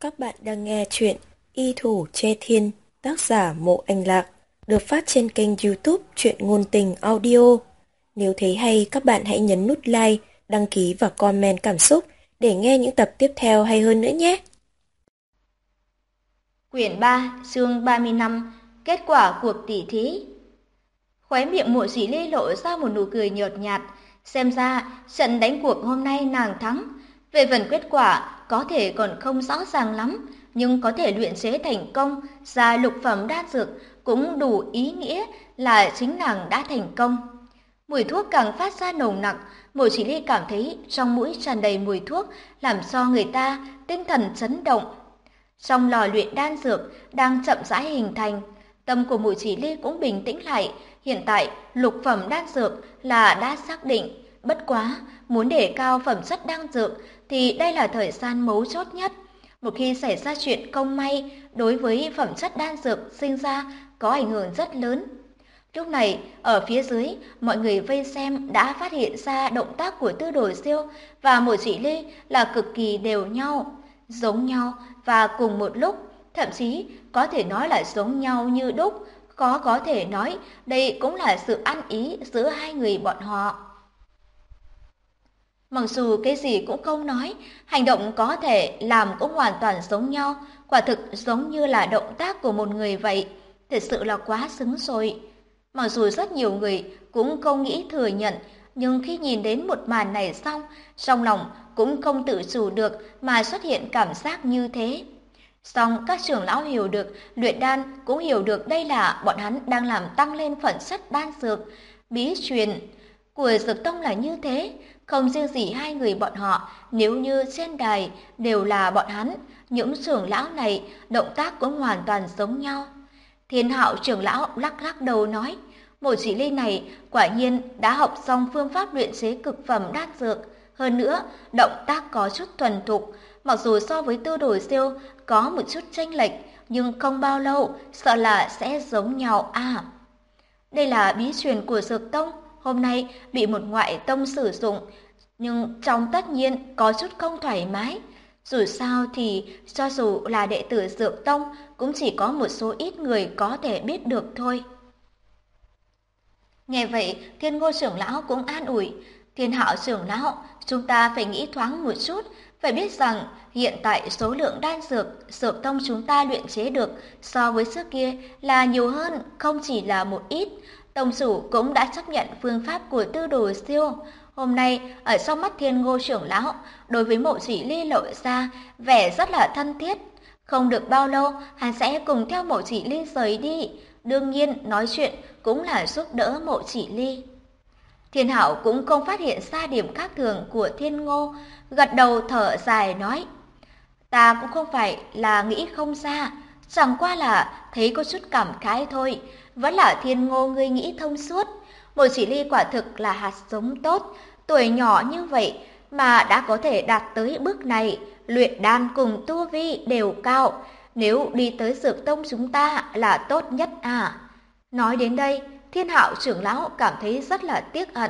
Các bạn đang nghe chuyện Y Thủ Che Thiên, tác giả Mộ Anh Lạc, được phát trên kênh YouTube Truyện Ngôn Tình Audio. Nếu thấy hay, các bạn hãy nhấn nút like, đăng ký và comment cảm xúc để nghe những tập tiếp theo hay hơn nữa nhé. Quyển 3, chương 35, kết quả cuộc tỉ thí. Khóe miệng Mộ Chỉ Ly lộ ra một nụ cười nhợt nhạt, xem ra trận đánh cuộc hôm nay nàng thắng. Về phần kết quả có thể còn không rõ ràng lắm, nhưng có thể luyện chế thành công ra lục phẩm đan dược cũng đủ ý nghĩa là chính nàng đã thành công. Mùi thuốc càng phát ra nồng nặc, Mộ Chỉ Ly cảm thấy trong mũi tràn đầy mùi thuốc, làm cho người ta tinh thần chấn động. Trong lò luyện đan dược đang chậm rãi hình thành, tâm của Mộ Chỉ Ly cũng bình tĩnh lại. Hiện tại lục phẩm đan dược là đã xác định, bất quá muốn đề cao phẩm chất đan dược thì đây là thời gian mấu chốt nhất. Một khi xảy ra chuyện không may, đối với phẩm chất đan dược sinh ra có ảnh hưởng rất lớn. Lúc này, ở phía dưới, mọi người vây xem đã phát hiện ra động tác của Tư Đồ Siêu và Mộ Chỉ Ly là cực kỳ đều nhau, giống nhau và cùng một lúc, thậm chí có thể nói là giống nhau như đúc, có thể nói đây cũng là sự ăn ý giữa hai người bọn họ. Mặc dù cái gì cũng không nói, hành động có thể làm cũng hoàn toàn giống nhau, quả thực giống như là động tác của một người vậy, thật sự là quá xứng rồi. Mặc dù rất nhiều người cũng không nghĩ thừa nhận, nhưng khi nhìn đến một màn này xong, trong lòng cũng không tự chủ được mà xuất hiện cảm giác như thế. Song các trưởng lão hiểu được, luyện đan cũng hiểu được đây là bọn hắn đang làm tăng lên phẩm chất đan dược. Bí truyền của Dược Tông là như thế, không riêng gì hai người bọn họ, nếu như trên đài đều là bọn hắn, những trưởng lão này động tác cũng hoàn toàn giống nhau. Thiên Hạo trưởng lão lắc lắc đầu nói, Mộ Chỉ Ly này quả nhiên đã học xong phương pháp luyện chế cực phẩm đan dược, hơn nữa động tác có chút thuần thục, mặc dù so với Tư Đồ Siêu có một chút chênh lệch, nhưng không bao lâu sợ là sẽ giống nhau à. Đây là bí truyền của Dược Tông, hôm nay bị một ngoại tông sử dụng, nhưng trong tất nhiên có chút không thoải mái. Dù sao thì cho dù là đệ tử Dược Tông cũng chỉ có một số ít người có thể biết được thôi. Nghe vậy, Thiên Ngô trưởng lão cũng an ủi, Thiên Hạo trưởng lão, chúng ta phải nghĩ thoáng một chút, phải biết rằng hiện tại số lượng đan dược Dược Tông chúng ta luyện chế được so với trước kia là nhiều hơn, không chỉ là một ít. Tông chủ cũng đã chấp nhận phương pháp của Tư Đồ Siêu. Hôm nay, ở trong mắt Thiên Ngô trưởng lão, đối với Mộ Chỉ Ly lộ ra vẻ rất là thân thiết. Không được bao lâu, hắn sẽ cùng theo Mộ Chỉ Ly rời đi. Đương nhiên, nói chuyện cũng là giúp đỡ Mộ Chỉ Ly. Thiên Hạo cũng không phát hiện ra điểm khác thường của Thiên Ngô, gật đầu thở dài nói, ta cũng không phải là nghĩ không ra, chẳng qua là thấy có chút cảm khái thôi, vẫn là Thiên Ngô ngươi nghĩ thông suốt. Mộ Chỉ Ly quả thực là hạt giống tốt, tuổi nhỏ như vậy mà đã có thể đạt tới bước này, luyện đan cùng tu vi đều cao, nếu đi tới Dược Tông chúng ta là tốt nhất à. Nói đến đây, Thiên Hạo trưởng lão cảm thấy rất là tiếc hận.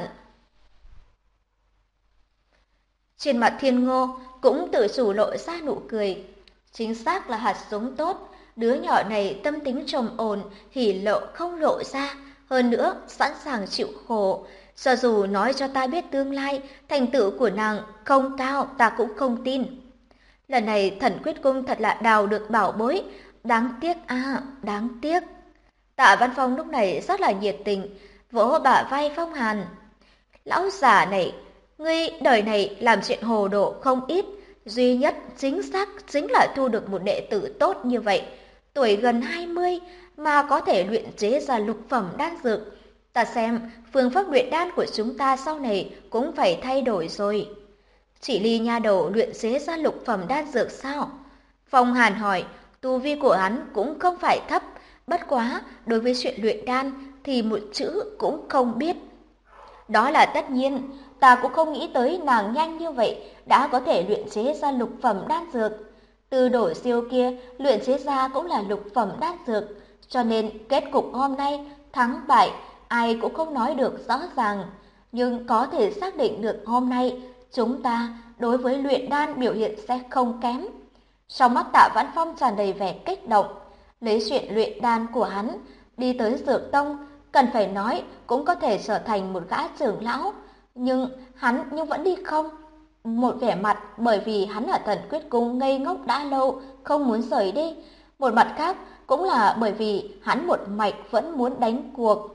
Trên mặt Thiên Ngô cũng tự chủ lộ ra nụ cười. Chính xác là hạt giống tốt, đứa nhỏ này tâm tính trầm ổn, hỉ lộ không lộ ra, hơn nữa sẵn sàng chịu khổ. Cho dù nói cho ta biết tương lai, thành tựu của nàng không cao ta cũng không tin. Lần này Thần Quyết Cung thật là đào được bảo bối, đáng tiếc à, đáng tiếc. Tạ Văn Phong lúc này rất là nhiệt tình, vỗ bả vai Phong Hàn. Lão già này, ngươi đời này làm chuyện hồ đồ không ít, duy nhất chính xác chính là thu được một đệ tử tốt như vậy, tuổi gần 20 mà có thể luyện chế ra lục phẩm đan dược. Ta xem phương pháp luyện đan của chúng ta sau này cũng phải thay đổi rồi. Chỉ Ly nha đầu luyện chế ra lục phẩm đan dược sao? Phong Hàn hỏi, tu vi của hắn cũng không phải thấp, bất quá đối với chuyện luyện đan thì một chữ cũng không biết. Đó là tất nhiên, ta cũng không nghĩ tới nàng nhanh như vậy đã có thể luyện chế ra lục phẩm đan dược. Tư Đồ Siêu kia luyện chế ra cũng là lục phẩm đan dược, cho nên kết cục hôm nay thắng bại ai cũng không nói được rõ ràng, nhưng có thể xác định được hôm nay chúng ta đối với luyện đan biểu hiện sẽ không kém. Trong mắt Tạ Vãn Phong tràn đầy vẻ kích động, lấy chuyện luyện đan của hắn đi tới Dược Tông, cần phải nói cũng có thể trở thành một gã trưởng lão, nhưng hắn vẫn đi không. Một vẻ mặt bởi vì hắn ở Thần Quyết Cung ngây ngốc đã lâu, không muốn rời đi. Một mặt khác cũng là bởi vì hắn một mạch vẫn muốn đánh cuộc.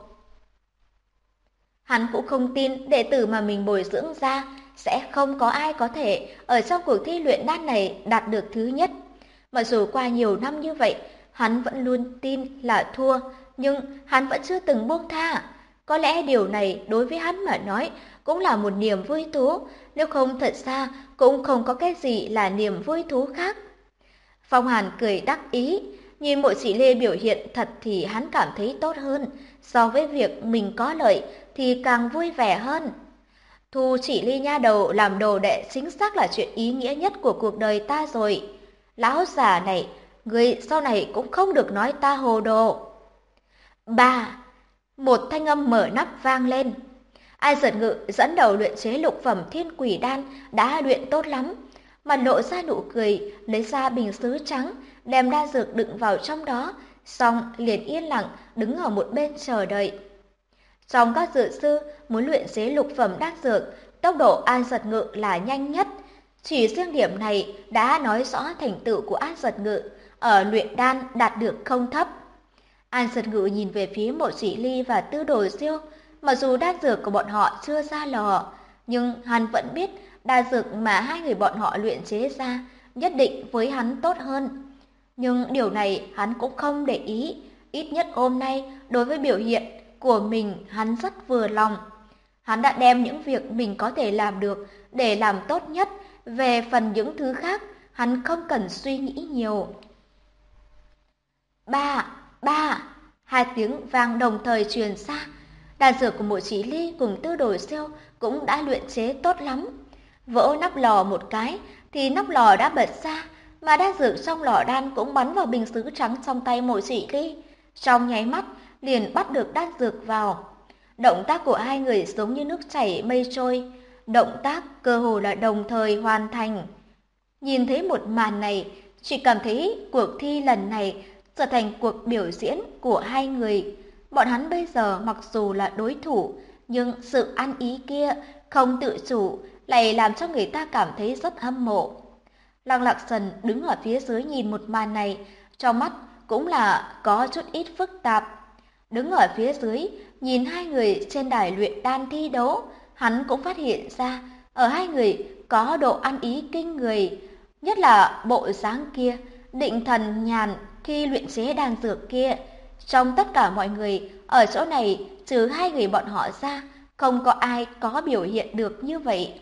Hắn cũng không tin đệ tử mà mình bồi dưỡng ra sẽ không có ai có thể ở trong cuộc thi luyện đan này đạt được thứ nhất. Mặc dù qua nhiều năm như vậy, hắn vẫn luôn tin là thua, nhưng hắn vẫn chưa từng buông tha. Có lẽ điều này đối với hắn mà nói cũng là một niềm vui thú, nếu không thật ra cũng không có cái gì là niềm vui thú khác. Phong Hàn cười đắc ý, nhìn Mộ Chỉ Lê biểu hiện thật thì hắn cảm thấy tốt hơn, so với việc mình có lợi thì càng vui vẻ hơn. Thu Chỉ Ly nha đầu làm đồ đệ chính xác là chuyện ý nghĩa nhất của cuộc đời ta rồi. Lão già này, người sau này cũng không được nói ta hồ đồ. Ba, một thanh âm mở nắp vang lên. Ai giật ngự dẫn đầu luyện chế lục phẩm thiên quỷ đan đã luyện tốt lắm, mà lộ ra nụ cười, lấy ra bình sứ trắng, đem đan dược đựng vào trong đó, xong liền yên lặng đứng ở một bên chờ đợi. Trong các dược sư muốn luyện chế lục phẩm đan dược, tốc độ An Giật Ngự là nhanh nhất. Chỉ riêng điểm này đã nói rõ thành tựu của An Giật Ngự ở luyện đan đạt được không thấp. An Giật Ngự nhìn về phía Mộ Chỉ Ly và Tư Đồ Diêu, mặc dù đan dược của bọn họ chưa ra lò, nhưng hắn vẫn biết đan dược mà hai người bọn họ luyện chế ra nhất định với hắn tốt hơn. Nhưng điều này hắn cũng không để ý, ít nhất hôm nay đối với biểu hiện của mình hắn rất vừa lòng. Hắn đã đem những việc mình có thể làm được để làm tốt nhất, về phần những thứ khác hắn không cần suy nghĩ nhiều. Ba, ba, hai tiếng vang đồng thời truyền ra. Đan dược của Mộ Chỉ Ly cùng Tư Đồ Siêu cũng đã luyện chế tốt lắm. Vỡ nắp lò một cái thì nắp lò đã bật ra, mà đan dược trong lò đan cũng bắn vào bình sứ trắng trong tay Mộ Chỉ Ly. Trong nháy mắt liền bắt được đan dược vào. Động tác của hai người giống như nước chảy mây trôi, động tác cơ hồ là đồng thời hoàn thành. Nhìn thấy một màn này, chỉ cảm thấy cuộc thi lần này trở thành cuộc biểu diễn của hai người. Bọn hắn bây giờ mặc dù là đối thủ, nhưng sự ăn ý kia không tự chủ lại làm cho người ta cảm thấy rất hâm mộ. Lăng Lạc Sần đứng ở phía dưới nhìn một màn này, trong mắt cũng là có chút ít phức tạp. Đứng ở phía dưới, nhìn hai người trên đài luyện đan thi đấu, hắn cũng phát hiện ra ở hai người có độ ăn ý kinh người, nhất là bộ dáng kia, định thần nhàn khi luyện chế đan dược kia. Trong tất cả mọi người ở chỗ này, trừ hai người bọn họ ra, không có ai có biểu hiện được như vậy.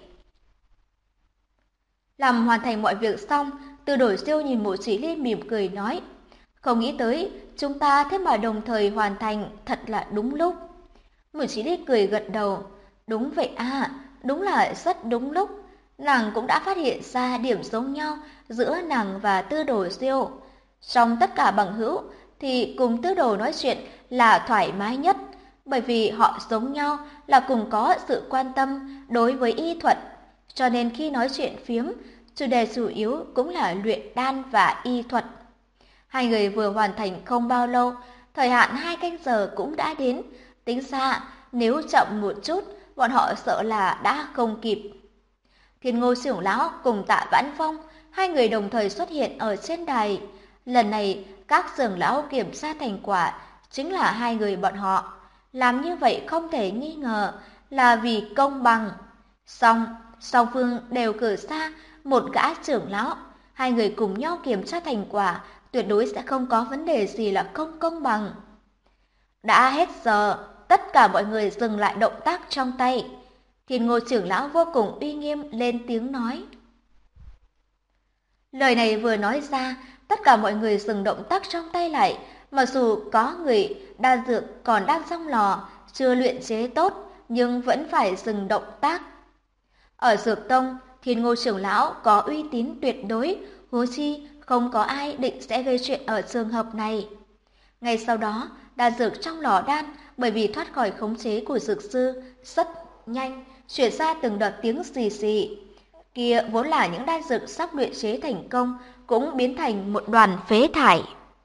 Làm hoàn thành mọi việc xong, Từ Đổi Siêu nhìn Mộ Chỉ Ly mỉm cười nói, không nghĩ tới chúng ta thế mà đồng thời hoàn thành, thật là đúng lúc. Mộ Chỉ Ly cười gật đầu, đúng vậy à, đúng là rất đúng lúc. Nàng cũng đã phát hiện ra điểm giống nhau giữa nàng và Tư Đồ Siêu. Trong tất cả bằng hữu thì cùng Tư Đồ nói chuyện là thoải mái nhất, bởi vì họ giống nhau là cùng có sự quan tâm đối với y thuật, cho nên khi nói chuyện phiếm, chủ đề chủ yếu cũng là luyện đan và y thuật. Hai người vừa hoàn thành không bao lâu, thời hạn 2 canh giờ cũng đã đến, tính ra nếu chậm một chút, bọn họ sợ là đã không kịp. Thiên Ngô Trưởng lão cùng Tạ Vãn Phong, hai người đồng thời xuất hiện ở trên đài. Lần này, các trưởng lão kiểm tra thành quả chính là hai người bọn họ. Làm như vậy không thể nghi ngờ là vì công bằng. Song phương đều cử ra một gã trưởng lão, hai người cùng nhau kiểm tra thành quả, tuyệt đối sẽ không có vấn đề gì là không công bằng. Đã hết giờ, tất cả mọi người dừng lại động tác trong tay. Thiên Ngô Trưởng lão vô cùng uy nghiêm lên tiếng nói. Lời này vừa nói ra, tất cả mọi người dừng động tác trong tay lại, mặc dù có người đan dược còn đang trong lò, chưa luyện chế tốt, nhưng vẫn phải dừng động tác. Ở Dược Tông, Thiên Ngô Trưởng lão có uy tín tuyệt đối, huống chi không có ai định sẽ gây chuyện ở trường hợp này. Ngay sau đó, đan dược trong lò đan bởi vì thoát khỏi khống chế của dược sư rất nhanh, chuyển ra từng đợt tiếng xì xì. kia vốn là những đan dược sắp luyện chế thành công, cũng biến thành một đoàn phế thải.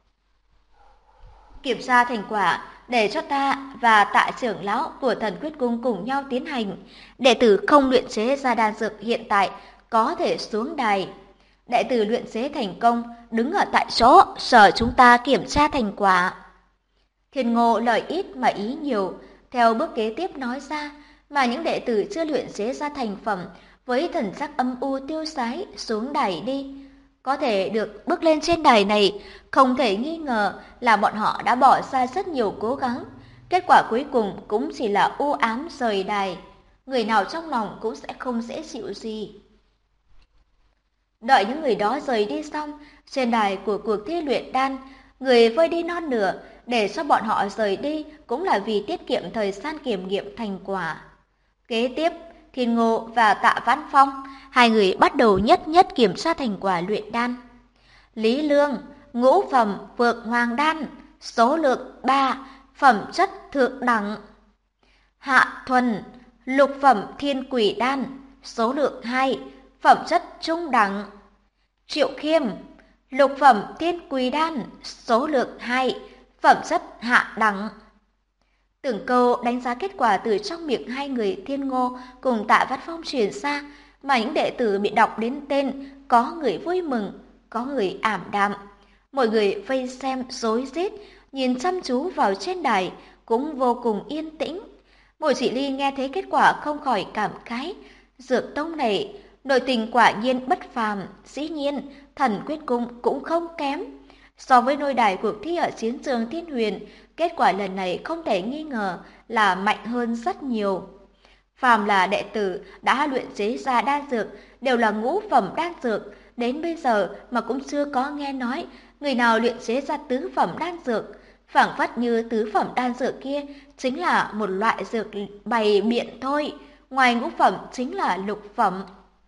Kiểm tra thành quả, để cho ta và Tạ trưởng lão của Thần Quyết Cung cùng nhau tiến hành. Đệ tử không luyện chế ra đan dược hiện tại có thể xuống đài. Đệ tử luyện chế thành công, đứng ở tại chỗ, chờ chúng ta kiểm tra thành quả. Thiên Ngô lời ít mà ý nhiều, theo bước kế tiếp nói ra, mà những đệ tử chưa luyện chế ra thành phẩm, với thần sắc âm u tiêu sái xuống đài đi. Có thể được bước lên trên đài này, không thể nghi ngờ là bọn họ đã bỏ ra rất nhiều cố gắng. Kết quả cuối cùng cũng chỉ là u ám rời đài. Người nào trong lòng cũng sẽ không dễ chịu gì. Đợi những người đó rời đi xong, trên đài của cuộc thi luyện đan, người vơi đi non nửa, để cho bọn họ rời đi cũng là vì tiết kiệm thời gian kiểm nghiệm thành quả. Kế tiếp, Thiên Ngô và Tạ Vãn Phong, hai người bắt đầu nhất nhất kiểm tra thành quả luyện đan. Lý Lương, ngũ phẩm Phượng Hoàng đan, số lượng 3, phẩm chất thượng đẳng. Hạ Thuần, lục phẩm Thiên Quỷ đan, số lượng 2, phẩm chất trung đẳng. Triệu Khiêm, lục phẩm Thiên Quỷ đan, số lượng 2, phẩm chất hạ đẳng. Từng câu đánh giá kết quả từ trong miệng hai người Thiên Ngô cùng Tạ Vãn Phong truyền ra, mà những đệ tử bị đọc đến tên, có người vui mừng, có người ảm đạm. Mọi người vây xem rối rít, nhìn chăm chú vào trên đài, cũng vô cùng yên tĩnh. Mộ Chỉ Ly nghe thấy kết quả không khỏi cảm khái, Dược tông này nội tình quả nhiên bất phàm, dĩ nhiên Thần Quyết Cung cũng không kém. So với nôi đài cuộc thi ở chiến trường Thiên Huyền, kết quả lần này không thể nghi ngờ là mạnh hơn rất nhiều. Phàm là đệ tử đã luyện chế ra đan dược đều là ngũ phẩm đan dược, đến bây giờ mà cũng chưa có nghe nói người nào luyện chế ra tứ phẩm đan dược. Phảng phất như tứ phẩm đan dược kia chính là một loại dược bày biện thôi, ngoài ngũ phẩm chính là lục phẩm.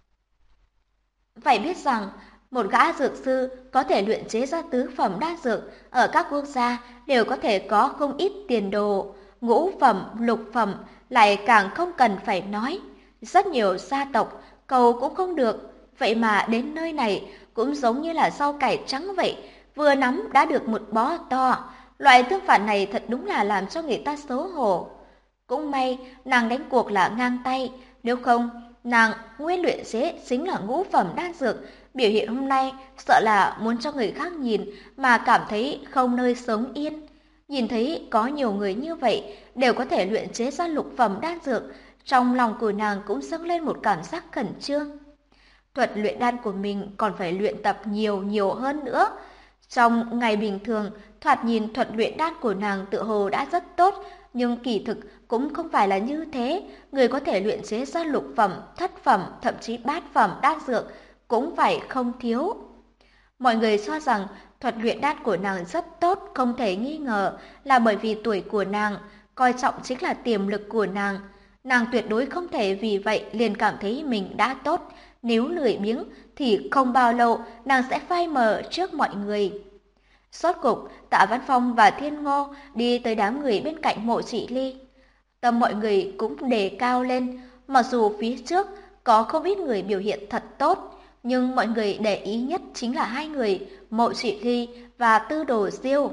Phải biết rằng, một gã dược sư có thể luyện chế ra tứ phẩm đan dược ở các quốc gia đều có thể có không ít tiền đồ, ngũ phẩm, lục phẩm lại càng không cần phải nói. Rất nhiều gia tộc cầu cũng không được, vậy mà đến nơi này cũng giống như là rau cải trắng vậy, vừa nắm đã được một bó to. Loại tương phản này thật đúng là làm cho người ta xấu hổ. Cũng may nàng đánh cuộc là ngang tay, nếu không nàng nguyên luyện chế chính là ngũ phẩm đan dược, biểu hiện hôm nay sợ là muốn cho người khác nhìn mà cảm thấy không nơi sống yên. Nhìn thấy có nhiều người như vậy đều có thể luyện chế ra lục phẩm đan dược, trong lòng của nàng cũng dâng lên một cảm giác khẩn trương. Thuật luyện đan của mình còn phải luyện tập nhiều hơn nữa. Trong ngày bình thường, thoạt nhìn thuật luyện đan của nàng tự hồ đã rất tốt, nhưng kỳ thực cũng không phải là như thế. Người có thể luyện chế ra lục phẩm, thất phẩm, thậm chí bát phẩm đan dược cũng phải không thiếu. Mọi người cho rằng thuật luyện đan của nàng rất tốt, không thể nghi ngờ là bởi vì tuổi của nàng, coi trọng chính là tiềm lực của nàng. Nàng tuyệt đối không thể vì vậy liền cảm thấy mình đã tốt, nếu lười biếng thì không bao lâu nàng sẽ phai mờ trước mọi người. Rốt cục, Tạ Văn Phong và Thiên Ngô đi tới đám người bên cạnh Mộ Chỉ Ly. Tâm mọi người cũng đề cao lên, mặc dù phía trước có không ít người biểu hiện thật tốt, nhưng mọi người để ý nhất chính là hai người, Mộ Chỉ Ly và Tư Đồ Diêu.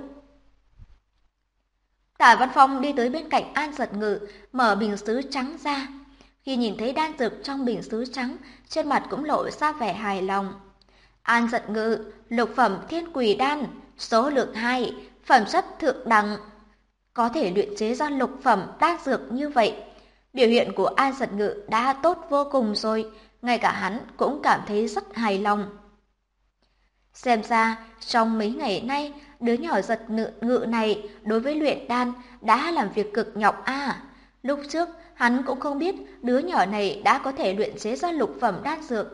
Tạ Văn Phong đi tới bên cạnh An Giật Ngự, mở bình sứ trắng ra. Khi nhìn thấy đan dược trong bình sứ trắng, trên mặt cũng lộ ra vẻ hài lòng. An Giật Ngự, lục phẩm Thiên Quỷ đan, số lượng 2, phẩm chất thượng đẳng. Có thể luyện chế ra lục phẩm đan dược như vậy, biểu hiện của An Giật Ngự đã tốt vô cùng rồi, ngay cả hắn cũng cảm thấy rất hài lòng. Xem ra, trong mấy ngày nay, đứa nhỏ Giật Ngự này đối với luyện đan đã làm việc cực nhọc à. Lúc trước, hắn cũng không biết đứa nhỏ này đã có thể luyện chế ra lục phẩm đan dược.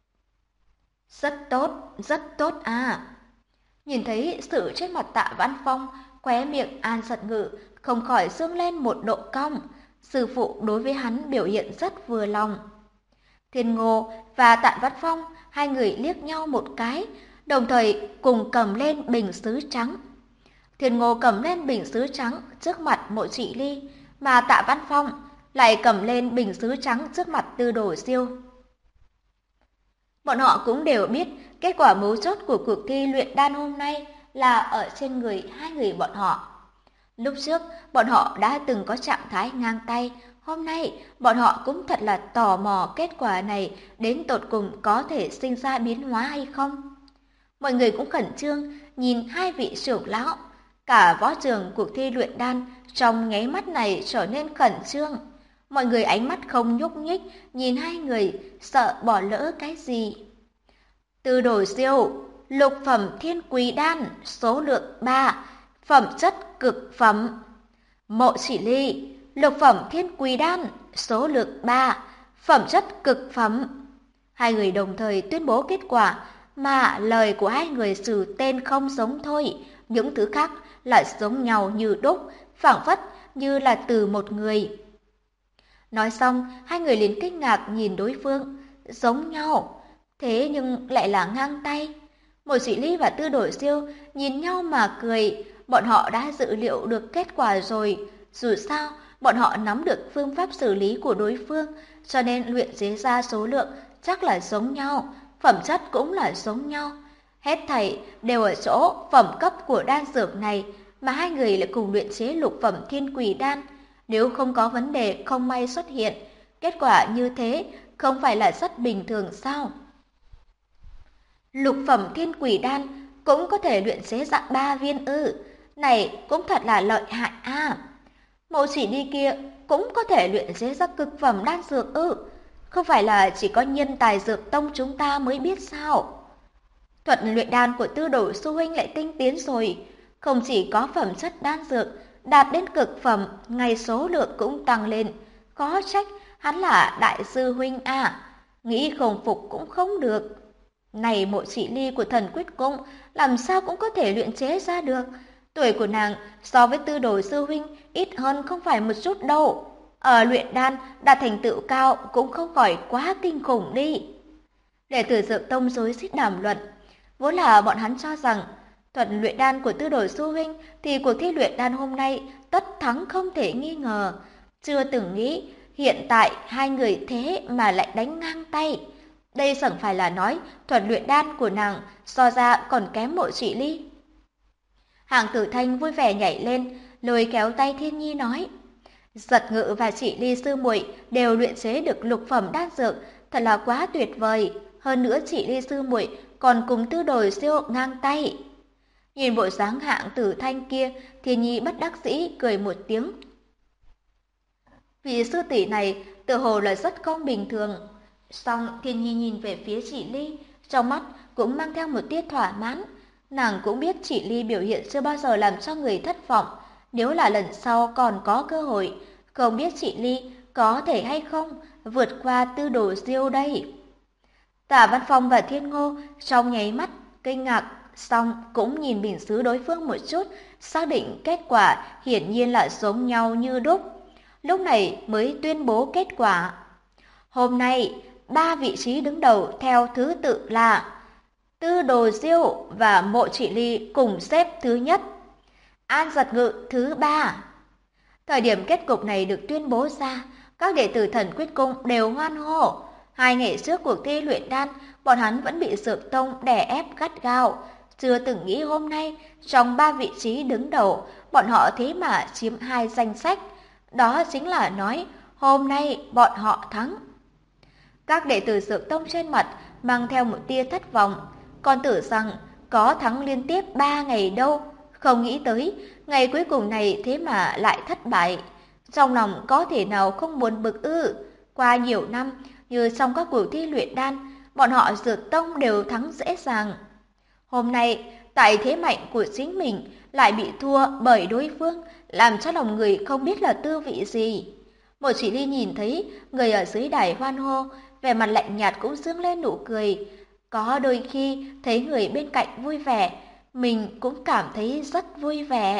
Rất tốt à. Nhìn thấy sự trên mặt Tạ Vãn Phong, khóe miệng An Giật Ngự không khỏi dương lên một độ cong. Sư phụ đối với hắn biểu hiện rất vừa lòng. Thiên Ngô và Tạ Vãn Phong, hai người liếc nhau một cái, đồng thời cùng cầm lên bình sứ trắng. Thiên Ngô cầm lên bình sứ trắng trước mặt Mộ Chỉ Ly, mà Tạ Vãn Phong lại cầm lên bình sứ trắng trước mặt Tư Đồ Diêu. Bọn họ cũng đều biết kết quả mấu chốt của cuộc thi luyện đan hôm nay là ở trên người hai người bọn họ. Lúc trước, bọn họ đã từng có trạng thái ngang tay, hôm nay bọn họ cũng thật là tò mò kết quả này đến tột cùng có thể sinh ra biến hóa hay không. Mọi người cũng khẩn trương nhìn hai vị trưởng lão, cả võ trường cuộc thi luyện đan trong nháy mắt này trở nên khẩn trương. Mọi người ánh mắt không nhúc nhích nhìn hai người, sợ bỏ lỡ cái gì. Tư Đồ Diêu, lục phẩm thiên quý đan, số lượng 3, phẩm chất cực phẩm. Mộ Chỉ Ly, lục phẩm thiên quý đan, số lượng 3, phẩm chất cực phẩm. Hai người đồng thời tuyên bố kết quả, mà lời của hai người sử tên không giống thôi, những thứ khác lại giống nhau như đúc, phảng phất như là từ một người. Nói xong, hai người liền kinh ngạc nhìn đối phương, giống nhau, thế nhưng lại là ngang tay. Mộ Chỉ Ly và Tư Đồ Diêu nhìn nhau mà cười, bọn họ đã dự liệu được kết quả rồi. Dù sao, bọn họ nắm được phương pháp xử lý của đối phương, cho nên luyện chế ra số lượng chắc là giống nhau, phẩm chất cũng là giống nhau. Hết thảy đều ở chỗ phẩm cấp của đan dược này, mà hai người lại cùng luyện chế lục phẩm thiên quỷ đan. Nếu không có vấn đề không may xuất hiện, kết quả như thế không phải là rất bình thường sao? Lục phẩm thiên quỷ đan cũng có thể luyện chế ra 3 viên ư? Này cũng thật là lợi hại à! Mộ Chỉ Ly kia cũng có thể luyện chế ra cực phẩm đan dược ư? Không phải là chỉ có nhân tài dược tông chúng ta mới biết sao? Thuật luyện đan của Tư Đồ sư huynh lại tinh tiến rồi, không chỉ có phẩm chất đan dược đạt đến cực phẩm, ngay số lượng cũng tăng lên. Có trách hắn là đại sư huynh à, nghĩ không phục cũng không được. Này Mộ Chỉ Ly của Thần Quyết Cung làm sao cũng có thể luyện chế ra được. Tuổi của nàng so với Tư Đồ sư huynh ít hơn không phải một chút đâu. Ở luyện đan đạt thành tựu cao cũng không khỏi quá kinh khủng đi. Đệ tử Dược Tông rối rít đàm luận. Vốn là bọn hắn cho rằng thuật luyện đan của Tư Đồ sư huynh thì cuộc thi luyện đan hôm nay tất thắng không thể nghi ngờ. Chưa từng nghĩ hiện tại hai người thế mà lại đánh ngang tay. Đây chẳng phải là nói thuật luyện đan của nàng so ra còn kém Mộ Chỉ Ly. Hạng Tử Thanh vui vẻ nhảy lên, lôi kéo tay Thiên Nhi nói: Giật Ngự và Chỉ Ly sư muội đều luyện chế được lục phẩm đan dược, thật là quá tuyệt vời. Hơn nữa Chỉ Ly sư muội còn cùng Tư Đồ Diêu ngang tay. Nhìn bộ dáng Hạng Tử Thanh kia, Thiên Nhi bất đắc dĩ cười một tiếng. Vị sư tỷ này tự hồ là rất không bình thường. Song Thiên Nhi nhìn về phía Chỉ Ly, trong mắt cũng mang theo một tia thỏa mãn. Nàng cũng biết Chỉ Ly biểu hiện chưa bao giờ làm cho người thất vọng. Nếu là lần sau còn có cơ hội, không biết Chỉ Ly có thể hay không vượt qua Tư Đồ Diêu đây. Tạ Văn Phong và Thiên Ngô trong nháy mắt kinh ngạc, song cũng nhìn bình xứ đối phương một chút, xác định kết quả hiển nhiên là giống nhau như đúc. Lúc này mới tuyên bố kết quả. Hôm nay, 3 vị trí đứng đầu theo thứ tự là Tư Đồ Diêu và Mộ Chỉ Ly cùng xếp thứ nhất, An Giật Ngự thứ 3. Thời điểm kết cục này được tuyên bố ra, các đệ tử Thần Quyết Cung đều hoan hô. 2 ngày trước cuộc thi luyện đan, bọn hắn vẫn bị Dược Tông đè ép gắt gao. Chưa từng nghĩ hôm nay, trong 3 vị trí đứng đầu, bọn họ thế mà chiếm 2 danh sách. Đó chính là nói, hôm nay bọn họ thắng. Các đệ tử Dược Tông trên mặt mang theo một tia thất vọng, còn tưởng rằng có thắng liên tiếp 3 ngày đâu, không nghĩ tới ngày cuối cùng này thế mà lại thất bại. Trong lòng có thể nào không muốn bực ư? Qua nhiều năm, như trong các cuộc thi luyện đan, bọn họ Dược Tông đều thắng dễ dàng. Hôm nay, tại thế mạnh của chính mình lại bị thua bởi đối phương, làm cho lòng người không biết là tư vị gì. Một Chỉ Ly nhìn thấy người ở dưới đài hoan hô, vẻ mặt lạnh nhạt cũng dương lên nụ cười. Có đôi khi thấy người bên cạnh vui vẻ, mình cũng cảm thấy rất vui vẻ.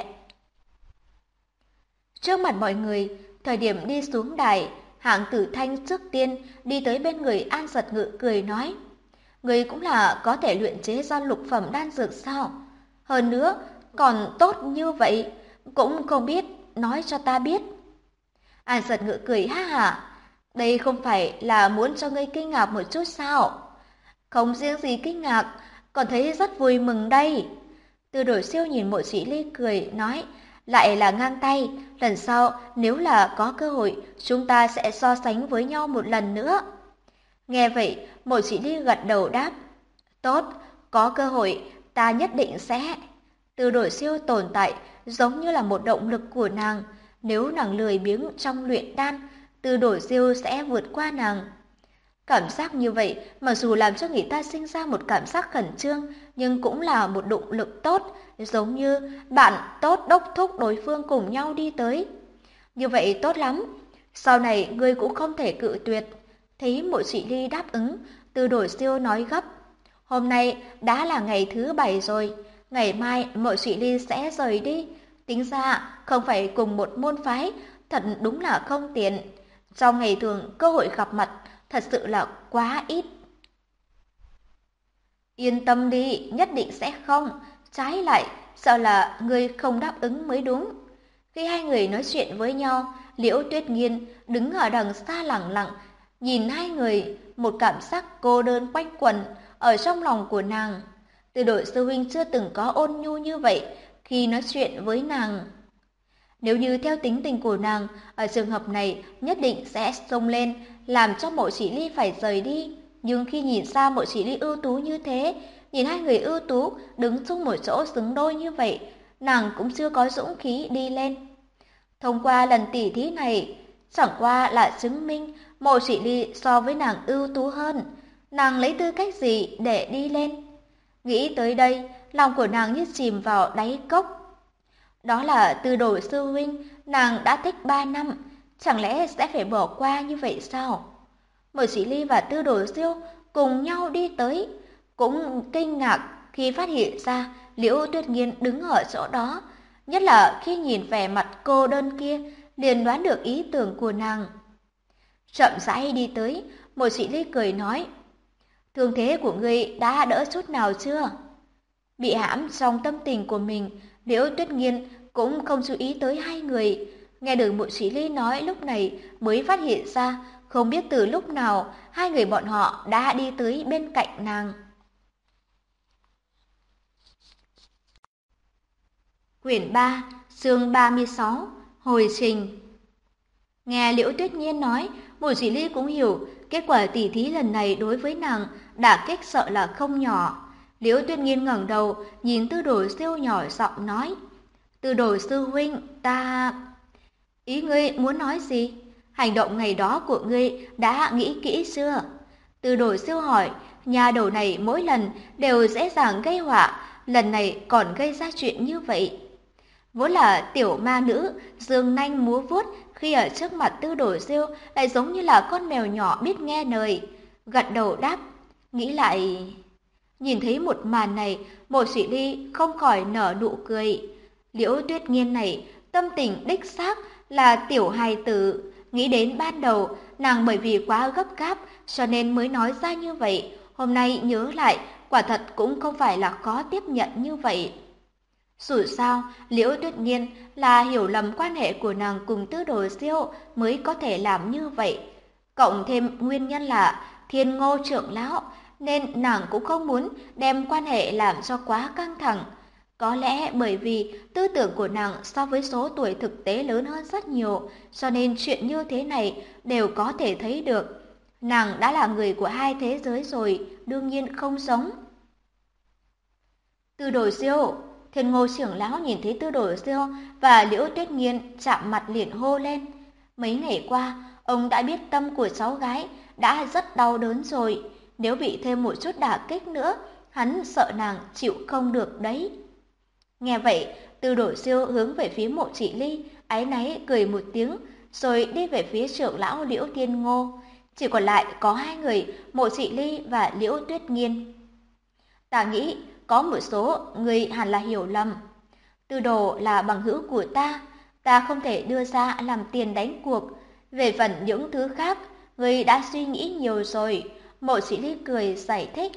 Trước mặt mọi người, thời điểm đi xuống đài, Hạng Tử Thanh trước tiên đi tới bên người An Giật Ngự cười nói: Người cũng là có thể luyện chế ra lục phẩm đan dược sao? Hơn nữa, còn tốt như vậy, cũng không biết nói cho ta biết. An Giật Ngự cười ha hả: Đây không phải là muốn cho ngươi kinh ngạc một chút sao? Không riêng gì kinh ngạc, còn thấy rất vui mừng đây. Từ Đổi Siêu nhìn Mộ Chỉ Ly cười, nói, lại là ngang tay, lần sau nếu là có cơ hội, chúng ta sẽ so sánh với nhau một lần nữa. Nghe vậy, Mộ Chỉ Ly gật đầu đáp, tốt, có cơ hội, ta nhất định sẽ. Từ Đổi Siêu tồn tại giống như là một động lực của nàng, nếu nàng lười biếng trong luyện đan, Từ Đổi Siêu sẽ vượt qua nàng. Cảm giác như vậy, mặc dù làm cho người ta sinh ra một cảm giác khẩn trương, nhưng cũng là một động lực tốt, giống như bạn tốt đốc thúc đối phương cùng nhau đi tới. Như vậy tốt lắm, sau này ngươi cũng không thể cự tuyệt. Thấy Mộ Chỉ Ly đáp ứng, Từ Đổi Siêu nói gấp. Hôm nay đã là ngày thứ 7 rồi, ngày mai Mộ Chỉ Ly sẽ rời đi. Tính ra không phải cùng một môn phái, thật đúng là không tiện. Trong ngày thường cơ hội gặp mặt thật sự là quá ít. Yên tâm đi, nhất định sẽ không. Trái lại, sợ là ngươi không đáp ứng mới đúng. Khi hai người nói chuyện với nhau, Liễu Tuyết Nghiên đứng ở đằng xa lặng lặng, nhìn hai người, một cảm giác cô đơn quanh quẩn ở trong lòng của nàng. Từ Đội sư huynh chưa từng có ôn nhu như vậy khi nói chuyện với nàng. Nếu như theo tính tình của nàng, ở trường hợp này nhất định sẽ xông lên, làm cho Mộ Chỉ Ly phải rời đi. Nhưng khi nhìn ra Mộ Chỉ Ly ưu tú như thế, nhìn hai người ưu tú đứng chung một chỗ xứng đôi như vậy, nàng cũng chưa có dũng khí đi lên. Thông qua lần tỉ thí này, chẳng qua là chứng minh Mộ Chỉ Ly so với nàng ưu tú hơn. Nàng lấy tư cách gì để đi lên? Nghĩ tới đây, lòng của nàng như chìm vào đáy cốc. Đó là Từ Đổi sư huynh, nàng đã thích 3 năm, chẳng lẽ sẽ phải bỏ qua như vậy sao? Mộ Chỉ Ly và Từ Đổi Siêu cùng nhau đi tới, cũng kinh ngạc khi phát hiện ra Liễu Tuyết Nghiên đứng ở chỗ đó, nhất là khi nhìn vẻ mặt cô đơn kia, liền đoán được ý tưởng của nàng. Chậm rãi đi tới, Mộ Chỉ Ly cười nói, thương thế của ngươi đã đỡ chút nào chưa? Bị hãm trong tâm tình của mình, Liễu Tuyết Nghiên cũng không chú ý tới hai người. Nghe được Mộ Chỉ Ly nói lúc này mới phát hiện ra, không biết từ lúc nào hai người bọn họ đã đi tới bên cạnh nàng. Quyển 3, chương 36, Hồi trình. Nghe Liễu Tuyết Nhiên nói, Mộ Chỉ Ly cũng hiểu kết quả tỉ thí lần này đối với nàng đả kích sợ là không nhỏ. Liễu Tuyết Nhiên ngẩng đầu nhìn Từ Đổi Siêu nhỏ giọng nói, Từ Đổi sư huynh, ta... Ý ngươi muốn nói gì? Hành động ngày đó của ngươi đã nghĩ kỹ chưa? Từ Đổi Siêu hỏi, nhà đầu này mỗi lần đều dễ dàng gây họa, lần này còn gây ra chuyện như vậy. Vốn là tiểu ma nữ, dương nanh múa vuốt, khi ở trước mặt Từ Đổi Siêu lại giống như là con mèo nhỏ biết nghe lời. Gật đầu đáp, nghĩ lại... Nhìn thấy một màn này, Mộ Chỉ Ly không khỏi nở nụ cười. Liễu Tuyết Nghiên này, tâm tình đích xác là tiểu hài tử. Nghĩ đến ban đầu, nàng bởi vì quá gấp gáp cho nên mới nói ra như vậy. Hôm nay nhớ lại, quả thật cũng không phải là khó tiếp nhận như vậy. Dù sao, Liễu Tuyết Nghiên là hiểu lầm quan hệ của nàng cùng Từ Đổi Siêu mới có thể làm như vậy. Cộng thêm nguyên nhân là Thiên Ngô trưởng lão, nên nàng cũng không muốn đem quan hệ làm cho quá căng thẳng. Có lẽ bởi vì tư tưởng của nàng so với số tuổi thực tế lớn hơn rất nhiều, cho nên chuyện như thế này đều có thể thấy được. Nàng đã là người của hai thế giới rồi, đương nhiên không giống. Từ Đổi Siêu, Thiên Ngô trưởng lão nhìn thấy Từ Đổi Siêu và Liễu Tuyết Nghiên chạm mặt liền hô lên. Mấy ngày qua, ông đã biết tâm của cháu gái đã rất đau đớn rồi. Nếu bị thêm một chút đả kích nữa, hắn sợ nàng chịu không được đấy. Nghe vậy, Từ Đổi Siêu hướng về phía Mộ Chỉ Ly, áy náy cười một tiếng, rồi đi về phía trưởng lão Liễu Thiên Ngô. Chỉ còn lại có hai người, Mộ Chỉ Ly và Liễu Tuyết Nghiên. Ta nghĩ có một số người hẳn là hiểu lầm. Từ Đồ là bằng hữu của ta không thể đưa ra làm tiền đánh cuộc. Về phần những thứ khác, người đã suy nghĩ nhiều rồi. Mộ Chỉ Ly cười giải thích.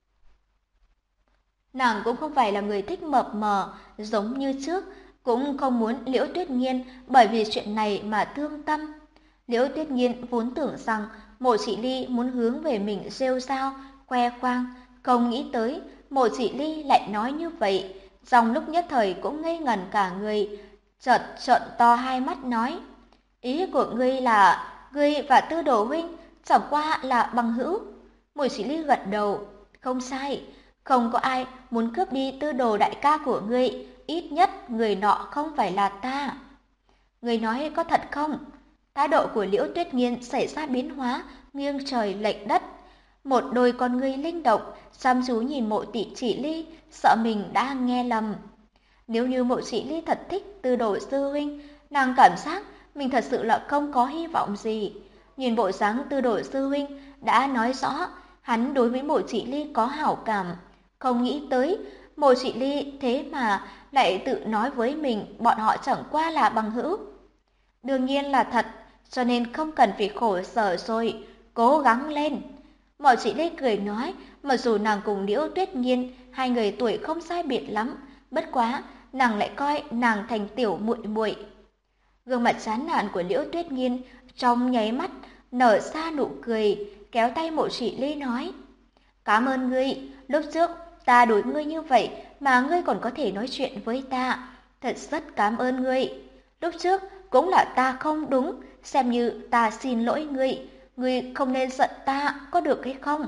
Nàng cũng không phải là người thích mập mờ giống như trước, cũng không muốn Liễu Tuyết Nghiên bởi vì chuyện này mà thương tâm. Liễu Tuyết Nghiên vốn tưởng rằng Mộ Chỉ Ly muốn hướng về mình rêu rao, khoe khoang, không nghĩ tới Mộ Chỉ Ly lại nói như vậy, trong lúc nhất thời cũng ngây ngẩn cả người, chợt trợn to hai mắt nói: "Ý của ngươi là ngươi và Tư Đồ huynh chẳng qua là bằng hữu?" Mộ Chỉ Ly gật đầu: "Không sai, không có ai muốn cướp đi Tư Đồ đại ca của ngươi, ít nhất người nọ không phải là ta." "Ngươi nói có thật không?" Thái độ của Liễu Tuyết Nghiên xảy ra biến hóa, nghiêng trời lệch đất. Một đôi con ngươi linh động, chăm chú nhìn Mộ Chỉ Ly, sợ mình đã nghe lầm. Nếu như Mộ Chỉ Ly thật thích Tư Đồ sư huynh, nàng cảm giác mình thật sự là không có hy vọng gì. Nhìn bộ dáng Tư Đồ sư huynh đã nói rõ hắn đối với Mộ Chỉ Ly có hảo cảm, không nghĩ tới Mộ Chỉ Ly thế mà lại tự nói với mình bọn họ chẳng qua là bằng hữu. Đương nhiên là thật, cho nên không cần phải khổ sở rồi, cố gắng lên. Mộ Chỉ Ly cười nói, mặc dù nàng cùng Liễu Tuyết Nghiên hai người tuổi không sai biệt lắm, bất quá nàng lại coi nàng thành tiểu muội muội. Gương mặt chán nản của Liễu Tuyết Nghiên trong nháy mắt nở ra nụ cười, kéo tay Mộ Chỉ Ly nói: "Cảm ơn ngươi, lúc trước ta đối ngươi như vậy mà ngươi còn có thể nói chuyện với ta, thật rất cảm ơn ngươi. Lúc trước cũng là ta không đúng, xem như ta xin lỗi ngươi không nên giận ta, có được hay không?"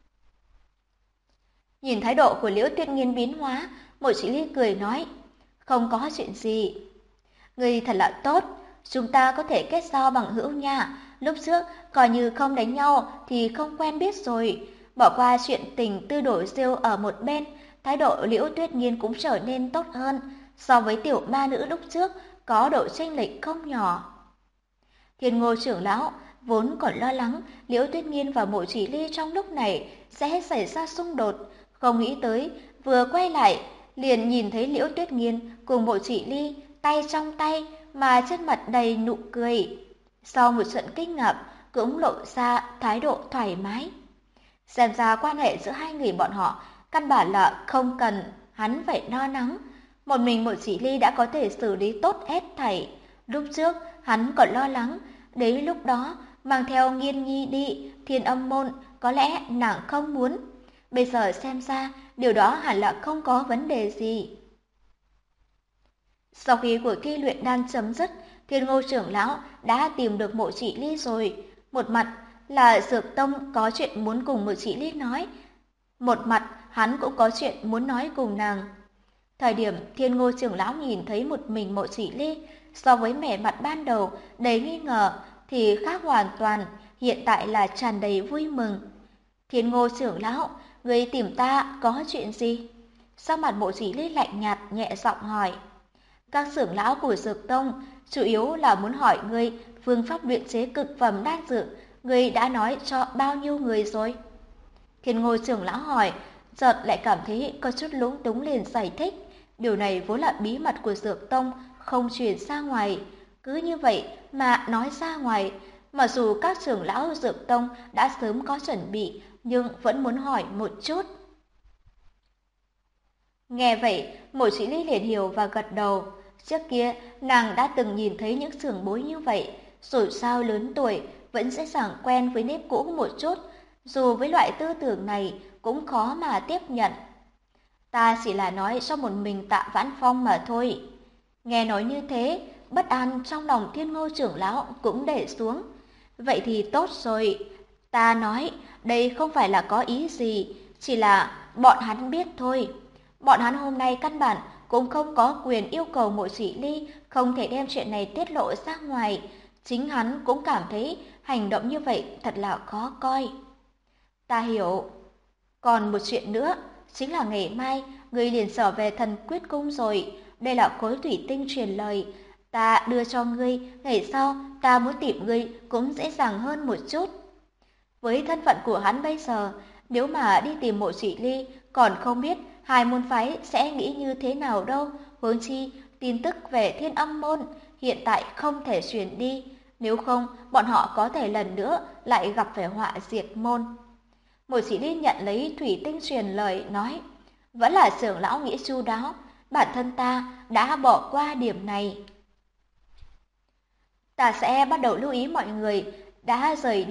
Nhìn thái độ của Liễu Tuyết Nghiên biến hóa, Mộ Chỉ Ly cười nói: "Không có chuyện gì. Ngươi thật là tốt, chúng ta có thể kết giao bằng hữu nha. Lúc trước coi như không đánh nhau thì không quen biết rồi." Bỏ qua chuyện tình Tư Đồ Diêu ở một bên, thái độ Liễu Tuyết Nghiên cũng trở nên tốt hơn, so với tiểu ma nữ lúc trước có độ chênh lệch không nhỏ. Thiên Ngô trưởng lão vốn còn lo lắng Liễu Tuyết Nghiên và Mộ Chỉ Ly trong lúc này sẽ xảy ra xung đột, không nghĩ tới vừa quay lại liền nhìn thấy Liễu Tuyết Nghiên cùng Mộ Chỉ Ly tay trong tay mà trên mặt đầy nụ cười. Sau một trận kinh ngạc cũng lộ ra thái độ thoải mái. Xem ra quan hệ giữa hai người bọn họ căn bản là không cần hắn phải lo lắng. Một mình Mộ Chỉ Ly đã có thể xử lý tốt hết thảy. Lúc trước hắn còn lo lắng, đến lúc đó mang theo Nghiên Nhi đi Thiên Âm môn, có lẽ nàng không muốn. Bây giờ xem ra điều đó hẳn là không có vấn đề gì. Sau khi cuộc thi luyện đan chấm dứt, Thiên Ngô trưởng lão đã tìm được Mộ Chỉ Ly rồi. Một mặt là Dược Tông có chuyện muốn cùng Mộ Chỉ Ly nói, một mặt hắn cũng có chuyện muốn nói cùng nàng. Thời điểm Thiên Ngô trưởng lão nhìn thấy một mình Mộ Chỉ Ly, so với vẻ mặt ban đầu đầy nghi ngờ thì khác hoàn toàn, hiện tại là tràn đầy vui mừng. "Thiên Ngô trưởng lão, ngươi tìm ta có chuyện gì?" Sắc mặt Mộ Chỉ Ly lạnh nhạt, nhẹ giọng hỏi. "Các trưởng lão của Dược Tông chủ yếu là muốn hỏi ngươi phương pháp luyện chế cực phẩm đan dược, ngươi đã nói cho bao nhiêu người rồi?" Thiên Ngô trưởng lão hỏi, chợt lại cảm thấy có chút lúng túng liền giải thích, điều này vốn là bí mật của Dược Tông, không truyền ra ngoài. Cứ như vậy mà nói ra ngoài, mặc dù các trưởng lão Dược Tông đã sớm có chuẩn bị, nhưng vẫn muốn hỏi một chút. Nghe vậy, Mộ Chỉ Ly liền hiểu và gật đầu. Trước kia, nàng đã từng nhìn thấy những trưởng bối như vậy, dù sao lớn tuổi, vẫn dễ dàng quen với nếp cũ một chút, dù với loại tư tưởng này cũng khó mà tiếp nhận. "Ta chỉ là nói cho một mình Tạ Vãn Phong mà thôi." Nghe nói như thế, bất an trong lòng Thiên Ngô trưởng lão cũng để xuống. "Vậy thì tốt rồi, ta nói đây không phải là có ý gì, chỉ là bọn hắn biết thôi. Bọn hắn hôm nay căn bản cũng không có quyền yêu cầu Mộ Chỉ Ly không thể đem chuyện này tiết lộ ra ngoài. Chính hắn cũng cảm thấy hành động như vậy thật là khó coi." "Ta hiểu. Còn một chuyện nữa, chính là ngày mai ngươi liền trở về Thần Quyết Cung rồi. Đây là khối thủy tinh truyền lời. Ta đưa cho ngươi, ngày sau ta muốn tìm ngươi cũng dễ dàng hơn một chút." Với thân phận của hắn bây giờ, nếu mà đi tìm Mộ Chỉ Ly, còn không biết hai môn phái sẽ nghĩ như thế nào đâu. Huống chi, tin tức về Thiên Âm môn hiện tại không thể truyền đi, nếu không bọn họ có thể lần nữa lại gặp phải họa diệt môn. Mộ Chỉ Ly nhận lấy thủy tinh truyền lời nói, vẫn là trưởng lão nghĩ chu đáo, bản thân ta đã bỏ qua điểm này. Ta sẽ bắt đầu lưu ý mọi người đã rời đi,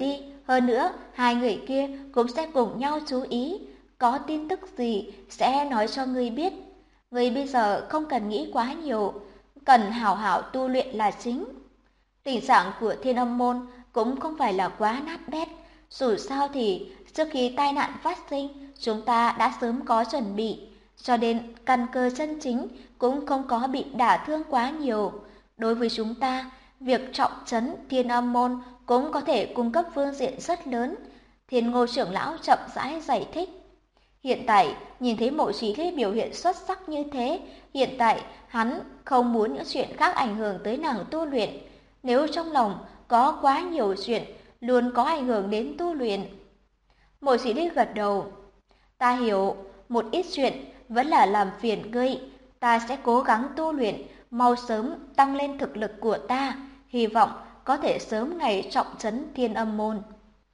Hơn nữa, hai người kia cũng sẽ cùng nhau chú ý, có tin tức gì sẽ nói cho ngươi biết. Ngươi bây giờ không cần nghĩ quá nhiều, cần hảo hảo tu luyện là chính. Tình trạng của Thiên Âm Môn cũng không phải là quá nát bét, dù sao thì trước khi tai nạn phát sinh, chúng ta đã sớm có chuẩn bị, cho nên căn cơ chân chính cũng không có bị đả thương quá nhiều. Đối với chúng ta, việc trọng trấn Thiên Âm Môn cũng có thể cung cấp phương diện rất lớn. Thiên Ngô trưởng lão chậm rãi giải thích. Hiện tại, nhìn thấy Mộ Chí Ly biểu hiện xuất sắc như thế, hiện tại hắn không muốn những chuyện khác ảnh hưởng tới nàng tu luyện. Nếu trong lòng có quá nhiều chuyện, luôn có ảnh hưởng đến tu luyện. Mộ Chí Ly gật đầu. Ta hiểu, một ít chuyện vẫn là làm phiền ngươi. Ta sẽ cố gắng tu luyện, mau sớm tăng lên thực lực của ta. Hy vọng có thể sớm ngày trọng trấn Thiên Âm Môn.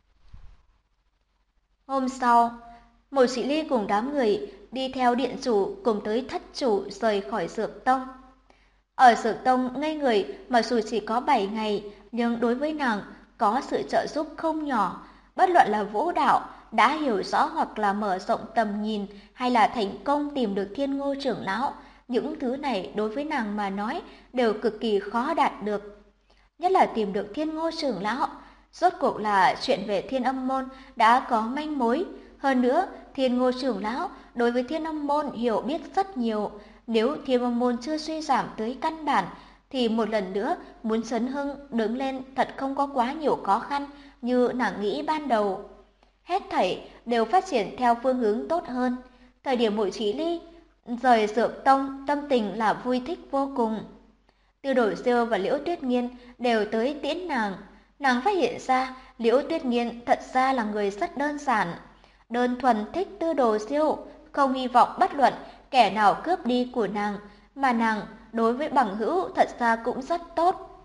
Hôm sau, Mộ Sĩ Ly cùng đám người đi theo điện chủ cùng tới thất chủ rời khỏi Dược Tông. Ở Dược Tông ngây người mặc dù chỉ có 7 ngày, nhưng đối với nàng có sự trợ giúp không nhỏ. Bất luận là vũ đạo, đã hiểu rõ hoặc là mở rộng tầm nhìn, hay là thành công tìm được Thiên Ngô trưởng lão, những thứ này đối với nàng mà nói đều cực kỳ khó đạt được. Nhất là tìm được Thiên Ngô trưởng lão, rốt cuộc là chuyện về Thiên Âm Môn đã có manh mối. Hơn nữa, Thiên Ngô trưởng lão đối với Thiên Âm Môn hiểu biết rất nhiều. Nếu Thiên Âm Môn chưa suy giảm tới căn bản, thì một lần nữa muốn chấn hưng đứng lên thật không có quá nhiều khó khăn như nàng nghĩ ban đầu. Hết thảy đều phát triển theo phương hướng tốt hơn. Thời điểm Mộ Chí Ly rời Dược Tông, tâm tình là vui thích vô cùng. Tư Đồ Siêu và Liễu Tuyết Nghiên đều tới tiễn nàng. Nàng phát hiện ra Liễu Tuyết Nghiên thật ra là người rất đơn giản, đơn thuần thích Tư Đồ Siêu, không hy vọng bất luận kẻ nào cướp đi của nàng, mà nàng đối với bằng hữu thật ra cũng rất tốt.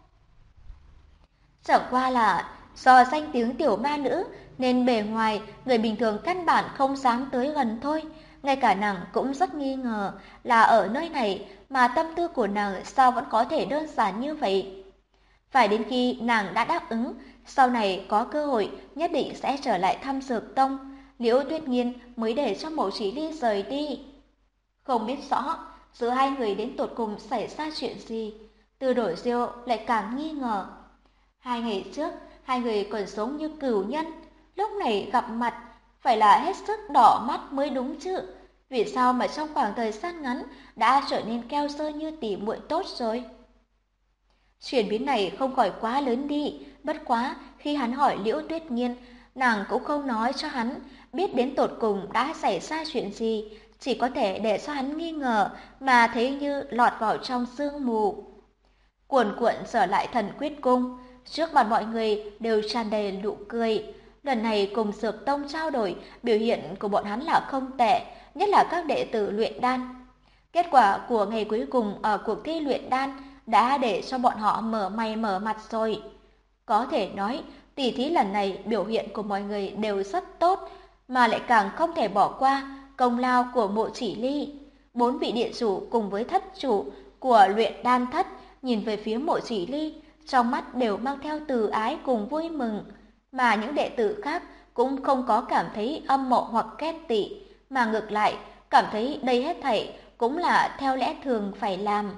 Chẳng qua là do danh tiếng tiểu ma nữ nên bề ngoài người bình thường căn bản không dám tới gần thôi. Ngay cả nàng cũng rất nghi ngờ là ở nơi này mà tâm tư của nàng sao vẫn có thể đơn giản như vậy. Phải đến khi nàng đã đáp ứng, sau này có cơ hội nhất định sẽ trở lại thăm Dược Tông, Liễu Tuyết Nghiên mới để cho Mộ Chí Ly rời đi. Không biết rõ giữa hai người đến tột cùng xảy ra chuyện gì, Tư Đồ Diêu lại càng nghi ngờ. 2 ngày trước, hai người còn giống như cừu nhân, lúc này gặp mặt phải là hết sức đỏ mắt mới đúng chứ. Vì sao mà trong khoảng thời gian ngắn đã trở nên keo sơ như tỉ muội tốt rồi? Chuyển biến này không khỏi quá lớn đi, bất quá khi hắn hỏi Liễu Tuyết Nghiên, nàng cũng không nói cho hắn biết đến tột cùng đã xảy ra chuyện gì, chỉ có thể để cho hắn nghi ngờ mà thấy như lọt vào trong sương mù. Cuồn cuộn trở lại Thần Quyết Cung, trước mặt mọi người đều tràn đầy nụ cười. Lần này cùng Dược Tông trao đổi, biểu hiện của bọn hắn là không tệ, nhất là các đệ tử luyện đan. Kết quả của ngày cuối cùng ở cuộc thi luyện đan đã để cho bọn họ mở mày mở mặt rồi. Có thể nói, tỷ thí lần này biểu hiện của mọi người đều rất tốt, mà lại càng không thể bỏ qua công lao của Mộ Chỉ Ly. 4 vị điện chủ cùng với thất chủ của luyện đan thất nhìn về phía Mộ Chỉ Ly, trong mắt đều mang theo từ ái cùng vui mừng, mà những đệ tử khác cũng không có cảm thấy âm mộ hoặc ghét tị, mà ngược lại cảm thấy đây hết thảy cũng là theo lẽ thường phải làm.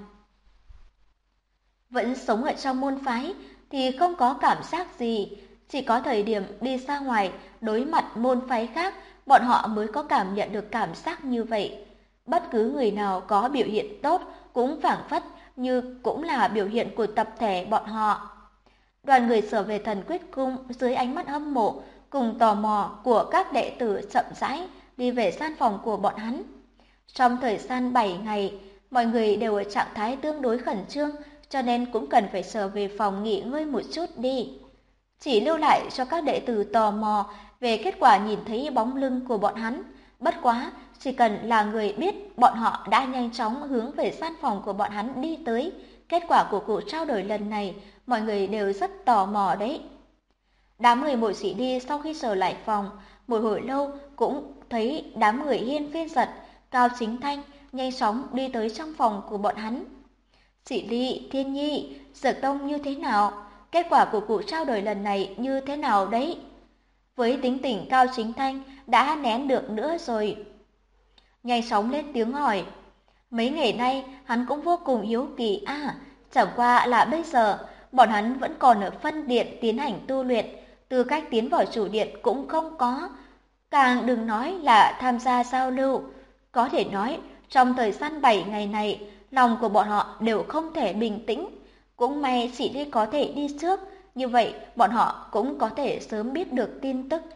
Vẫn sống ở trong môn phái thì không có cảm giác gì, chỉ có thời điểm đi ra ngoài đối mặt môn phái khác, bọn họ mới có cảm nhận được cảm giác như vậy. Bất cứ người nào có biểu hiện tốt cũng phảng phất như cũng là biểu hiện của tập thể bọn họ. Đoàn người trở về Thần Quyết Cung dưới ánh mắt hâm mộ cùng tò mò của các đệ tử chậm rãi đi về gian phòng của bọn hắn. Trong thời gian 7 ngày, mọi người đều ở trạng thái tương đối khẩn trương, cho nên cũng cần phải trở về phòng nghỉ ngơi một chút đi. Chỉ lưu lại cho các đệ tử tò mò về kết quả nhìn thấy bóng lưng của bọn hắn. Bất quá, chỉ cần là người biết, bọn họ đã nhanh chóng hướng về gian phòng của bọn hắn đi tới. Kết quả của cuộc trao đổi lần này, mọi người đều rất tò mò đấy. Đám người Mộ Chỉ Ly sau khi trở lại phòng, một hồi lâu cũng thấy đám người Hiên Viên Giật, Cao Chính Thanh nhanh chóng đi tới trong phòng của bọn hắn. Chỉ Ly, Thiên Nhi, Dược Tông như thế nào? Kết quả của cuộc trao đổi lần này như thế nào đấy? với tính tình Cao Chính Thanh đã nén được nữa rồi. Nhanh chóng lên tiếng hỏi. Mấy ngày nay hắn cũng vô cùng hiếu kỳ chẳng qua là bây giờ bọn hắn vẫn còn ở phân điện tiến hành tu luyện, tư cách tiến vào chủ điện cũng không có, càng đừng nói là tham gia giao lưu. Có thể nói, trong thời gian 7 ngày này, lòng của bọn họ đều không thể bình tĩnh. Cũng may chỉ đi có thể đi trước, như vậy bọn họ cũng có thể sớm biết được tin tức.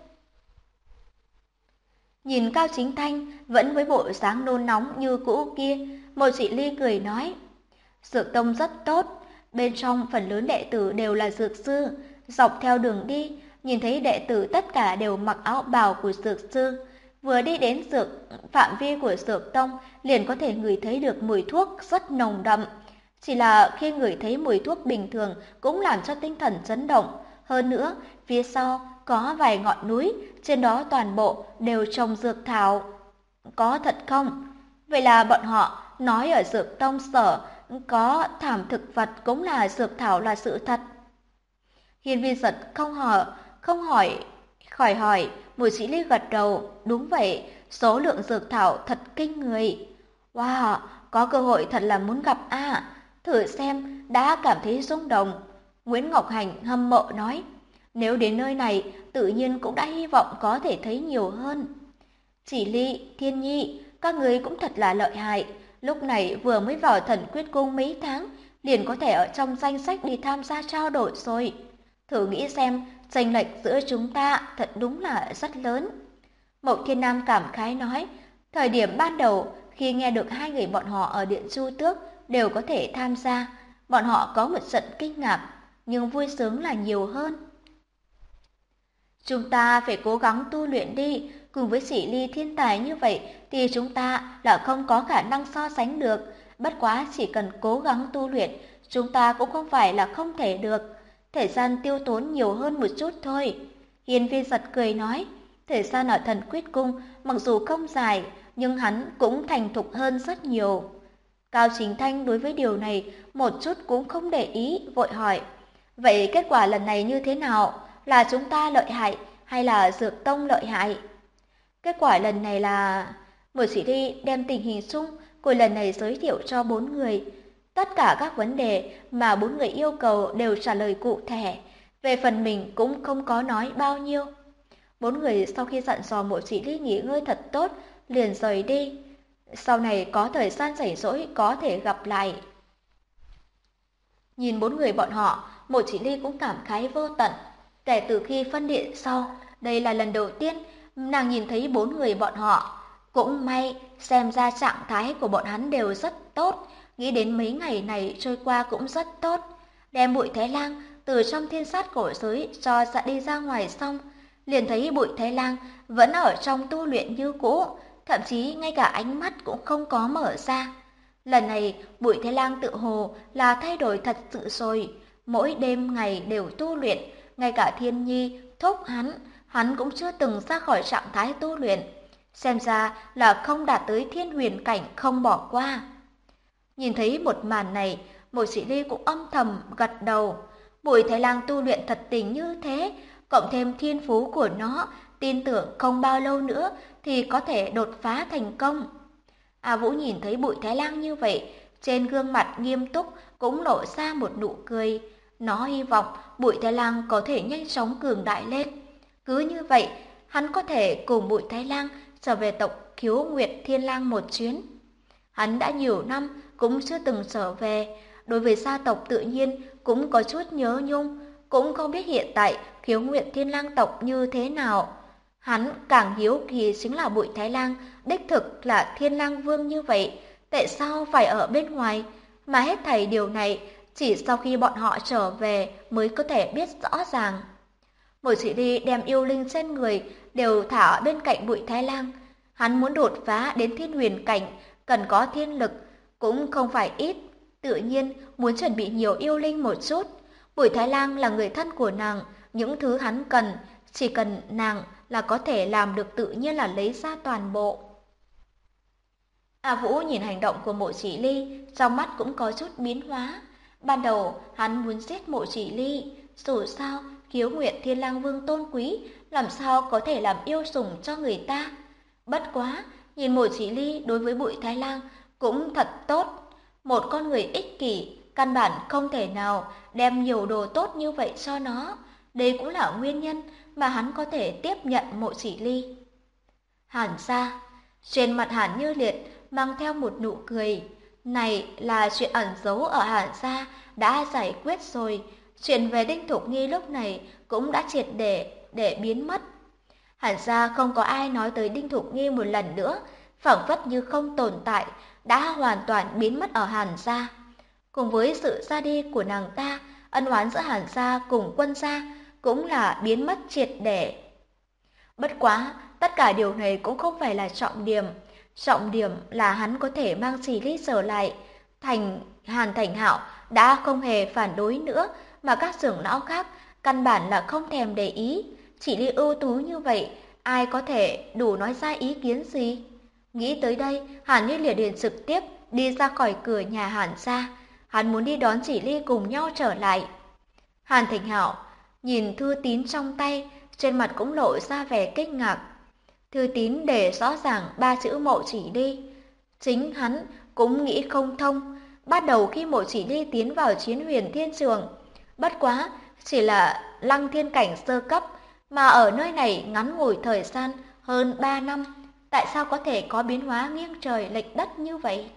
Nhìn Cao Chính Thanh vẫn với bộ dáng nôn nóng như cũ kia, Mộ Chỉ Ly cười nói, Dược Tông rất tốt, bên trong phần lớn đệ tử đều là dược sư, dọc theo đường đi, nhìn thấy đệ tử tất cả đều mặc áo bào của dược sư. Vừa đi đến phạm vi của Dược Tông liền có thể ngửi thấy được mùi thuốc rất nồng đậm. Chỉ là khi ngửi thấy mùi thuốc bình thường cũng làm cho tinh thần chấn động. Hơn nữa, phía sau có vài ngọn núi, trên đó toàn bộ đều trồng dược thảo. Có thật không? Vậy là bọn họ nói ở Dược Tông sở có thảm thực vật cũng là dược thảo là sự thật. Hiên Viên Giật không hỏi, khỏi hỏi, Mùi Sĩ Ly gật đầu, đúng vậy, số lượng dược thảo thật kinh người. Wow, có cơ hội thật là muốn gặp thử xem, đã cảm thấy rung động. Nguyễn Ngọc Hành hâm mộ nói, nếu đến nơi này, tự nhiên cũng đã hy vọng có thể thấy nhiều hơn. Chỉ Ly, Thiên Nhi, các người cũng thật là lợi hại, lúc này vừa mới vào Thần Quyết Cung mấy tháng, liền có thể ở trong danh sách đi tham gia trao đổi rồi. Thử nghĩ xem, chênh lệch giữa chúng ta thật đúng là rất lớn. Mậu Thiên Nam cảm khái nói, thời điểm ban đầu khi nghe được hai người bọn họ ở Điện Chu Tước đều có thể tham gia, bọn họ có một trận kinh ngạc, nhưng vui sướng là nhiều hơn. Chúng ta phải cố gắng tu luyện đi, cùng với Chỉ Ly thiên tài như vậy thì chúng ta là không có khả năng so sánh được. Bất quá chỉ cần cố gắng tu luyện, chúng ta cũng không phải là không thể được. Thời gian tiêu tốn nhiều hơn một chút thôi. Hiên Viên Giật cười nói, thời gian ở Thần Quyết Cung mặc dù không dài, nhưng hắn cũng thành thục hơn rất nhiều. Cao Chính Thanh đối với điều này một chút cũng không để ý, vội hỏi, vậy kết quả lần này như thế nào? Là chúng ta lợi hại hay là Dược Tông lợi hại? Kết quả lần này là... Mộ Chỉ Ly đem tình hình chung của lần này giới thiệu cho 4 người. Tất cả các vấn đề mà 4 người yêu cầu đều trả lời cụ thể. Về phần mình cũng không có nói bao nhiêu. 4 người sau khi dặn dò Mộ Chỉ Ly nghỉ ngơi thật tốt, liền rời đi. Sau này có thời gian rảnh rỗi có thể gặp lại. Nhìn 4 người bọn họ, Mộ Chỉ Ly cũng cảm khái vô tận. Kể từ khi phân điện sau, đây là lần đầu tiên nàng nhìn thấy 4 người bọn họ. Cũng may, xem ra trạng thái của bọn hắn đều rất tốt, nghĩ đến mấy ngày này trôi qua cũng rất tốt. Đem Bụi Thái Lang từ trong thiên sát cổ giới cho đi ra ngoài xong, liền thấy Bụi Thái Lang vẫn ở trong tu luyện như cũ, thậm chí ngay cả ánh mắt cũng không có mở ra. Lần này, Bụi Thái Lang tự hồ là thay đổi thật sự rồi, mỗi đêm ngày đều tu luyện, ngay cả Thiên Nhi thúc hắn cũng chưa từng ra khỏi trạng thái tu luyện. Xem ra là không đạt tới thiên huyền cảnh không bỏ qua. Nhìn thấy một màn này, Mộ Chỉ Ly cũng âm thầm gật đầu. Bụi Thái Lang tu luyện thật tình như thế, cộng thêm thiên phú của nó, tin tưởng không bao lâu nữa thì có thể đột phá thành công. A Vũ nhìn thấy Bụi Thái Lang như vậy, trên gương mặt nghiêm túc cũng lộ ra một nụ cười. Nó hy vọng Bụi Thái Lang có thể nhanh chóng cường đại lên. Cứ như vậy, hắn có thể cùng Bụi Thái Lang trở về tộc Khiếu Nguyệt Thiên Lang một chuyến. Hắn đã nhiều năm cũng chưa từng trở về, đối với gia tộc tự nhiên cũng có chút nhớ nhung, cũng không biết hiện tại Khiếu Nguyệt Thiên Lang tộc như thế nào. Hắn càng hiếu kỳ chính là Bụi Thái Lang đích thực là Thiên Lang Vương như vậy, tại sao phải ở bên ngoài, mà hết thảy điều này chỉ sau khi bọn họ trở về mới có thể biết rõ ràng. Mộ Chỉ Ly đem yêu linh trên người đều thả ở bên cạnh Bụi Thái Lang. Hắn muốn đột phá đến thiên huyền cảnh, cần có thiên lực, cũng không phải ít. Tự nhiên muốn chuẩn bị nhiều yêu linh một chút. Bụi Thái Lang là người thân của nàng, những thứ hắn cần, chỉ cần nàng là có thể làm được, tự nhiên là lấy ra toàn bộ. A Vũ nhìn hành động của Mộ Chỉ Ly, trong mắt cũng có chút biến hóa. Ban đầu hắn muốn giết Mộ Chỉ Ly, dù sao khiếu nguyện Thiên Lang Vương tôn quý, làm sao có thể làm yêu sủng cho người ta. Bất quá, nhìn Mộ Chỉ Ly đối với Bụi Thái Lang cũng thật tốt. Một con người ích kỷ, căn bản không thể nào đem nhiều đồ tốt như vậy cho nó. Đây cũng là nguyên nhân mà hắn có thể tiếp nhận Mộ Chỉ Ly. Hàn gia, trên mặt Hàn Như Liệt mang theo một nụ cười. Này là chuyện ẩn giấu ở Hàn gia đã giải quyết rồi. Chuyện về Đinh Thục Nghi lúc này cũng đã triệt để biến mất. Hàn gia không có ai nói tới Đinh Thục Nghi một lần nữa, phảng phất như không tồn tại, đã hoàn toàn biến mất ở Hàn gia. Cùng với sự ra đi của nàng ta, ân oán giữa Hàn gia cùng Quân gia cũng là biến mất triệt để. Bất quá, tất cả điều này cũng không phải là trọng điểm. Trọng điểm là hắn có thể mang Chỉ Ly trở lại. Hàn Thành Hạo đã không hề phản đối nữa, mà các trưởng lão khác căn bản là không thèm để ý. Chỉ Ly ưu tú như vậy, ai có thể đủ nói ra ý kiến gì? Nghĩ tới đây, Hàn Như Liệt liền trực tiếp đi ra khỏi cửa nhà Hàn gia. Hắn muốn đi đón Chỉ Ly cùng nhau trở lại. Hàn Thành Hạo nhìn thư tín trong tay, trên mặt cũng lộ ra vẻ kinh ngạc. Thư tín để rõ ràng 3 chữ Mộ Chỉ Ly. Chính hắn cũng nghĩ không thông. Bắt đầu khi Mộ Chỉ Ly tiến vào Chiến Huyền Thiên Trường, bất quá chỉ là Lăng Thiên cảnh sơ cấp, mà ở nơi này ngắn ngủi thời gian hơn 3 năm, tại sao có thể có biến hóa nghiêng trời lệch đất như vậy?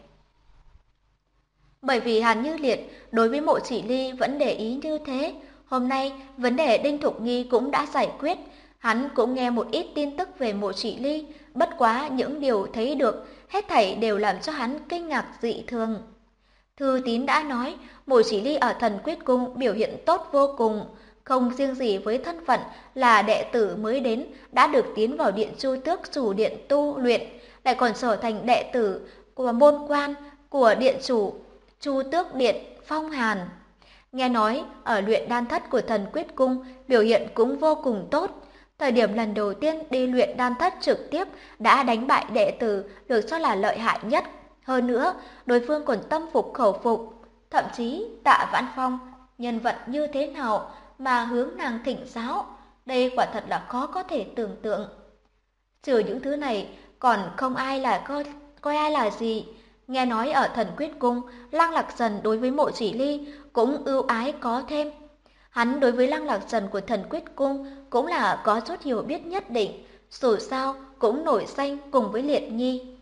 Bởi vì Hàn Như Liệt đối với Mộ Chỉ Ly vẫn để ý như thế. Hôm nay, vấn đề Đinh Thục Nghi cũng đã giải quyết. Hắn cũng nghe một ít tin tức về Mộ Chỉ Ly, bất quá những điều thấy được, hết thảy đều làm cho hắn kinh ngạc dị thường. Thư tín đã nói, Mộ Chỉ Ly ở Thần Quyết Cung biểu hiện tốt vô cùng, không riêng gì với thân phận là đệ tử mới đến đã được tiến vào Điện Chu Tước Chủ Điện tu luyện, lại còn trở thành đệ tử của môn quan của điện chủ Chu Tước Điện Phong Hàn. Nghe nói ở luyện đan thất của Thần Quyết Cung biểu hiện cũng vô cùng tốt. Thời điểm lần đầu tiên đi luyện đan thất trực tiếp đã đánh bại đệ tử được cho là lợi hại nhất. Hơn nữa, đối phương còn tâm phục khẩu phục. Thậm chí Tạ Vãn Phong, nhân vật như thế nào mà hướng nàng thỉnh giáo, đây quả thật là khó có thể tưởng tượng. Trừ những thứ này, còn không ai là coi ai là gì. Nghe nói ở Thần Quyết Cung, Lăng Lạc Sần đối với Mộ Chỉ Ly cũng ưu ái có thêm. Hắn đối với Lăng Lạc Sần của Thần Quyết Cung cũng là có chút hiểu biết nhất định, dù sao cũng nổi danh cùng với Liệt Nhi.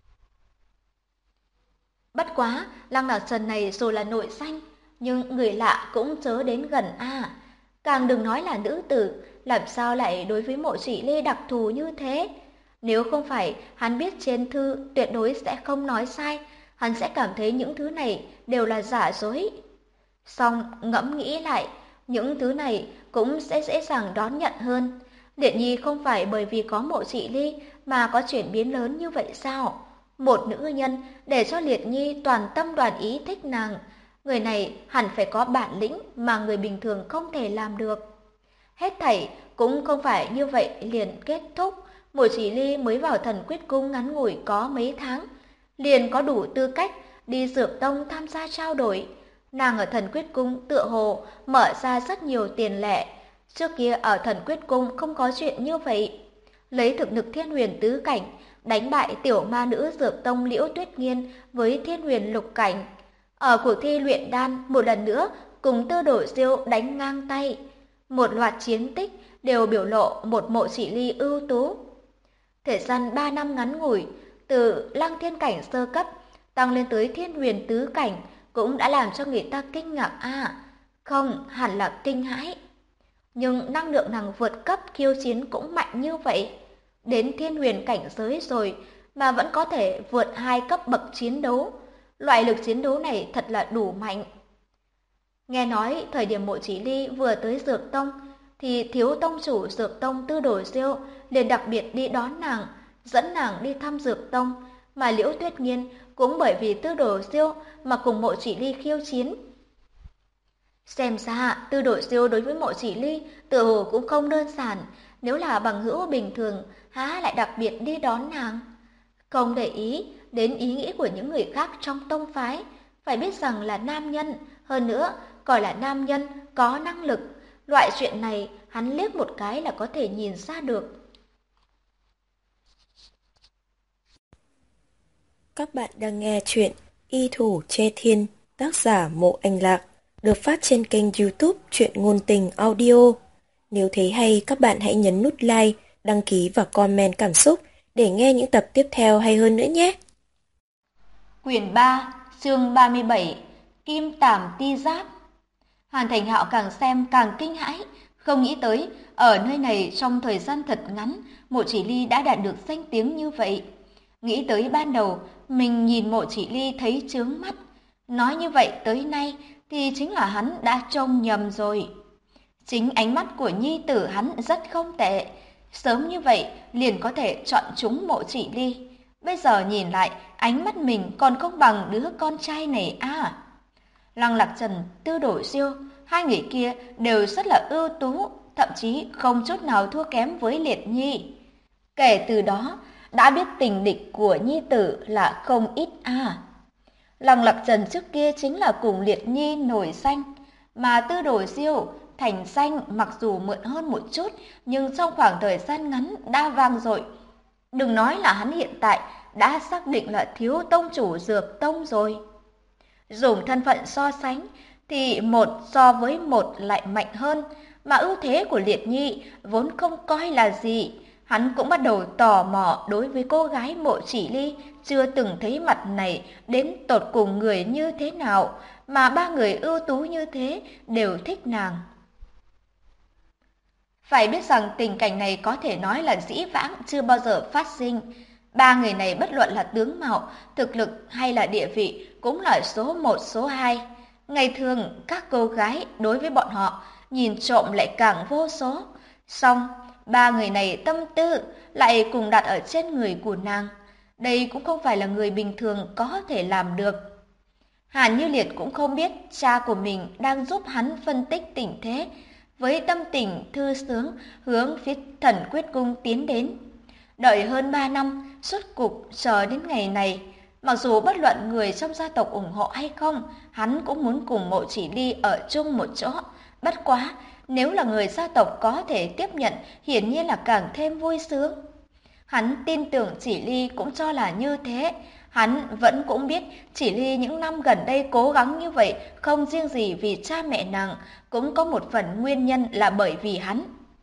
Bất quá, Lăng Lạc Sần này dù là nổi danh, nhưng người lạ cũng chớ đến gần a. Càng đừng nói là nữ tử, làm sao lại đối với Mộ Chỉ Ly đặc thù như thế? Nếu không phải hắn biết trên thư tuyệt đối sẽ không nói sai, hắn sẽ cảm thấy những thứ này đều là giả dối. Song ngẫm nghĩ lại, những thứ này cũng sẽ dễ dàng đón nhận hơn. Liệt Nhi không phải bởi vì có Mộ Chỉ Ly mà có chuyển biến lớn như vậy sao? Một nữ nhân để cho Liệt Nhi toàn tâm toàn ý thích nàng, người này hẳn phải có bản lĩnh mà người bình thường không thể làm được. Hết thảy cũng không phải như vậy liền kết thúc. Mộ Chỉ Ly mới vào Thần Quyết Cung ngắn ngủi có mấy tháng, liền có đủ tư cách đi Dược Tông tham gia trao đổi. Nàng ở Thần Quyết Cung tựa hồ mở ra rất nhiều tiền lệ. Trước kia ở Thần Quyết Cung không có chuyện như vậy. Lấy thực lực Thiên Huyền tứ cảnh, đánh bại tiểu ma nữ Dược Tông Liễu Tuyết Nghiên với Thiên Huyền lục cảnh. Ở cuộc thi luyện đan một lần nữa cùng Tư Đồ Diêu đánh ngang tay. Một loạt chiến tích đều biểu lộ một Mộ Chỉ Ly ưu tú. Thời gian 3 năm ngắn ngủi, từ Lăng Thiên cảnh sơ cấp tăng lên tới Thiên Huyền tứ cảnh cũng đã làm cho người ta kinh ngạc không hẳn là kinh hãi. Nhưng năng lượng nàng vượt cấp khiêu chiến cũng mạnh như vậy, đến Thiên Huyền cảnh giới rồi mà vẫn có thể vượt 2 cấp bậc chiến đấu. Loại lực chiến đấu này thật là đủ mạnh. Nghe nói thời điểm Mộ Chỉ Ly vừa tới Dược Tông thì thiếu tông chủ Dược Tông Tư Đồ Diêu liền đặc biệt đi đón nàng, dẫn nàng đi thăm Dược Tông, mà Liễu Tuyết Nghiên cũng bởi vì Tư Đồ Diêu mà cùng Mộ Chỉ Ly khiêu chiến. Xem ra Tư Đồ Diêu đối với Mộ Chỉ Ly tựa hồ cũng không đơn giản, nếu là bằng hữu bình thường há lại đặc biệt đi đón nàng. Không để ý đến ý nghĩ của những người khác trong tông phái, phải biết rằng là nam nhân, hơn nữa còn là nam nhân có năng lực, Loại chuyện này hắn liếc một cái là có thể nhìn ra được. Các bạn đang nghe chuyện Y Thủ Chê Thiên, tác giả Mộ Anh Lạc, được phát trên kênh YouTube Truyện Ngôn Tình Audio. Nếu thấy hay, các bạn hãy nhấn nút like, đăng ký và comment cảm xúc để nghe những tập tiếp theo hay hơn nữa nhé. Quyển 3, chương 37, Kim Tàm Ti Giáp. Hàn Thành Hạo càng xem càng kinh hãi, không nghĩ tới ở nơi này trong thời gian thật ngắn, Mộ Chỉ Ly đã đạt được danh tiếng như vậy. Nghĩ tới ban đầu mình nhìn Mộ Chỉ Ly thấy chướng mắt, nói như vậy tới nay thì chính là hắn đã trông nhầm rồi. Chính ánh mắt của nhi tử hắn rất không tệ, sớm như vậy liền có thể chọn chúng Mộ Chỉ Ly. Bây giờ nhìn lại, ánh mắt mình còn không bằng đứa con trai này à. Lăng Lạc Trần, Tư Đồ Diêu, hai người kia đều rất là ưu tú, thậm chí không chút nào thua kém với Liệt Nhi. Kể từ đó, đã biết tình địch của nhi tử là không ít à. Lăng Lạc Trần trước kia chính là cùng Liệt Nhi nổi danh, mà Tư Đồ Diêu thành danh mặc dù muộn hơn một chút, nhưng trong khoảng thời gian ngắn đã vang dội. Đừng nói là hắn hiện tại đã xác định là thiếu tông chủ Dược Tông rồi. Dùng thân phận so sánh thì một so với một lại mạnh hơn, mà ưu thế của Liệt Nhi vốn không coi là gì. Hắn cũng bắt đầu tò mò đối với cô gái Mộ Chỉ Ly chưa từng thấy mặt này đến tột cùng người như thế nào, mà ba người ưu tú như thế đều thích nàng. Phải biết rằng tình cảnh này có thể nói là dĩ vãng chưa bao giờ phát sinh. Ba người này bất luận là tướng mạo, thực lực hay là địa vị cũng là số 1 số 2. Ngày thường các cô gái đối với bọn họ nhìn trộm lại càng vô số. Song ba người này tâm tư lại cùng đặt ở trên người của nàng. Đây cũng không phải là người bình thường có thể làm được. Hàn Như Liệt cũng không biết cha của mình đang giúp hắn phân tích tình thế, với tâm tình thư sướng hướng phía Thần Quyết Cung tiến đến. Đợi hơn 3 năm, rốt cục chờ đến ngày này. Mặc dù bất luận người trong gia tộc ủng hộ hay không, hắn cũng muốn cùng Mộ Chỉ Ly ở chung một chỗ. Bất quá, nếu là người gia tộc có thể tiếp nhận, hiển nhiên là càng thêm vui sướng. Hắn tin tưởng Chỉ Ly cũng cho là như thế. Hắn vẫn cũng biết Chỉ Ly những năm gần đây cố gắng như vậy không riêng gì vì cha mẹ nàng, cũng có một phần nguyên nhân là bởi vì hắn.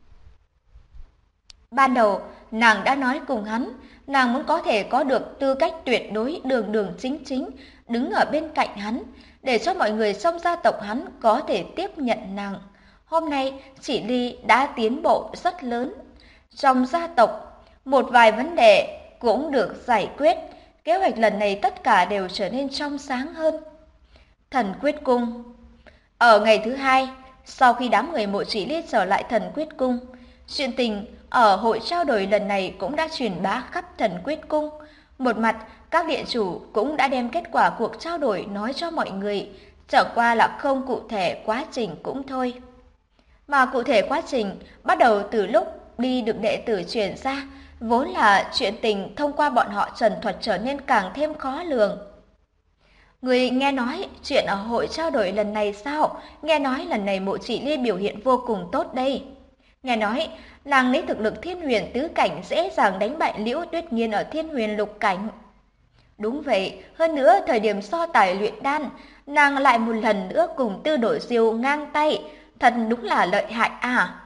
Ban đầu, nàng đã nói cùng hắn, nàng muốn có thể có được tư cách tuyệt đối đường đường chính chính, đứng ở bên cạnh hắn, để cho mọi người trong gia tộc hắn có thể tiếp nhận nàng. Hôm nay, Chỉ Ly đã tiến bộ rất lớn. Trong gia tộc, một vài vấn đề cũng được giải quyết, kế hoạch lần này tất cả đều trở nên trong sáng hơn. Thần Quyết Cung. Ở ngày thứ hai, sau khi đám người Mộ Chỉ Ly trở lại Thần Quyết Cung, chuyện tình ở hội trao đổi lần này cũng đã truyền bá khắp Thần Quyết Cung. Một mặt, các địa chủ cũng đã đem kết quả cuộc trao đổi nói cho mọi người, chẳng qua là không cụ thể quá trình cũng thôi. Mà cụ thể quá trình bắt đầu từ lúc đi được đệ tử truyền ra, vốn là chuyện tình thông qua bọn họ trần thuật trở nên càng thêm khó lường. Người nghe nói chuyện ở hội trao đổi lần này sao? Nghe nói lần này Mộ Chỉ Ly biểu hiện vô cùng tốt đây. Nghe nói nàng lấy thực lực Thiên Huyền tứ cảnh dễ dàng đánh bại Liễu Tuyết Nghiên ở Thiên Huyền lục cảnh. Đúng vậy, hơn nữa thời điểm so tài luyện đan, nàng lại một lần nữa cùng Tư Đồ Diêu ngang tay, thật đúng là lợi hại à.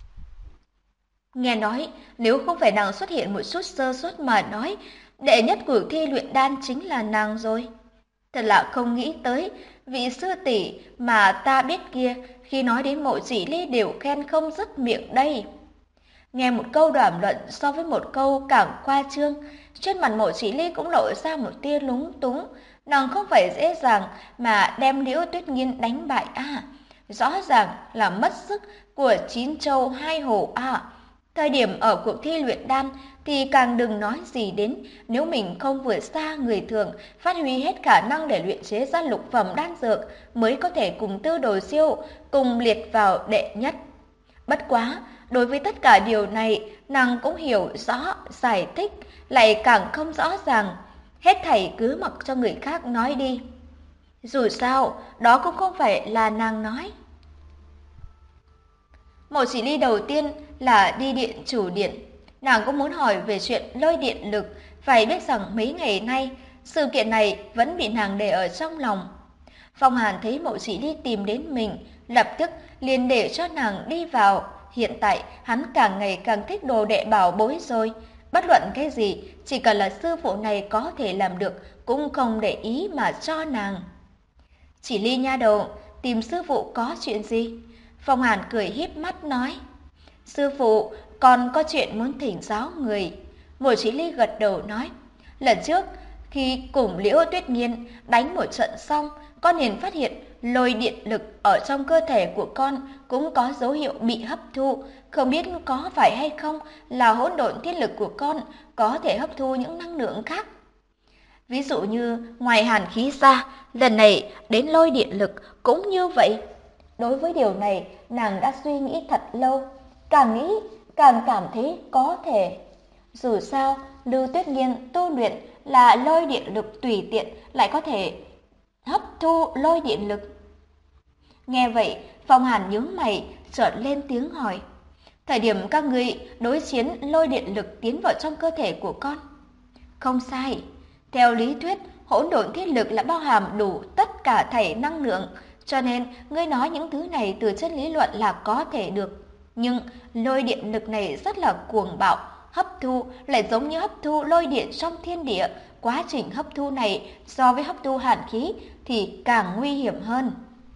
Nghe nói, nếu không phải nàng xuất hiện một chút sơ suất mà nói, đệ nhất cuộc thi luyện đan chính là nàng rồi. Thật là không nghĩ tới, vị sư tỷ mà ta biết kia, khi nói đến Mộ Chỉ Ly đều khen không dứt miệng đây. Nghe một câu đàm luận so với một câu càng khoa trương, trên mặt Mộ Chỉ Ly cũng lộ ra một tia lúng túng. Nàng không phải dễ dàng mà đem Liễu Tuyết Nghiên đánh bại à. Rõ ràng là mất sức của 9 châu 2 hồ à. Thời điểm ở cuộc thi luyện đan thì càng đừng nói gì đến, nếu mình không vượt xa người thường, phát huy hết khả năng để luyện chế ra lục phẩm đan dược, mới có thể cùng Tư Đồ Diêu cùng liệt vào đệ nhất. Bất quá, đối với tất cả điều này, nàng cũng hiểu rõ, giải thích, lại càng không rõ ràng. Hết thảy cứ mặc cho người khác nói đi. Dù sao, đó cũng không phải là nàng nói. Mộ Chỉ Ly đầu tiên là đi điện chủ điện. Nàng cũng muốn hỏi về chuyện lôi điện lực, phải biết rằng mấy ngày nay sự kiện này vẫn bị nàng để ở trong lòng. Phong Hàn thấy Mộ Chỉ Ly tìm đến mình, lập tức liền để cho nàng đi vào. Hiện tại hắn càng ngày càng thích đồ đệ bảo bối rồi. Bất luận cái gì, chỉ cần là sư phụ này có thể làm được, cũng không để ý mà cho nàng. Chỉ Ly nha đầu, tìm sư phụ có chuyện gì? Phong Hàn cười híp mắt nói. Sư phụ, con có chuyện muốn thỉnh giáo người. Mộ Chỉ Ly gật đầu nói. Lần trước, khi cùng Liễu Tuyết Nghiên đánh một trận xong, con liền phát hiện lôi điện lực ở trong cơ thể của con cũng có dấu hiệu bị hấp thu. Không biết có phải hay không là hỗn độn thiết lực của con có thể hấp thu những năng lượng khác. Ví dụ như ngoài hàn khí ra, lần này đến lôi điện lực cũng như vậy. Đối với điều này, nàng đã suy nghĩ thật lâu, càng nghĩ càng cảm thấy có thể. Dù sao, Lưu Tuyết Nghiên tu luyện là lôi điện lực tùy tiện lại có thể hấp thu lôi điện lực. Nghe vậy, Phong Hàn nhướng mày, chợt lên tiếng hỏi. Thời điểm các ngươi đối chiến lôi điện lực tiến vào trong cơ thể của con. Không sai. Theo lý thuyết, hỗn độn thiết lực là bao hàm đủ tất cả thảy năng lượng, cho nên ngươi nói những thứ này từ trên lý luận là có thể được. Nhưng lôi điện lực này rất là cuồng bạo, hấp thu lại giống như hấp thu lôi điện trong thiên địa. Quá trình hấp thu này so với hấp thu hàn khí thì càng nguy hiểm hơn.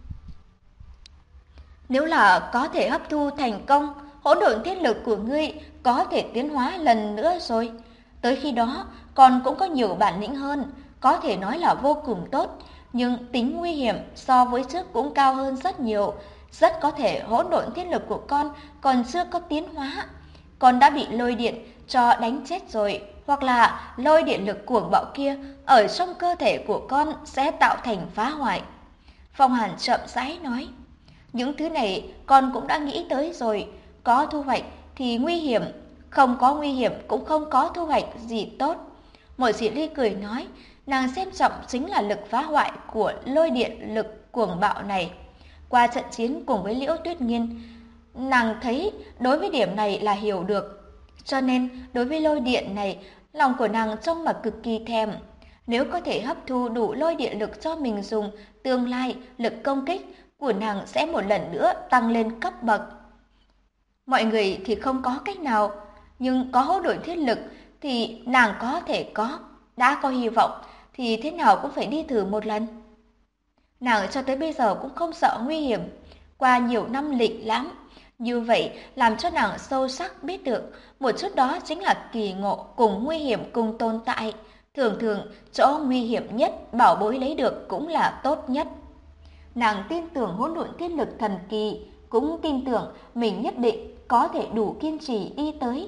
Nếu là có thể hấp thu thành công, hỗn độn thiết lực của ngươi có thể tiến hóa lần nữa rồi. Tới khi đó, con cũng có nhiều bản lĩnh hơn, có thể nói là vô cùng tốt, nhưng tính nguy hiểm so với trước cũng cao hơn rất nhiều. Rất có thể hỗn độn thiết lực của con còn chưa có tiến hóa. Con đã bị lôi điện cho đánh chết rồi, hoặc là lôi điện lực cuồng bạo kia ở trong cơ thể của con sẽ tạo thành phá hoại. Phong Hàn chậm rãi nói. Những thứ này con cũng đã nghĩ tới rồi, có thu hoạch thì nguy hiểm, không có nguy hiểm cũng không có thu hoạch gì tốt. Mộ Chỉ Ly cười nói, nàng xem trọng chính là lực phá hoại của lôi điện lực cuồng bạo này. Qua trận chiến cùng với Liễu Tuyết Nghiên, nàng thấy đối với điểm này là hiểu được. Cho nên đối với lôi điện này, lòng của nàng trông mà cực kỳ thèm. Nếu có thể hấp thu đủ lôi điện lực cho mình dùng, tương lai lực công kích của nàng sẽ một lần nữa tăng lên cấp bậc. Mọi người thì không có cách nào, nhưng có hỗn độn thiết lực thì nàng có thể có. Đã có hy vọng thì thế nào cũng phải đi thử một lần. Nàng cho tới bây giờ cũng không sợ nguy hiểm. Qua nhiều năm lịch lãm, như vậy làm cho nàng sâu sắc biết được một chút đó chính là kỳ ngộ cùng nguy hiểm cùng tồn tại. Thường thường chỗ nguy hiểm nhất bảo bối lấy được cũng là tốt nhất. Nàng tin tưởng hỗn độn thiết lực thần kỳ, cũng tin tưởng mình nhất định có thể đủ kiên trì đi tới.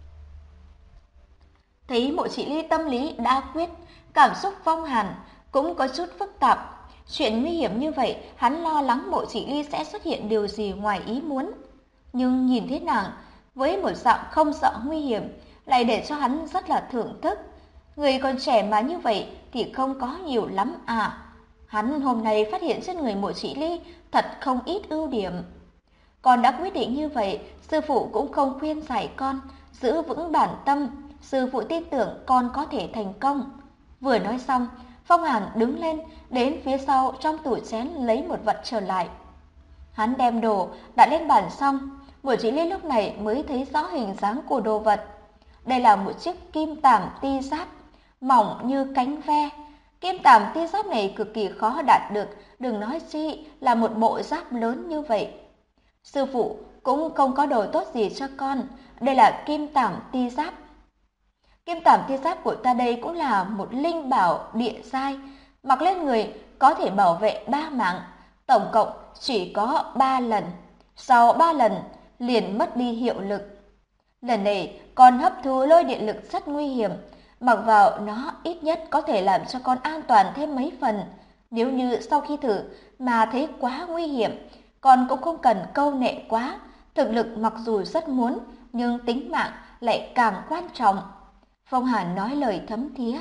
Thấy Mộ Chỉ Ly tâm lý đã quyết, cảm xúc Phong Hàn cũng có chút phức tạp. Chuyện nguy hiểm như vậy, hắn lo lắng Mộ Chỉ Ly sẽ xuất hiện điều gì ngoài ý muốn. Nhưng nhìn thấy nàng với một dạng không sợ nguy hiểm, lại để cho hắn rất là thưởng thức. Người còn trẻ mà như vậy thì không có nhiều lắm à. Hắn hôm nay phát hiện trên người Mộ Chỉ Ly thật không ít ưu điểm. Con đã quyết định như vậy, sư phụ cũng không khuyên giải con, giữ vững bản tâm, sư phụ tin tưởng con có thể thành công. Vừa nói xong, Phong Hàn đứng lên, đến phía sau trong tủ chén lấy một vật trở lại. Hắn đem đồ đặt lên bàn xong, Mộ Chỉ Ly lúc này mới thấy rõ hình dáng của đồ vật. Đây là một chiếc kim tàm ti giáp, mỏng như cánh ve. Kim tàm ti giáp này cực kỳ khó đạt được, đừng nói chi là một bộ giáp lớn như vậy. Sư phụ cũng không có đồ tốt gì cho con, đây là kim tàm ti giáp. Kim tàm ti giáp của ta đây cũng là một linh bảo địa giai, mặc lên người có thể bảo vệ 3 mạng, tổng cộng chỉ có 3 lần, sau 3 lần liền mất đi hiệu lực. Lần này con hấp thu lôi điện lực rất nguy hiểm, mặc vào nó ít nhất có thể làm cho con an toàn thêm mấy phần. Nếu như sau khi thử mà thấy quá nguy hiểm, con cũng không cần câu nệ quá. Thực lực mặc dù rất muốn, nhưng tính mạng lại càng quan trọng. Phong Hàn nói lời thấm thía.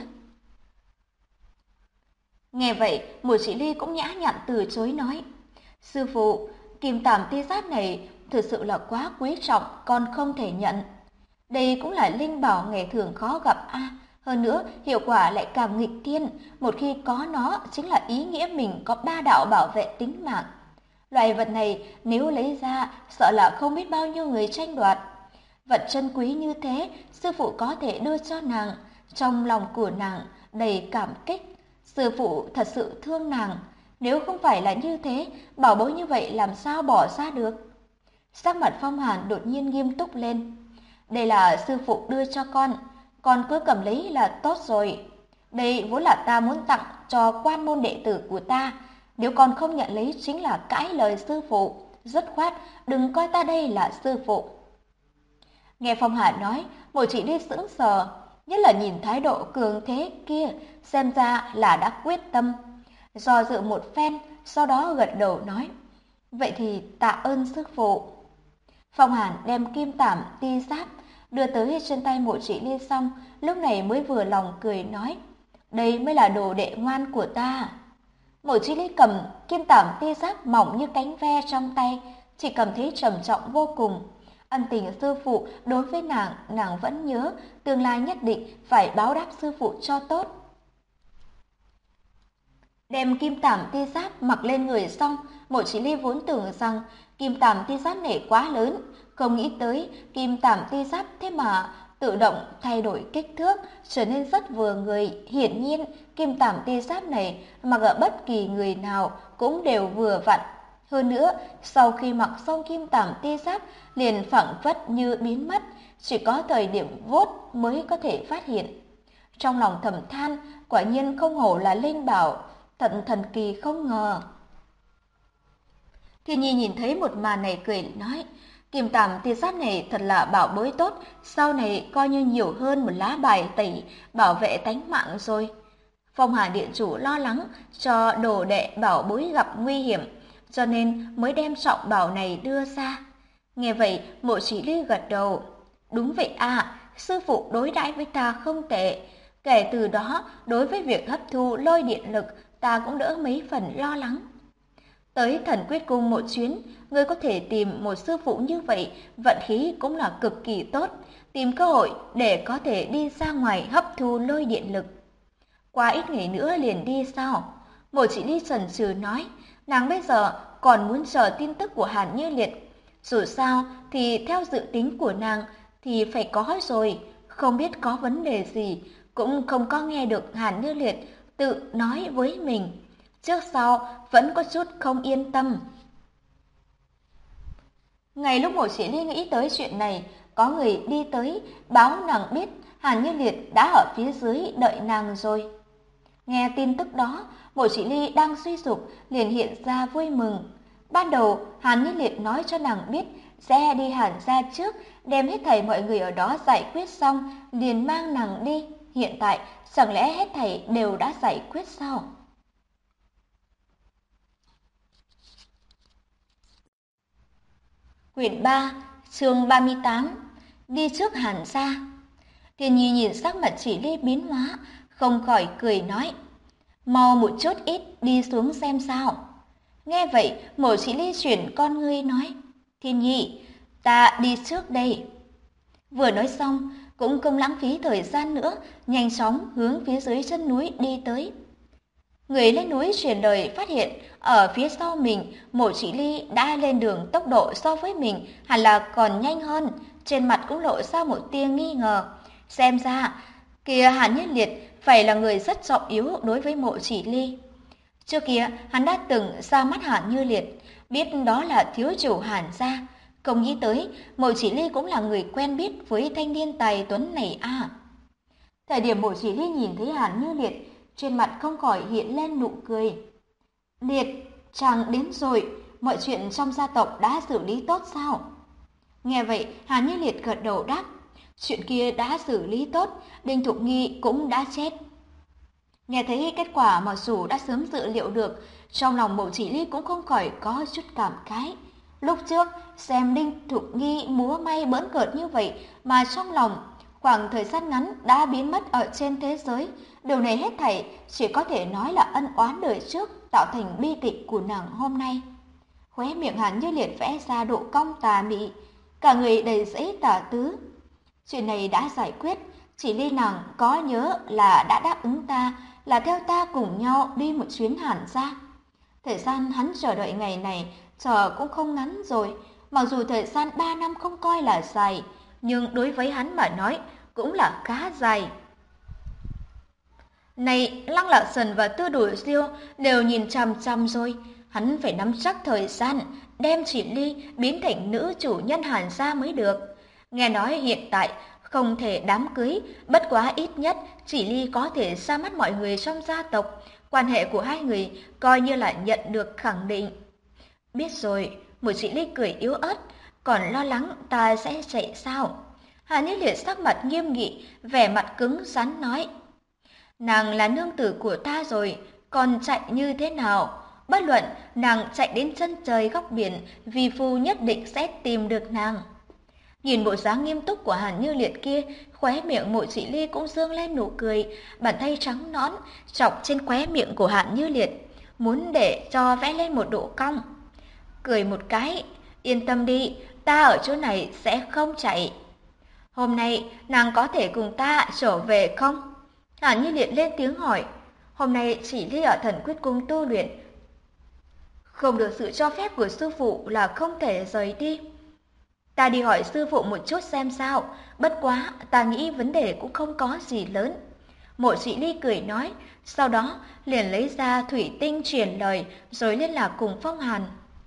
Nghe vậy, Mộ Chỉ Ly cũng nhã nhặn từ chối nói. Sư phụ, kim tàm ti giáp này thực sự là quá quý trọng, con không thể nhận. Đây cũng là linh bảo ngày thường khó gặp a. Hơn nữa, hiệu quả lại càng nghịch thiên, một khi có nó chính là ý nghĩa mình có ba đạo bảo vệ tính mạng. Loại vật này nếu lấy ra, sợ là không biết bao nhiêu người tranh đoạt. Vật chân quý như thế, sư phụ có thể đưa cho nàng, trong lòng của nàng đầy cảm kích. Sư phụ thật sự thương nàng, nếu không phải là như thế, bảo bối như vậy làm sao bỏ ra được. Sắc mặt Phong Hàn đột nhiên nghiêm túc lên. Đây là sư phụ đưa cho con cứ cầm lấy là tốt rồi. Đây vốn là ta muốn tặng cho quan môn đệ tử của ta, nếu con không nhận lấy chính là cãi lời sư phụ, dứt khoát đừng coi ta đây là sư phụ. Nghe Phong Hàn nói, Mộ Chỉ Ly sững sờ, nhất là nhìn thái độ cường thế kia, xem ra là đã quyết tâm. Do dự một phen, sau đó gật đầu nói, vậy thì tạ ơn sư phụ. Phong Hàn đem kim tảm ti giáp đưa tới trên tay Mộ Chỉ Ly xong, lúc này mới vừa lòng cười nói, đây mới là đồ đệ ngoan của ta. Mộ Chỉ Ly cầm kim tảm ti giáp mỏng như cánh ve trong tay, chỉ cảm thấy trầm trọng vô cùng. Ân tình sư phụ đối với nàng vẫn nhớ, tương lai nhất định phải báo đáp sư phụ cho tốt. Đem kim tảm ti giáp mặc lên người xong, Mộ Chỉ Ly vốn tưởng rằng kim tảm ti giáp này quá lớn, không nghĩ tới kim tảm ti giáp thế mà tự động thay đổi kích thước, trở nên rất vừa người. Hiển nhiên, kim tảm ti giáp này mặc ở bất kỳ người nào cũng đều vừa vặn. Hơn nữa, sau khi mặc xong kim tảm ti giáp liền phảng phất như biến mất, chỉ có thời điểm vuốt mới có thể phát hiện. Trong lòng thầm than, quả nhiên không hổ là linh bảo, thật thần kỳ không ngờ. Thiên Nhi nhìn thấy một màn này cười nói, kim tảm ti giáp này thật là bảo bối tốt, sau này coi như nhiều hơn một lá bài tẩy bảo vệ tánh mạng rồi. Phong Hà điện chủ lo lắng cho đồ đệ bảo bối gặp nguy hiểm, cho nên mới đem trọng bảo này đưa ra. Nghe vậy, Mộ Chỉ Ly gật đầu. Đúng vậy à, sư phụ đối đãi với ta không tệ. Kể từ đó, đối với việc hấp thu lôi điện lực, ta cũng đỡ mấy phần lo lắng. Tới Thần Quyết Cung một chuyến, ngươi có thể tìm một sư phụ như vậy, vận khí cũng là cực kỳ tốt, tìm cơ hội để có thể đi ra ngoài hấp thu lôi điện lực. Qua ít ngày nữa liền đi sao? Mộ Chỉ Ly chần chừ nói, nàng bây giờ còn muốn chờ tin tức của Hàn Như Liệt. Dù sao thì theo dự tính của nàng thì phải có rồi, không biết có vấn đề gì, cũng không có nghe được Hàn Như Liệt tự nói với mình. Trước sau vẫn có chút không yên tâm. Ngay lúc Mộ Chỉ Ly nghĩ tới chuyện này, có người đi tới báo nàng biết Hàn Như Liệt đã ở phía dưới đợi nàng rồi. Nghe tin tức đó, Mộ Chỉ Ly đang suy sụp liền hiện ra vui mừng. Ban đầu Hàn Như Liệt nói cho nàng biết sẽ đi Hàn gia trước, đem hết thảy mọi người ở đó giải quyết xong liền mang nàng đi. Hiện tại chẳng lẽ hết thảy đều đã giải quyết sao? Quyển 3, chương 38, đi trước Hàn gia. Thiên Nhi nhìn sắc mặt Chỉ Ly biến hóa, không khỏi cười nói, mau một chút ít đi xuống xem sao. Nghe vậy, Mộ Chỉ Ly chuyển con ngươi nói, Thiên Nhi, ta đi trước đây. Vừa nói xong, cũng không lãng phí thời gian nữa, nhanh chóng hướng phía dưới chân núi đi tới. Người lên núi truyền lời phát hiện ở phía sau mình, Mộ Chỉ Ly đã lên đường tốc độ so với mình hẳn là còn nhanh hơn, trên mặt cũng lộ ra một tia nghi ngờ. Xem ra, kia Hàn Nhất Liệt phải là người rất trọng yếu đối với Mộ Chỉ Ly. Trước kia, hắn đã từng ra mắt Hàn Như Liệt, biết đó là thiếu chủ Hàn gia. Không nghĩ tới, Mộ Chỉ Ly cũng là người quen biết với thanh niên tài tuấn này à. Thời điểm Mộ Chỉ Ly nhìn thấy Hàn Như Liệt, trên mặt không khỏi hiện lên nụ cười. Liệt, chàng đến rồi, mọi chuyện trong gia tộc đã xử lý tốt sao? Nghe vậy, Hàn Như Liệt gật đầu đáp, chuyện kia đã xử lý tốt, Đinh Thục Nghi cũng đã chết. Nghe thấy kết quả mặc dù đã sớm dự liệu được, trong lòng Mộ Chỉ Ly cũng không khỏi có chút cảm khái. Lúc trước, xem Đinh Thục Nghi múa may bỡn cợt như vậy mà trong lòng khoảng thời gian ngắn đã biến mất ở trên thế giới. Điều này hết thảy chỉ có thể nói là ân oán đời trước tạo thành bi kịch của nàng hôm nay. Khóe miệng Hàn Như Liệt vẽ ra độ cong tà mị, cả người đầy dẫy tà tứ. Chuyện này đã giải quyết, chỉ Ly nàng có nhớ là đã đáp ứng ta là theo ta cùng nhau đi một chuyến Hàn gia. Thời gian hắn chờ đợi ngày này chờ cũng không ngắn rồi, mặc dù thời gian 3 năm không coi là dài, nhưng đối với hắn mà nói cũng là khá dài. Này, Lăng Lạc Sần và Tư Đồ Diêu đều nhìn chằm chằm rồi, hắn phải nắm chắc thời gian, đem Chỉ Ly biến thành nữ chủ nhân Hàn gia mới được. Nghe nói hiện tại không thể đám cưới, bất quá ít nhất Chỉ Ly có thể ra mắt mọi người trong gia tộc, quan hệ của hai người coi như là nhận được khẳng định. Biết rồi, một Chỉ Ly cười yếu ớt, còn lo lắng ta sẽ chạy sao? Hàn Như Liệt sắc mặt nghiêm nghị, vẻ mặt cứng rắn nói. Nàng là nương tử của ta rồi, còn chạy như thế nào? Bất luận nàng chạy đến chân trời góc biển, vi phu nhất định sẽ tìm được nàng. Nhìn bộ dáng nghiêm túc của Hàn Như Liệt kia, khóe miệng Mộ Chỉ Ly cũng dương lên nụ cười, bàn tay trắng nõn chọc trên khóe miệng của Hàn Như Liệt, muốn để cho vẽ lên một độ cong. Cười một cái, yên tâm đi, ta ở chỗ này sẽ không chạy. Hôm nay nàng có thể cùng ta trở về không? Hàn Như Liệt lên tiếng hỏi. Hôm nay Chỉ Ly ở Thần Quyết Cung tu luyện, không được sự cho phép của sư phụ là không thể rời đi. Ta đi hỏi sư phụ một chút xem sao, bất quá ta nghĩ vấn đề cũng không có gì lớn. Mộ Chỉ Ly cười nói, sau đó liền lấy ra thủy tinh truyền lời rồi liên lạc cùng Phong Hàn.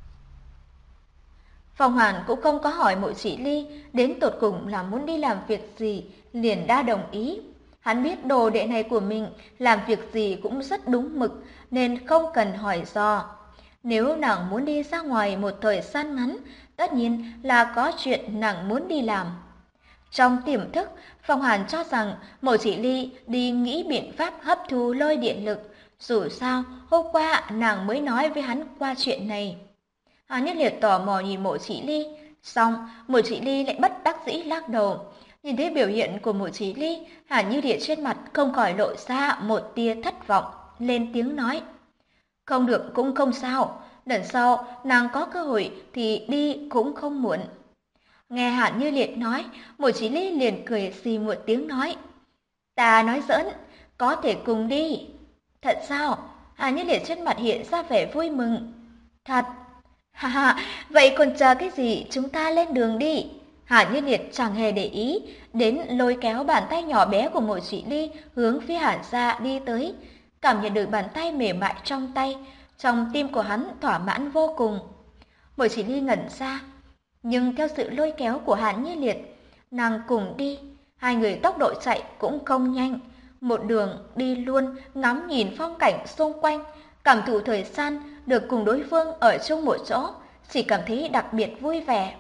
Phong Hàn cũng không có hỏi Mộ Chỉ Ly đến tột cùng là muốn đi làm việc gì, liền đã đồng ý. Hắn biết đồ đệ này của mình làm việc gì cũng rất đúng mực nên không cần hỏi dò. Nếu nàng muốn đi ra ngoài một thời gian ngắn, tất nhiên là có chuyện nàng muốn đi làm. Trong tiềm thức, Phong Hàn cho rằng Mộ Chỉ Ly đi nghĩ biện pháp hấp thu lôi điện lực. Dù sao, hôm qua nàng mới nói với hắn qua chuyện này. Hàn Nhất Liệt tò mò nhìn Mộ Chỉ Ly, xong Mộ Chỉ Ly lại bất đắc dĩ lắc đầu. Nhìn thấy biểu hiện của Mộ Chỉ Ly, Hàn Như Liệt trên mặt không khỏi lộ ra một tia thất vọng, lên tiếng nói. Không được cũng không sao, lần sau nàng có cơ hội thì đi cũng không muộn. Nghe Hàn Như Liệt nói, Mộ Chỉ Ly liền cười xì một tiếng nói. Ta nói giỡn, có thể cùng đi. Thật sao? Hàn Như Liệt trên mặt hiện ra vẻ vui mừng. Thật. Ha ha, vậy còn chờ cái gì, chúng ta lên đường đi. Hàn Như Liệt chẳng hề để ý, đến lôi kéo bàn tay nhỏ bé của Mộ Chỉ Ly hướng phía Hàn gia đi tới. Cảm nhận được bàn tay mềm mại trong tay, trong tim của hắn thỏa mãn vô cùng. Mộ Chỉ Ly ngẩn ra, nhưng theo sự lôi kéo của Hàn Như Liệt, nàng cùng đi. Hai người tốc độ chạy cũng không nhanh, một đường đi luôn ngắm nhìn phong cảnh xung quanh, cảm thụ thời gian được cùng đối phương ở chung một chỗ, chỉ cảm thấy đặc biệt vui vẻ.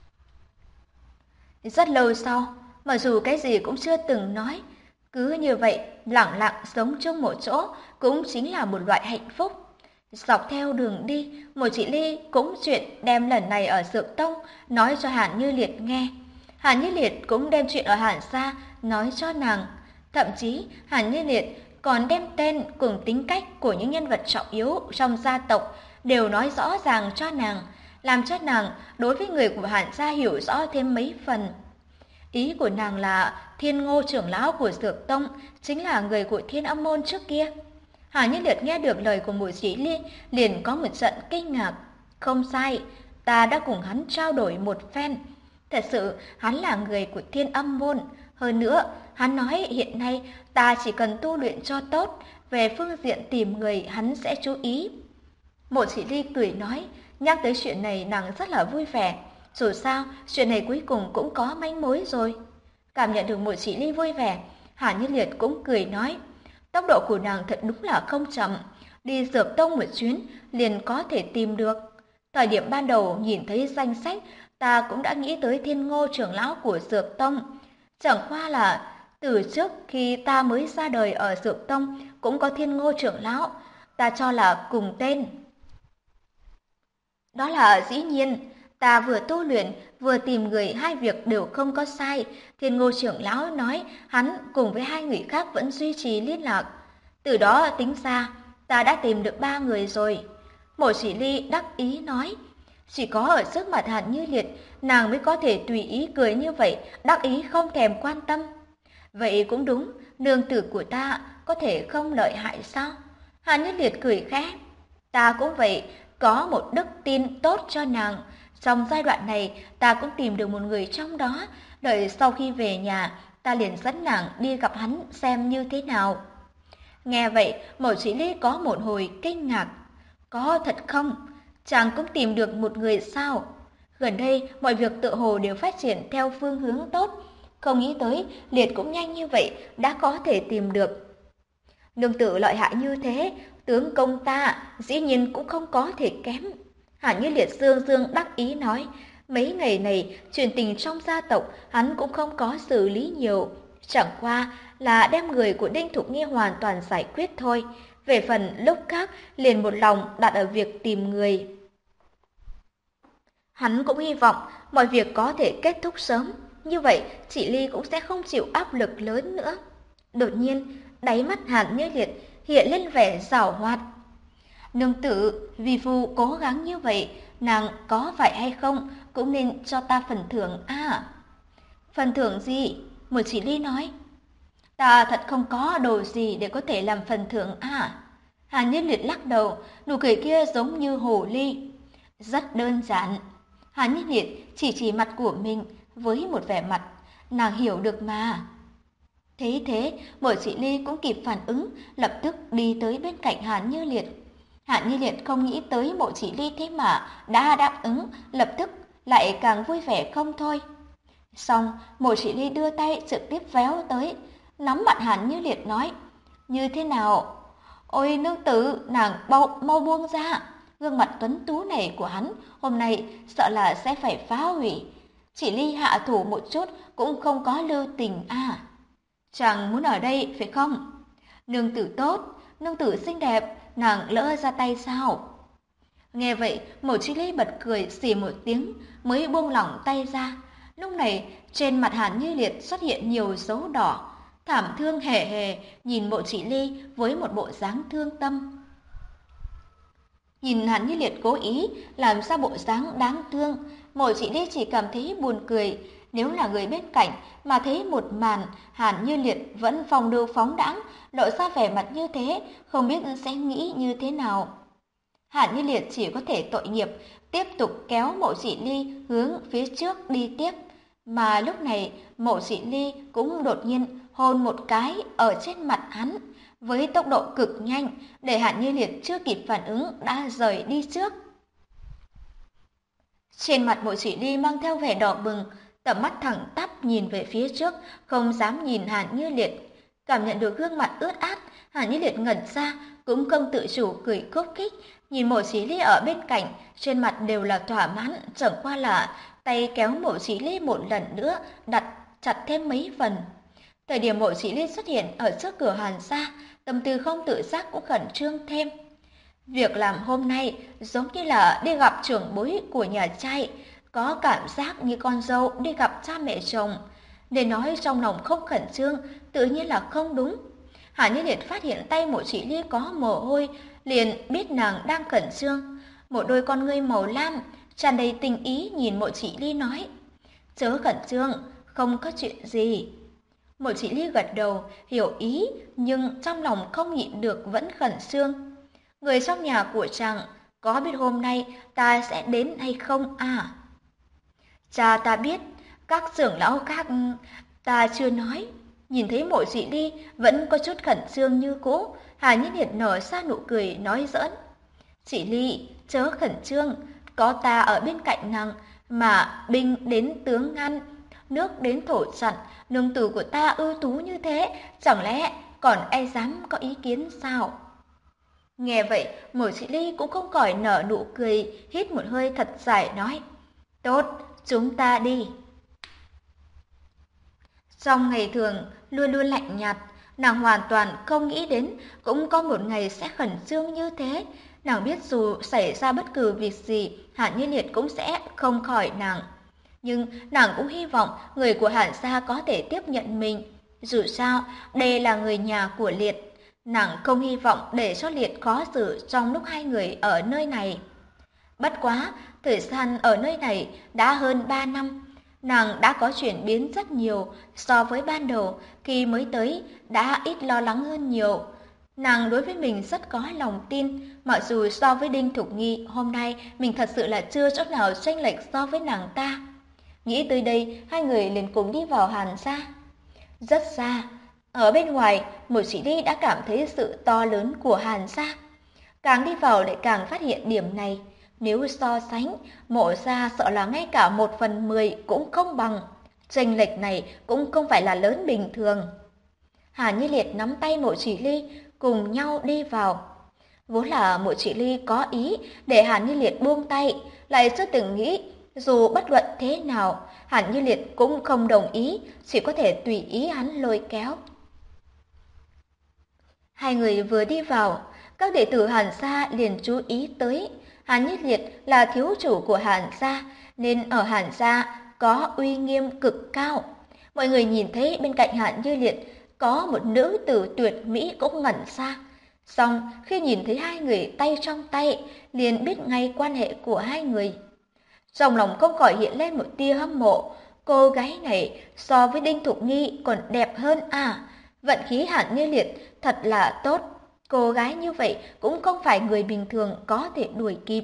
Rất lâu sau, mặc dù cái gì cũng chưa từng nói, cứ như vậy lặng lặng sống chung một chỗ cũng chính là một loại hạnh phúc. Dọc theo đường đi, Mộ Chỉ Ly cũng chuyện đem lần này ở Dược Tông nói cho Hàn Như Liệt nghe. Hàn Như Liệt cũng đem chuyện ở Hàn gia nói cho nàng. Thậm chí Hàn Như Liệt còn đem tên cùng tính cách của những nhân vật trọng yếu trong gia tộc đều nói rõ ràng cho nàng, làm cho nàng đối với người của Hàn gia hiểu rõ thêm mấy phần. Ý của nàng là Thiên Ngô trưởng lão của Dược Tông chính là người của Thiên Âm môn trước kia. Hàn Như Liệt nghe được lời của Mộ Chỉ Ly liền có một trận kinh ngạc. Không sai, ta đã cùng hắn trao đổi một phen. Thật sự, hắn là người của Thiên Âm môn. Hơn nữa, hắn nói hiện nay ta chỉ cần tu luyện cho tốt, về phương diện tìm người hắn sẽ chú ý. Mộ Chỉ Ly cười nói, nhắc tới chuyện này nàng rất là vui vẻ. Dù sao, chuyện này cuối cùng cũng có manh mối rồi. Cảm nhận được Mộ Chỉ Ly vui vẻ, Hàn Như Liệt cũng cười nói, tốc độ của nàng thật đúng là không chậm, đi Dược Tông một chuyến liền có thể tìm được. Thời điểm ban đầu nhìn thấy danh sách, ta cũng đã nghĩ tới Thiên Ngô trưởng lão của Dược Tông. Chẳng qua là từ trước khi ta mới ra đời ở Dược Tông cũng có Thiên Ngô trưởng lão, ta cho là cùng tên. Đó là dĩ nhiên, ta vừa tu luyện vừa tìm người, hai việc đều không có sai. Thiên Ngô trưởng lão nói hắn cùng với hai người khác vẫn duy trì liên lạc. Từ đó tính ra, ta đã tìm được 3 người rồi. Mộ Chỉ Ly đắc ý nói, Chỉ có ở trước mặt Hàn Như Liệt, nàng mới có thể tùy ý cười như vậy, đắc ý không thèm quan tâm. Vậy cũng đúng, nương tử của ta có thể không lợi hại sao? Hàn Như Liệt cười khẽ. Ta cũng vậy, có một đức tin tốt cho nàng. Trong giai đoạn này, ta cũng tìm được một người trong đó. Đợi sau khi về nhà, ta liền dẫn nàng đi gặp hắn xem như thế nào. Nghe vậy, Mộ Chỉ Ly có một hồi kinh ngạc. Có thật không? Chàng cũng tìm được một người sao? Gần đây, mọi việc tựa hồ đều phát triển theo phương hướng tốt. Không nghĩ tới, Liệt cũng nhanh như vậy, đã có thể tìm được. Nương tử lợi hại như thế, tướng công ta dĩ nhiên cũng không có thể kém. Hàn Như Liệt dương dương đắc ý nói, mấy ngày này chuyện tình trong gia tộc hắn cũng không có xử lý nhiều, chẳng qua là đem người của Đinh Thục Nghi hoàn toàn giải quyết thôi. Về phần lúc khác liền một lòng đặt ở việc tìm người. Hắn cũng hy vọng mọi việc có thể kết thúc sớm, như vậy chị Ly cũng sẽ không chịu áp lực lớn nữa. Đột nhiên, đáy mắt Hàn Như Liệt hiện lên vẻ giảo hoạt. Nương tử, vì phu cố gắng như vậy, nàng có phải hay không cũng nên cho ta phần thưởng à? Phần thưởng gì? Một chị Ly nói. Ta thật không có đồ gì để có thể làm phần thưởng à? Hàn Như Liệt lắc đầu, nụ cười kia giống như hồ ly. Rất đơn giản. Hàn Như Liệt chỉ mặt của mình với một vẻ mặt, nàng hiểu được mà. Thế thế, Mộ Chỉ Ly cũng kịp phản ứng, lập tức đi tới bên cạnh Hàn Như Liệt. Hàn Như Liệt không nghĩ tới Mộ Chỉ Ly thế mà đã đáp ứng, lập tức lại càng vui vẻ không thôi. Xong, Mộ Chỉ Ly đưa tay trực tiếp véo tới, nắm mặt Hàn Như Liệt nói, như thế nào? Ôi nương tử, nàng mau buông ra. Gương mặt tuấn tú này của hắn hôm nay sợ là sẽ phải phá hủy. Chỉ Ly hạ thủ một chút cũng không có lưu tình à. Chàng muốn ở đây phải không? Nương tử tốt, nương tử xinh đẹp, nàng lỡ ra tay sao? Nghe vậy, Mộ Chi Ly bật cười xì một tiếng mới buông lỏng tay ra. Lúc này, trên mặt Hàn Như Liệt xuất hiện nhiều dấu đỏ, thảm thương hề hề nhìn Mộ Chỉ Ly với một bộ dáng thương tâm. Nhìn Hàn Như Liệt cố ý làm ra bộ dáng đáng thương, Mộ Chỉ Ly chỉ cảm thấy buồn cười. Nếu là người bên cạnh mà thấy một màn Hàn Như Liệt vẫn phong lưu phóng đãng, lộ ra vẻ mặt như thế, không biết sẽ nghĩ như thế nào. Hàn Như Liệt chỉ có thể tội nghiệp, tiếp tục kéo Mộ Chỉ Ly hướng phía trước đi tiếp. Mà lúc này, Mộ Chỉ Ly cũng đột nhiên hôn một cái ở trên mặt hắn, với tốc độ cực nhanh, để Hàn Như Liệt chưa kịp phản ứng đã rời đi trước. Trên mặt Mộ Chỉ Ly mang theo vẻ đỏ bừng, tầm mắt thẳng tắp nhìn về phía trước, không dám nhìn Hàn Như Liệt. Cảm nhận được gương mặt ướt át, Hàn Như Liệt ngẩn ra, cũng không tự chủ cười khúc khích, nhìn Mộ Chỉ Ly ở bên cạnh, trên mặt đều là thỏa mãn, chẳng qua là tay kéo Mộ Chỉ Ly một lần nữa, đặt chặt thêm mấy phần. Thời điểm Mộ Chỉ Ly xuất hiện ở trước cửa Hàn gia, tâm tư không tự giác cũng khẩn trương thêm. Việc làm hôm nay giống như là đi gặp trưởng bối của nhà trai, có cảm giác như con dâu đi gặp cha mẹ chồng. Để nói trong lòng không khẩn trương, tự nhiên là không đúng. Hàn Như Liệt phát hiện tay Mộ Chỉ Ly có mồ hôi, liền biết nàng đang khẩn trương. Một đôi con ngươi màu lam, tràn đầy tình ý nhìn Mộ Chỉ Ly nói, chớ khẩn trương, không có chuyện gì. Mộ Chỉ Ly gật đầu, hiểu ý, nhưng trong lòng không nhịn được vẫn khẩn trương. Người trong nhà của chàng có biết hôm nay ta sẽ đến hay không à? Cha ta biết, các trưởng lão khác ta chưa nói. Nhìn thấy Mộ Chỉ Ly vẫn có chút khẩn trương như cũ, Hàn Như Liệt nở ra nụ cười nói giỡn. Chỉ Ly, chớ khẩn trương, có ta ở bên cạnh nàng, mà binh đến tướng ngăn, nước đến thổ chặn, nương tử của ta ưu tú như thế, chẳng lẽ còn ai dám có ý kiến sao? Nghe vậy, Mộ Chỉ Ly cũng không khỏi nở nụ cười, hít một hơi thật dài nói, tốt, chúng ta đi. Trong ngày thường, luôn luôn lạnh nhạt, nàng hoàn toàn không nghĩ đến cũng có một ngày sẽ khẩn trương như thế. Nàng biết dù xảy ra bất cứ việc gì, Hàn Như Liệt cũng sẽ không khỏi nàng. Nhưng nàng cũng hy vọng người của Hàn gia có thể tiếp nhận mình. Dù sao, đây là người nhà của Liệt. Nàng không hy vọng để cho Liệt khó xử trong lúc hai người ở nơi này. Bất quá, thời gian ở nơi này đã hơn 3 năm, nàng đã có chuyển biến rất nhiều so với ban đầu khi mới tới, đã ít lo lắng hơn nhiều. Nàng đối với mình rất có lòng tin, mặc dù so với Đinh Thục Nghi hôm nay mình thật sự là chưa chỗ nào chênh lệch so với nàng ta. Nghĩ tới đây, hai người liền cùng đi vào Hàn gia. Rất xa, ở bên ngoài, một chị đi đã cảm thấy sự to lớn của Hàn gia. Càng đi vào lại càng phát hiện điểm này. Nếu so sánh, Mộ gia sợ là ngay cả 1/10 cũng không bằng. Chênh lệch này cũng không phải là lớn bình thường. Hàn Như Liệt nắm tay Mộ Chỉ Ly cùng nhau đi vào. Vốn là Mộ Chỉ Ly có ý để Hàn Như Liệt buông tay, lại chưa từng nghĩ dù bất luận thế nào, Hàn Như Liệt cũng không đồng ý, chỉ có thể tùy ý hắn lôi kéo. Hai người vừa đi vào, các đệ tử Hàn gia liền chú ý tới. Hàn Như Liệt là thiếu chủ của Hàn gia, nên ở Hàn gia có uy nghiêm cực cao. Mọi người nhìn thấy bên cạnh Hàn Như Liệt có một nữ tử tuyệt mỹ cũng ngẩn ra. Xong khi nhìn thấy hai người tay trong tay, liền biết ngay quan hệ của hai người. Trong lòng không khỏi hiện lên một tia hâm mộ. Cô gái này so với Đinh Thục Nghi còn đẹp hơn à. Vận khí Hàn Như Liệt thật là tốt. Cô gái như vậy cũng không phải người bình thường có thể đuổi kịp.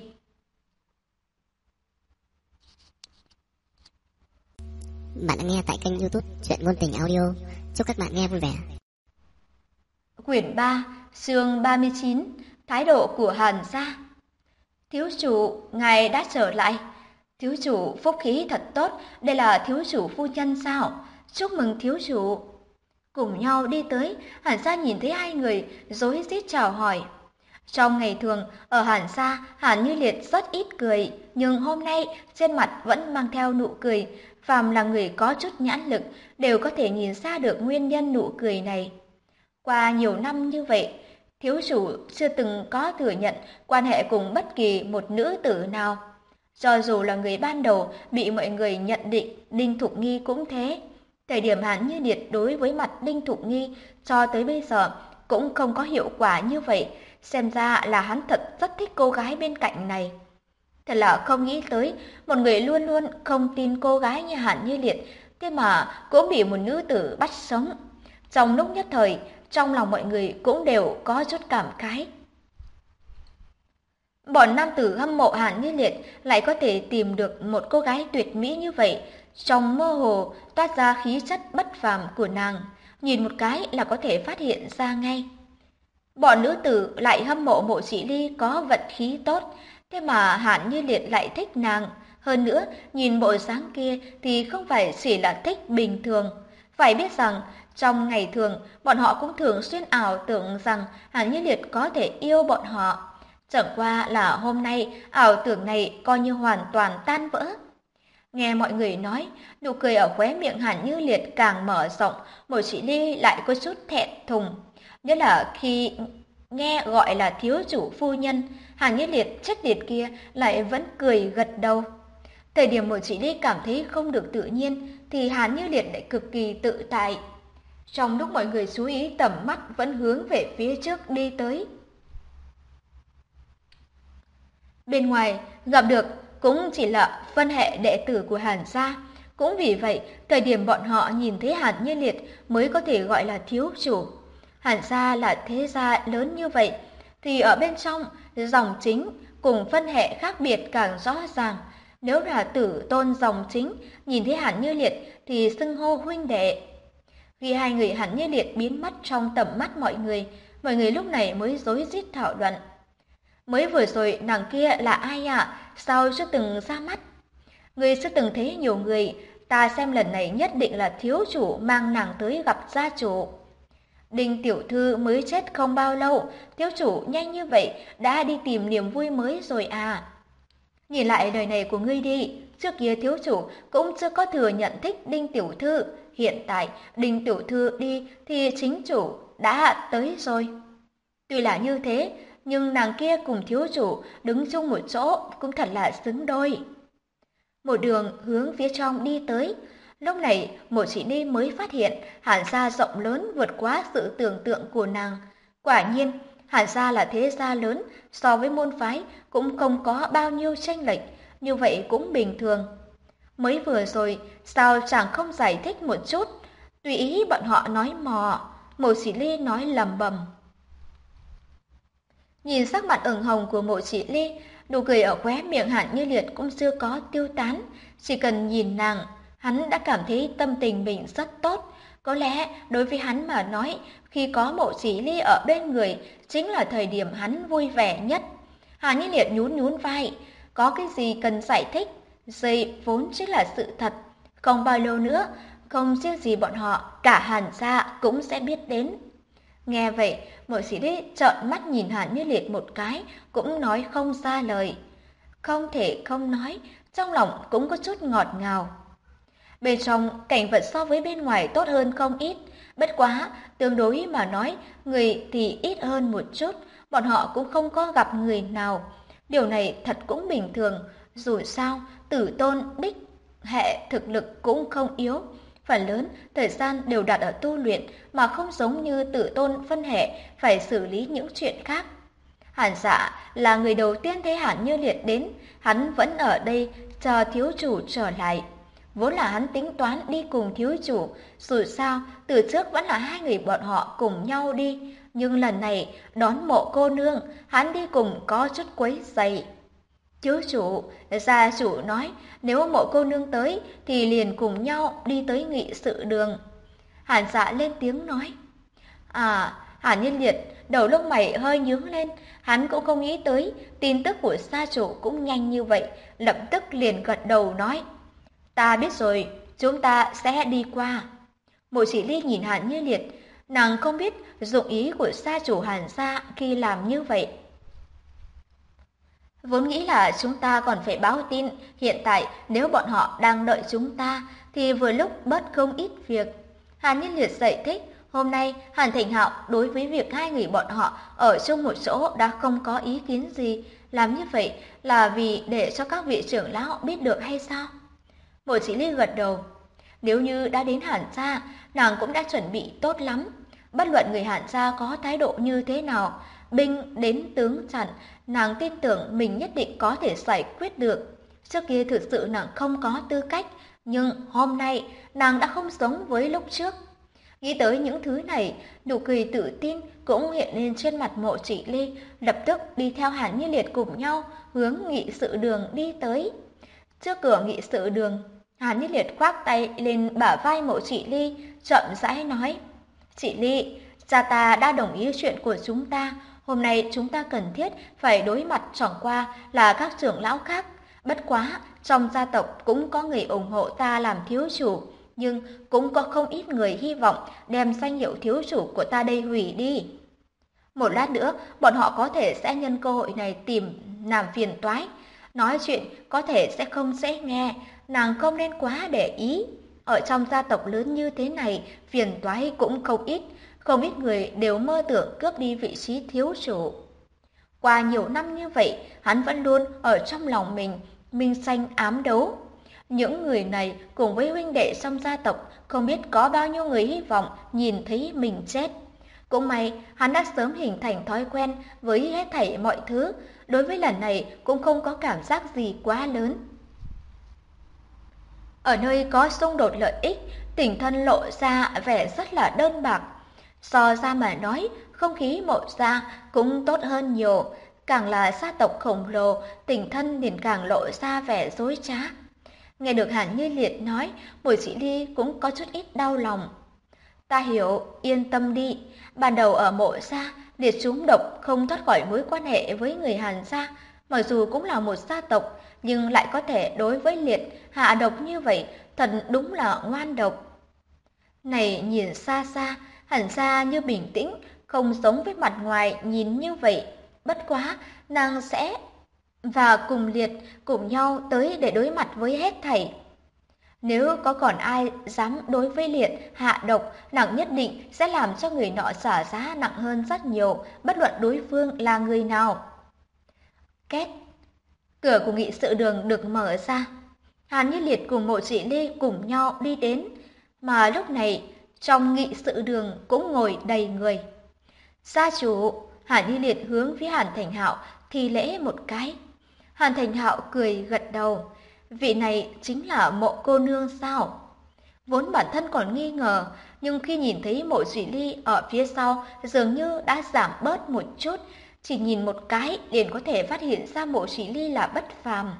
Bạn đã nghe tại kênh YouTube Truyện Ngôn Tình Audio. Chúc các bạn nghe vui vẻ. Quyển 3, chương 39, thái độ của Hàn gia. Thiếu chủ, ngài đã trở lại. Thiếu chủ phúc khí thật tốt, đây là thiếu chủ phu nhân sao? Chúc mừng thiếu chủ. Cùng nhau đi tới, Hàn gia nhìn thấy hai người, rối rít chào hỏi. Trong ngày thường, ở Hàn gia, Hàn Như Liệt rất ít cười, nhưng hôm nay trên mặt vẫn mang theo nụ cười. Phàm là người có chút nhãn lực, đều có thể nhìn ra được nguyên nhân nụ cười này. Qua nhiều năm như vậy, thiếu chủ chưa từng có thừa nhận quan hệ cùng bất kỳ một nữ tử nào. Cho dù là người ban đầu bị mọi người nhận định Đinh Thục Nghi cũng thế. Thời điểm Hàn Như Liệt đối với mặt Đinh Thục Nghi cho tới bây giờ cũng không có hiệu quả như vậy. Xem ra là hắn thật rất thích cô gái bên cạnh này. Thật là không nghĩ tới, một người luôn luôn không tin cô gái như Hàn Như Liệt, thế mà cũng bị một nữ tử bắt sống. Trong lúc nhất thời, trong lòng mọi người cũng đều có chút cảm khái. Bọn nam tử hâm mộ Hàn Như Liệt lại có thể tìm được một cô gái tuyệt mỹ như vậy, trong mơ hồ toát ra khí chất bất phàm của nàng, nhìn một cái là có thể phát hiện ra ngay. Bọn nữ tử lại hâm mộ Mộ Chỉ Ly có vận khí tốt, thế mà Hàn Như Liệt lại thích nàng. Hơn nữa, nhìn bộ dáng kia thì không phải chỉ là thích bình thường. Phải biết rằng, trong ngày thường, bọn họ cũng thường xuyên ảo tưởng rằng Hàn Như Liệt có thể yêu bọn họ. Chẳng qua là hôm nay, ảo tưởng này coi như hoàn toàn tan vỡ. Nghe mọi người nói, nụ cười ở khóe miệng Hàn Như Liệt càng mở rộng, Mộ Chỉ Ly lại có chút thẹn thùng. Nhất là khi nghe gọi là thiếu chủ phu nhân, Hàn Như Liệt chết tiệt kia lại vẫn cười gật đầu. Thời điểm Mộ Chỉ Ly cảm thấy không được tự nhiên, thì Hàn Như Liệt lại cực kỳ tự tại. Trong lúc mọi người chú ý, tầm mắt vẫn hướng về phía trước đi tới. Bên ngoài, gặp được cũng chỉ là phân hệ đệ tử của Hàn gia. Cũng vì vậy, thời điểm bọn họ nhìn thấy Hàn Như Liệt mới có thể gọi là thiếu chủ. Hàn gia là thế gia lớn như vậy, thì ở bên trong, dòng chính cùng phân hệ khác biệt càng rõ ràng. Nếu là tử tôn dòng chính, nhìn thấy Hàn Như Liệt thì xưng hô huynh đệ. Khi hai người Hàn Như Liệt biến mất trong tầm mắt mọi người lúc này mới rối rít thảo luận. Mới vừa rồi nàng kia là ai ạ? Sao chưa từng ra mắt? Người chưa từng thấy nhiều người, ta xem lần này nhất định là thiếu chủ mang nàng tới gặp gia chủ. Đinh tiểu thư mới chết không bao lâu, thiếu chủ nhanh như vậy đã đi tìm niềm vui mới rồi à. Nhìn lại đời này của ngươi đi, trước kia thiếu chủ cũng chưa có thừa nhận thích Đinh tiểu thư, hiện tại Đinh tiểu thư đi thì chính chủ đã tới rồi. Tuy là như thế, nhưng nàng kia cùng thiếu chủ đứng chung một chỗ cũng thật là xứng đôi. Một đường hướng phía trong đi tới, lúc này Mộ Chỉ Ly mới phát hiện Hàn gia rộng lớn vượt quá sự tưởng tượng của nàng. Quả nhiên, Hàn gia là thế gia lớn, so với môn phái cũng không có bao nhiêu chênh lệch, như vậy cũng bình thường. Mới vừa rồi, sao chàng không giải thích một chút? Tùy ý bọn họ nói mò, Mộ Chỉ Ly nói lầm bầm. Nhìn sắc mặt ửng hồng của Mộ Chỉ Ly, nụ cười ở khóe miệng Hàn Như Liệt cũng chưa có tiêu tán. Chỉ cần nhìn nàng, hắn đã cảm thấy tâm tình mình rất tốt. Có lẽ đối với hắn mà nói, khi có Mộ Chỉ Ly ở bên người chính là thời điểm hắn vui vẻ nhất. Hàn Như Liệt nhún nhún vai, có cái gì cần giải thích, đây vốn chính là sự thật. Không bao lâu nữa, không riêng gì bọn họ, cả Hàn gia cũng sẽ biết đến. Nghe vậy, Mộ Chỉ Ly trợn mắt nhìn Hàn Như Liệt một cái, cũng nói không ra lời. Không thể không nói, trong lòng cũng có chút ngọt ngào. Bên trong, cảnh vật so với bên ngoài tốt hơn không ít. Bất quá, tương đối mà nói, người thì ít hơn một chút, bọn họ cũng không có gặp người nào. Điều này thật cũng bình thường, dù sao, Tử Tôn đích hệ thực lực cũng không yếu. Phần lớn, thời gian đều đặt ở tu luyện, mà không giống như Tử Tôn phân hệ phải xử lý những chuyện khác. Hàn Dạ là người đầu tiên thấy Hàn Như Liệt đến, hắn vẫn ở đây chờ thiếu chủ trở lại. Vốn là hắn tính toán đi cùng thiếu chủ, dù sao từ trước vẫn là hai người bọn họ cùng nhau đi, nhưng lần này đón Mộ cô nương, hắn đi cùng có chút quấy rầy. Thiếu chủ, gia chủ nói nếu Mộ cô nương tới thì liền cùng nhau đi tới nghị sự đường. Hàn Dạ lên tiếng nói. Hàn Nhân Liệt đầu lông mày hơi nhướng lên, hắn cũng không nghĩ tới tin tức của gia chủ cũng nhanh như vậy, lập tức liền gật đầu nói. Ta biết rồi, chúng ta sẽ đi qua. Mộ Chỉ Ly nhìn Hàn Như Liệt, nàng không biết dụng ý của gia chủ Hàn gia khi làm như vậy. Vốn nghĩ là chúng ta còn phải báo tin, hiện tại nếu bọn họ đang đợi chúng ta thì vừa lúc bớt không ít việc. Hàn Như Liệt giải thích, hôm nay Hàn Thành Hạo đối với việc hai người bọn họ ở chung một chỗ đã không có ý kiến gì, làm như vậy là vì để cho các vị trưởng lão biết được hay sao? Mộ Chỉ Ly gật đầu. Nếu như đã đến Hàn gia, nàng cũng đã chuẩn bị tốt lắm. Bất luận người Hàn gia có thái độ như thế nào, binh đến tướng chặn, nàng tin tưởng mình nhất định có thể giải quyết được. Trước kia thực sự nàng không có tư cách, nhưng hôm nay nàng đã không giống với lúc trước. Nghĩ tới những thứ này, nụ cười tự tin cũng hiện lên trên mặt Mộ Chỉ Ly, lập tức đi theo Hàn Như Liệt cùng nhau hướng nghị sự đường đi tới. Trước cửa nghị sự đường, Hàn Như Liệt khoác tay lên bả vai Mộ Chỉ Ly, chậm rãi nói: "Chỉ Ly, cha ta đã đồng ý chuyện của chúng ta, hôm nay chúng ta cần thiết phải đối mặt chẳng qua là các trưởng lão khác. Bất quá, trong gia tộc cũng có người ủng hộ ta làm thiếu chủ, nhưng cũng có không ít người hy vọng đem danh hiệu thiếu chủ của ta đây hủy đi. Một lát nữa, bọn họ có thể sẽ nhân cơ hội này tìm làm phiền toái. Nói chuyện có thể sẽ không dễ nghe, nàng không nên quá để ý. Ở trong gia tộc lớn như thế này, phiền toái cũng không ít người đều mơ tưởng cướp đi vị trí thiếu chủ. Qua nhiều năm như vậy, hắn vẫn luôn ở trong lòng mình, minh tranh ám đấu. Những người này cùng với huynh đệ trong gia tộc không biết có bao nhiêu người hy vọng nhìn thấy mình chết. Cũng may, hắn đã sớm hình thành thói quen với hết thảy mọi thứ, đối với lần này cũng không có cảm giác gì quá lớn. Ở nơi có xung đột lợi ích, Tình Thân lộ ra vẻ rất là đơn bạc. So ra mà nói, không khí Mộ gia cũng tốt hơn nhiều, càng là gia tộc khổng lồ, Tình Thân liền càng lộ ra vẻ dối trá. Nghe được Hàn Như Liệt nói, Mộ Chỉ Ly cũng có chút ít đau lòng. Ta hiểu, yên tâm đi, ban đầu ở Mộ gia, Liệt trúng độc không thoát khỏi mối quan hệ với người Hàn gia, mặc dù cũng là một gia tộc, nhưng lại có thể đối với Liệt hạ độc như vậy, thật đúng là ngoan độc. Này nhìn xa xa, Hàn gia như bình tĩnh, không giống với mặt ngoài nhìn như vậy. Bất quá, nàng sẽ và cùng Liệt cùng nhau tới để đối mặt với hết thảy. Nếu có còn ai dám đối với Liệt hạ độc, nàng nhất định sẽ làm cho người nọ trả giá nặng hơn rất nhiều, bất luận đối phương là người nào. Két. Cửa của nghị sự đường được mở ra. Hàn Như Liệt cùng Mộ Chỉ Ly cùng nhau đi đến, mà lúc này trong nghị sự đường cũng ngồi đầy người. Gia chủ, Hàn Như Liệt hướng phía Hàn Thành Hạo thi lễ một cái. Hàn Thành Hạo cười gật đầu. Vị này chính là Mộ cô nương sao? Vốn bản thân còn nghi ngờ, nhưng khi nhìn thấy Mộ Chỉ Ly ở phía sau dường như đã giảm bớt một chút, chỉ nhìn một cái liền có thể phát hiện ra Mộ Chỉ Ly là bất phàm.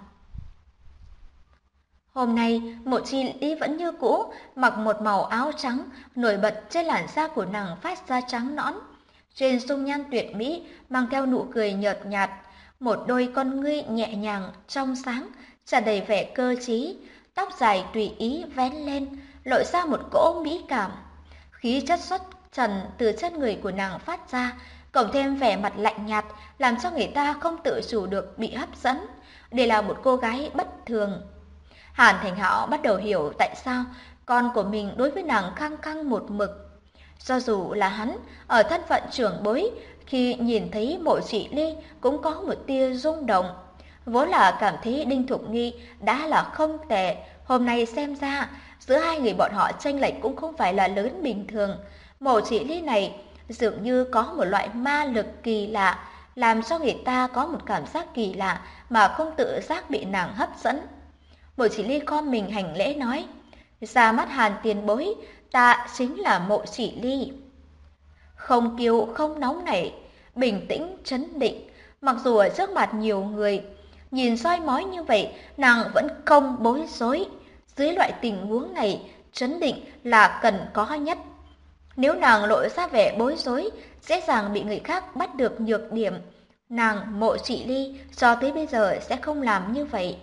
Hôm nay, Mộ Chỉ Ly vẫn như cũ, mặc một màu áo trắng, nổi bật trên làn da của nàng phát ra trắng nõn. Trên dung nhan tuyệt mỹ mang theo nụ cười nhợt nhạt, một đôi con ngươi nhẹ nhàng, trong sáng, tràn đầy vẻ cơ trí, tóc dài tùy ý vén lên, lộ ra một cỗ mỹ cảm. Khí chất xuất trần từ trên người của nàng phát ra, cộng thêm vẻ mặt lạnh nhạt, làm cho người ta không tự chủ được bị hấp dẫn. Đây là một cô gái bất thường. Hàn Thành Hạo bắt đầu hiểu tại sao con của mình đối với nàng khăng khăng một mực. Cho dù là hắn, ở thân phận trưởng bối, khi nhìn thấy Mộ Chỉ Ly cũng có một tia rung động. Vốn là cảm thấy Đinh Thục Nghi đã là không tệ, hôm nay xem ra, giữa hai người bọn họ chênh lệch cũng không phải là lớn bình thường. Mộ Chỉ Ly này dường như có một loại ma lực kỳ lạ, làm cho người ta có một cảm giác kỳ lạ mà không tự giác bị nàng hấp dẫn. Mộ Chỉ Ly khom mình hành lễ nói, ra mắt Hàn tiền bối, ta chính là Mộ Chỉ Ly. Không kiêu không nóng nảy, bình tĩnh trấn định, mặc dù ở trước mặt nhiều người, nhìn soi mói như vậy, nàng vẫn không bối rối. Dưới loại tình huống này, trấn định là cần có nhất. Nếu nàng lộ ra vẻ bối rối, dễ dàng bị người khác bắt được nhược điểm. Nàng Mộ Chỉ Ly cho tới bây giờ sẽ không làm như vậy.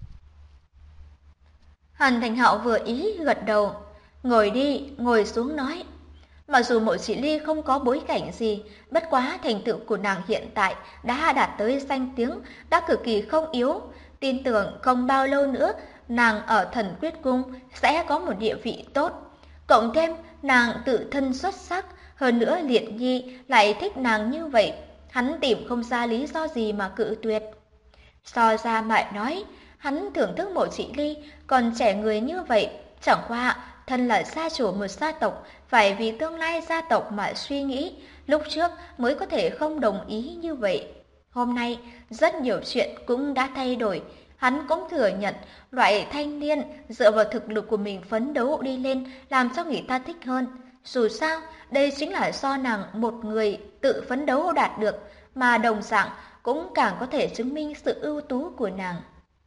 Hàn Thành Hạo vừa ý gật đầu, ngồi đi, ngồi xuống nói. Mặc dù Mộ Chỉ Ly không có bối cảnh gì, bất quá thành tựu của nàng hiện tại đã đạt tới danh tiếng, đã cực kỳ không yếu. Tin tưởng không bao lâu nữa, nàng ở Thần Quyết Cung sẽ có một địa vị tốt. Cộng thêm nàng tự thân xuất sắc, hơn nữa Liệt Nhi lại thích nàng như vậy, hắn tìm không ra lý do gì mà cự tuyệt. So ra mại nói, hắn thưởng thức Mộ Chỉ Ly, còn trẻ người như vậy, chẳng qua thân là gia chủ một gia tộc, phải vì tương lai gia tộc mà suy nghĩ, lúc trước mới có thể không đồng ý như vậy. Hôm nay, rất nhiều chuyện cũng đã thay đổi, hắn cũng thừa nhận loại thanh niên dựa vào thực lực của mình phấn đấu đi lên làm cho người ta thích hơn. Dù sao, đây chính là do nàng một người tự phấn đấu đạt được, mà đồng dạng cũng càng có thể chứng minh sự ưu tú của nàng.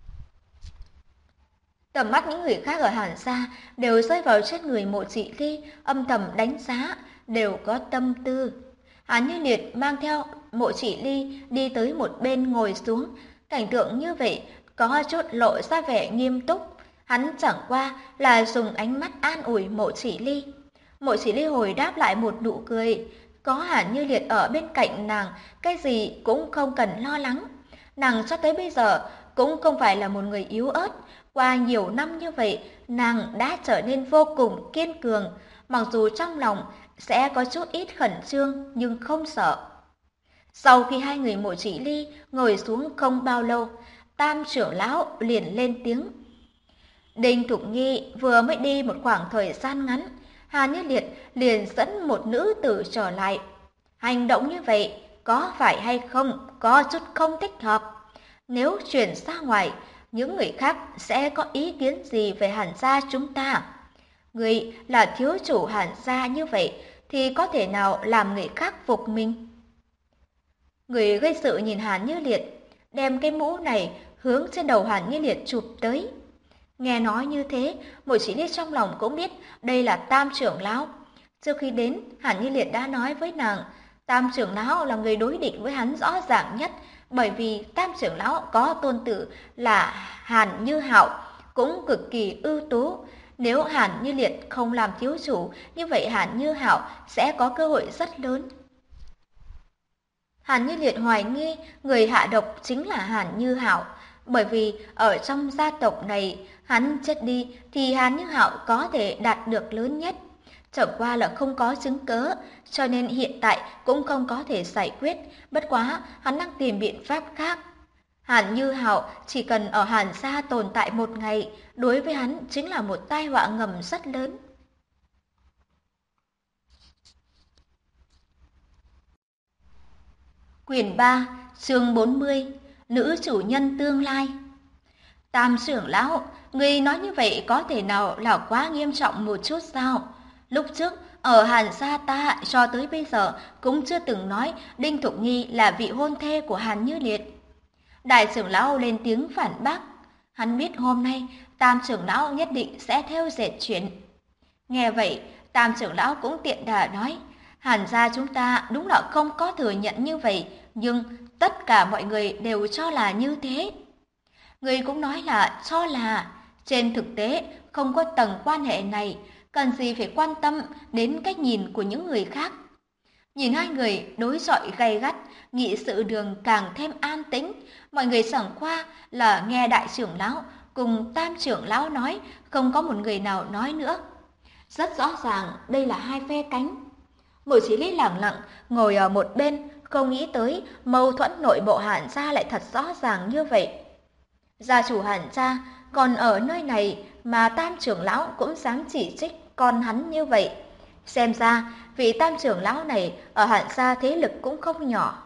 Tầm mắt những người khác ở Hàn gia đều rơi vào trên người Mộ Chỉ Ly, âm thầm đánh giá, đều có tâm tư. Hàn Như Liệt mang theo Mộ Chỉ Ly đi tới một bên ngồi xuống, cảnh tượng như vậy có chút lộ ra vẻ nghiêm túc. Hắn chẳng qua là dùng ánh mắt an ủi Mộ Chỉ Ly. Mộ Chỉ Ly hồi đáp lại một nụ cười, có Hàn Như Liệt ở bên cạnh nàng, cái gì cũng không cần lo lắng. Nàng cho tới bây giờ cũng không phải là một người yếu ớt. Qua nhiều năm như vậy, nàng đã trở nên vô cùng kiên cường, mặc dù trong lòng sẽ có chút ít khẩn trương nhưng không sợ. Sau khi hai người Mộ Chỉ Ly ngồi xuống không bao lâu, Tam trưởng lão liền lên tiếng. Đinh Thục Nghi vừa mới đi một khoảng thời gian ngắn, Hàn Như Liệt liền dẫn một nữ tử trở lại. Hành động như vậy có phải hay không có chút không thích hợp. Nếu chuyển ra ngoài, những người khác sẽ có ý kiến gì về Hàn gia chúng ta? Người là thiếu chủ Hàn gia như vậy thì có thể nào làm người khác phục mình? Người gây sự nhìn Hàn Như Liệt, đem cái mũ này hướng trên đầu Hàn Như Liệt chụp tới. Nghe nói như thế, Mộ Chỉ Ly trong lòng cũng biết đây là Tam trưởng lão. Trước khi đến, Hàn Như Liệt đã nói với nàng, Tam trưởng lão là người đối địch với hắn rõ ràng nhất, bởi vì Tam trưởng lão có tôn tử là Hàn Như Hạo, cũng cực kỳ ưu tú. Nếu Hàn Như Liệt không làm thiếu chủ, như vậy Hàn Như Hạo sẽ có cơ hội rất lớn. Hàn Như Liệt hoài nghi người hạ độc chính là Hàn Như Hạo, bởi vì ở trong gia tộc này, hắn chết đi thì Hàn Như Hạo có thể đạt được lớn nhất. Chẳng qua là không có chứng cớ, cho nên hiện tại cũng không có thể giải quyết, bất quá hắn đang tìm biện pháp khác. Hàn Như Hạo chỉ cần ở Hàn gia tồn tại một ngày, đối với hắn chính là một tai họa ngầm rất lớn. Quyển 3, chương 40, Nữ chủ nhân tương lai. Tam trưởng lão, người nói như vậy có thể nào là quá nghiêm trọng một chút sao? Lúc trước, ở Hàn gia ta cho tới bây giờ cũng chưa từng nói Đinh Thục Nghi là vị hôn thê của Hàn Như Liệt. Đại trưởng lão lên tiếng phản bác. Hắn biết hôm nay Tam trưởng lão nhất định sẽ theo dệt chuyện. Nghe vậy, Tam trưởng lão cũng tiện đà nói, Hàn gia chúng ta đúng là không có thừa nhận như vậy, nhưng tất cả mọi người đều cho là như thế. Người cũng nói là cho là, trên thực tế không có tầng quan hệ này, cần gì phải quan tâm đến cách nhìn của những người khác. Nhìn hai người đối chọi gay gắt, nghị sự đường càng thêm an tĩnh, mọi người chẳng qua là nghe đại trưởng lão cùng tam trưởng lão nói, không có một người nào nói nữa. Rất rõ ràng đây là hai phe cánh. Mộ Chí Lý lẳng lặng ngồi ở một bên, không nghĩ tới mâu thuẫn nội bộ Hàn gia lại thật rõ ràng như vậy. Gia chủ Hàn gia còn ở nơi này mà tam trưởng lão cũng dám chỉ trích con hắn như vậy. Xem ra vị tam trưởng lão này ở Hàn gia thế lực cũng không nhỏ.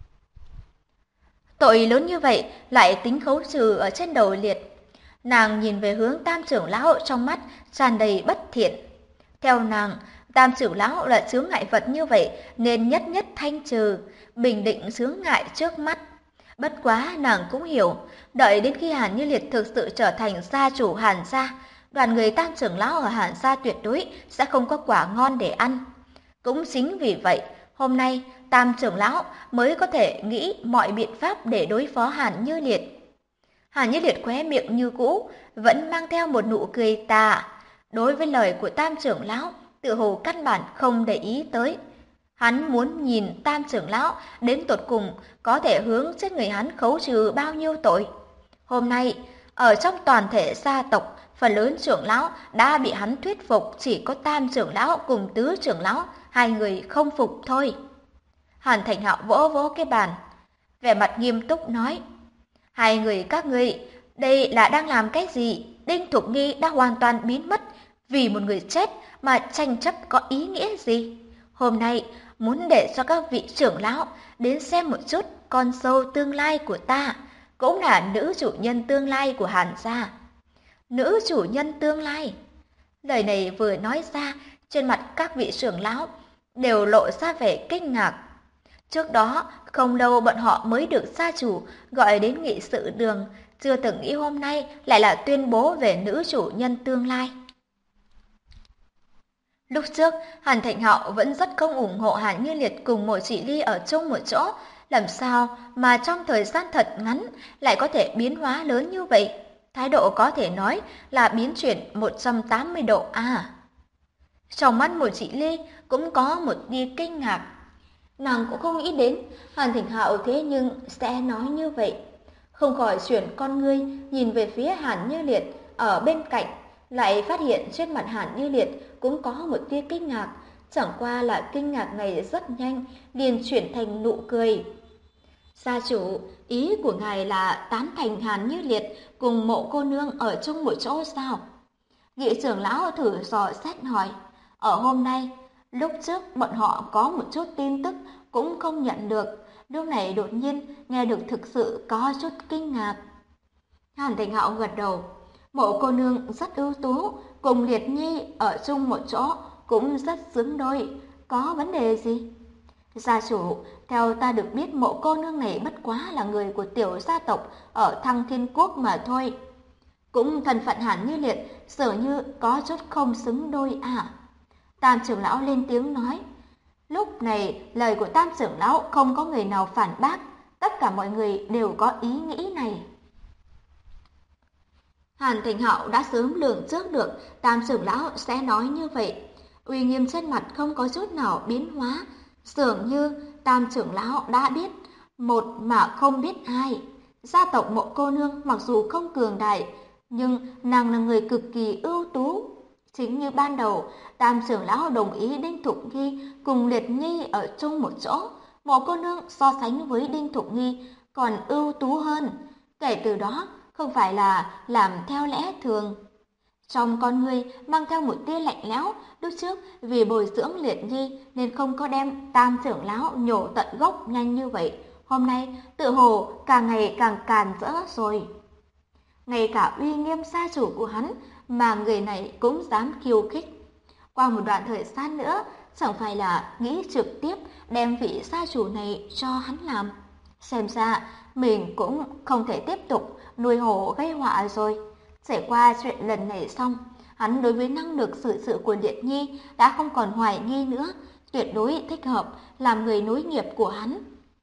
Tội lớn như vậy lại tính khấu trừ ở trên đầu Liệt. Nàng nhìn về hướng tam trưởng lão trong mắt tràn đầy bất thiện. Theo nàng, tam trưởng lão là chướng ngại vật như vậy nên nhất nhất thanh trừ, bình định chướng ngại trước mắt. Bất quá nàng cũng hiểu, đợi đến khi Hàn Như Liệt thực sự trở thành gia chủ Hàn gia, đoàn người tam trưởng lão ở Hàn gia tuyệt đối sẽ không có quả ngon để ăn. Cũng chính vì vậy, hôm nay tam trưởng lão mới có thể nghĩ mọi biện pháp để đối phó Hàn Như Liệt. Hàn Như Liệt khóe miệng như cũ, vẫn mang theo một nụ cười tà. Đối với lời của tam trưởng lão, tự hồ căn bản không để ý tới. Hắn muốn nhìn tam trưởng lão đến tột cùng có thể hướng trên người hắn khấu trừ bao nhiêu tội. Hôm nay, ở trong toàn thể gia tộc, phần lớn trưởng lão đã bị hắn thuyết phục, chỉ có tam trưởng lão cùng tứ trưởng lão, hai người không phục thôi. Hàn Thành Hạo vỗ vỗ cái bàn, vẻ mặt nghiêm túc nói, hai người các ngươi, đây là đang làm cái gì? Đinh Thục Nghi đã hoàn toàn biến mất, vì một người chết mà tranh chấp có ý nghĩa gì? Hôm nay muốn để cho các vị trưởng lão đến xem một chút con dâu tương lai của ta, cũng là nữ chủ nhân tương lai của Hàn gia. Nữ chủ nhân tương lai. Lời này vừa nói ra, trên mặt các vị trưởng lão đều lộ ra vẻ kinh ngạc. Trước đó, không lâu bọn họ mới được gia chủ gọi đến nghị sự đường, chưa từng nghĩ hôm nay lại là tuyên bố về nữ chủ nhân tương lai. Lúc trước, Hàn Thành Hạo vẫn rất không ủng hộ Hàn Như Liệt cùng Mộ Chỉ Ly ở chung một chỗ, làm sao mà trong thời gian thật ngắn lại có thể biến hóa lớn như vậy? Thái độ có thể nói là biến chuyển 180 độ à. Trong mắt Mộ Chỉ Ly cũng có một tia kinh ngạc. Nàng cũng không nghĩ đến Hàn Thành Hạo thế nhưng sẽ nói như vậy. Không khỏi chuyển con ngươi nhìn về phía Hàn Như Liệt ở bên cạnh, lại phát hiện trên mặt Hàn Như Liệt cũng có một tia kinh ngạc, chẳng qua là kinh ngạc này rất nhanh liền chuyển thành nụ cười. Gia chủ, ý của ngài là tán thành Hàn Như Liệt cùng Mộ cô nương ở chung một chỗ sao? Nghị trưởng lão thử dò xét hỏi. Ở hôm nay, lúc trước bọn họ có một chút tin tức cũng không nhận được, lúc này đột nhiên nghe được thực sự có chút kinh ngạc. Hàn Thành Hạo gật đầu. Mộ cô nương rất ưu tú, cùng Liệt Nhi ở chung một chỗ cũng rất xứng đôi, có vấn đề gì? Gia chủ, theo ta được biết Mộ cô nương này bất quá là người của tiểu gia tộc ở Thăng Thiên Quốc mà thôi. Cũng thân phận Hàn Như Liệt dường như có chút không xứng đôi à. Tam trưởng lão lên tiếng nói. Lúc này lời của tam trưởng lão không có người nào phản bác, tất cả mọi người đều có ý nghĩ này. Hàn Thành Hạo đã sớm lường trước được tam trưởng lão sẽ nói như vậy. Uy nghiêm trên mặt không có chút nào biến hóa, dường như tam trưởng lão đã biết, một mà không biết hai. Gia tộc Mộ cô nương mặc dù không cường đại, nhưng nàng là người cực kỳ ưu tú. Chính như ban đầu, tam trưởng lão đồng ý Đinh Thục Nghi cùng Liệt Nhi ở chung một chỗ. Mộ cô nương so sánh với Đinh Thục Nghi còn ưu tú hơn. Kể từ đó, không phải là làm theo lẽ thường. Trong con người mang theo một tia lạnh lẽo, lúc trước vì bồi dưỡng Liệt Nhi nên không có đem tam trưởng lão nhổ tận gốc nhanh như vậy. hôm nay tự hồ càng ngày càng càn rỡ rồi. Ngay cả uy nghiêm gia chủ của hắn mà người này cũng dám khiêu khích. Qua một đoạn thời gian nữa, chẳng phải là nghĩ trực tiếp đem vị gia chủ này cho hắn làm. Xem ra mình cũng không thể tiếp tục nuôi hổ gây họa rồi. Trải qua chuyện lần này xong, hắn đối với năng lực xử sự của Liệt Nhi đã không còn hoài nghi nữa, tuyệt đối thích hợp làm người nối nghiệp của hắn.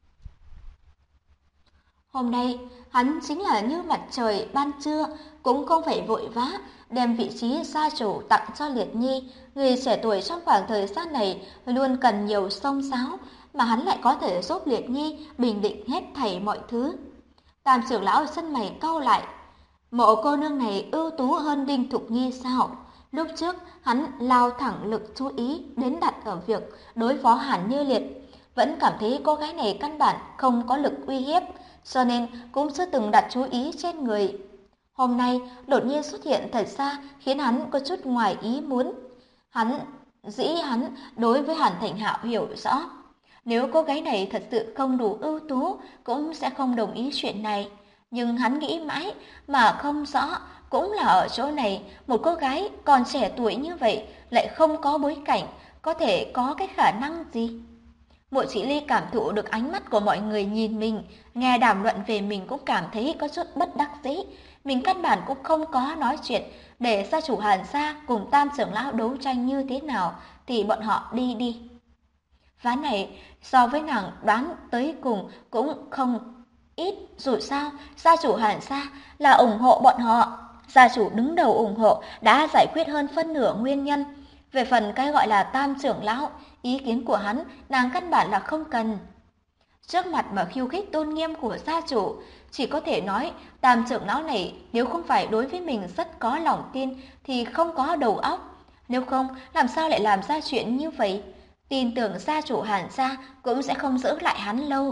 Hôm nay, hắn chính là như mặt trời ban trưa, cũng không phải vội vã đem vị trí gia chủ tặng cho Liệt Nhi. Người trẻ tuổi trong khoảng thời gian này luôn cần nhiều xông xáo, mà hắn lại có thể giúp Liệt Nhi bình định hết thảy mọi thứ. Tam trưởng lão chân mày cau lại. Mộ cô nương này ưu tú hơn Đinh Thục Nhi sao? Lúc trước, hắn lao thẳng lực chú ý đến đặt ở việc đối phó Hàn Như Liệt. Vẫn cảm thấy cô gái này căn bản không có lực uy hiếp, cho nên cũng chưa từng đặt chú ý trên người. Hôm nay, đột nhiên xuất hiện thật ra khiến hắn có chút ngoài ý muốn. Hắn đối với Hàn Thành Hạo hiểu rõ. Nếu cô gái này thật sự không đủ ưu tú, cũng sẽ không đồng ý chuyện này. Nhưng hắn nghĩ mãi mà không rõ, cũng là ở chỗ này, một cô gái còn trẻ tuổi như vậy lại không có bối cảnh, có thể có cái khả năng gì? Mộ Chỉ Ly cảm thụ được ánh mắt của mọi người nhìn mình, nghe đàm luận về mình cũng cảm thấy có chút bất đắc dĩ. Mình căn bản cũng không có nói chuyện để gia chủ Hàn gia cùng Tam trưởng lão đấu tranh như thế nào thì bọn họ đi đi. Ván này so với nàng đoán tới cùng cũng không ít, dù sao gia chủ Hàn gia là ủng hộ bọn họ. Gia chủ đứng đầu ủng hộ đã giải quyết hơn phân nửa nguyên nhân. Về phần cái gọi là Tam trưởng lão, ý kiến của hắn nàng căn bản là không cần. Trước mặt mà khiêu khích tôn nghiêm của gia chủ, chỉ có thể nói Tam trưởng lão này nếu không phải đối với mình rất có lòng tin thì không có đầu óc. Nếu không, làm sao lại làm ra chuyện như vậy? Tin tưởng gia chủ Hàn gia cũng sẽ không giữ lại hắn lâu.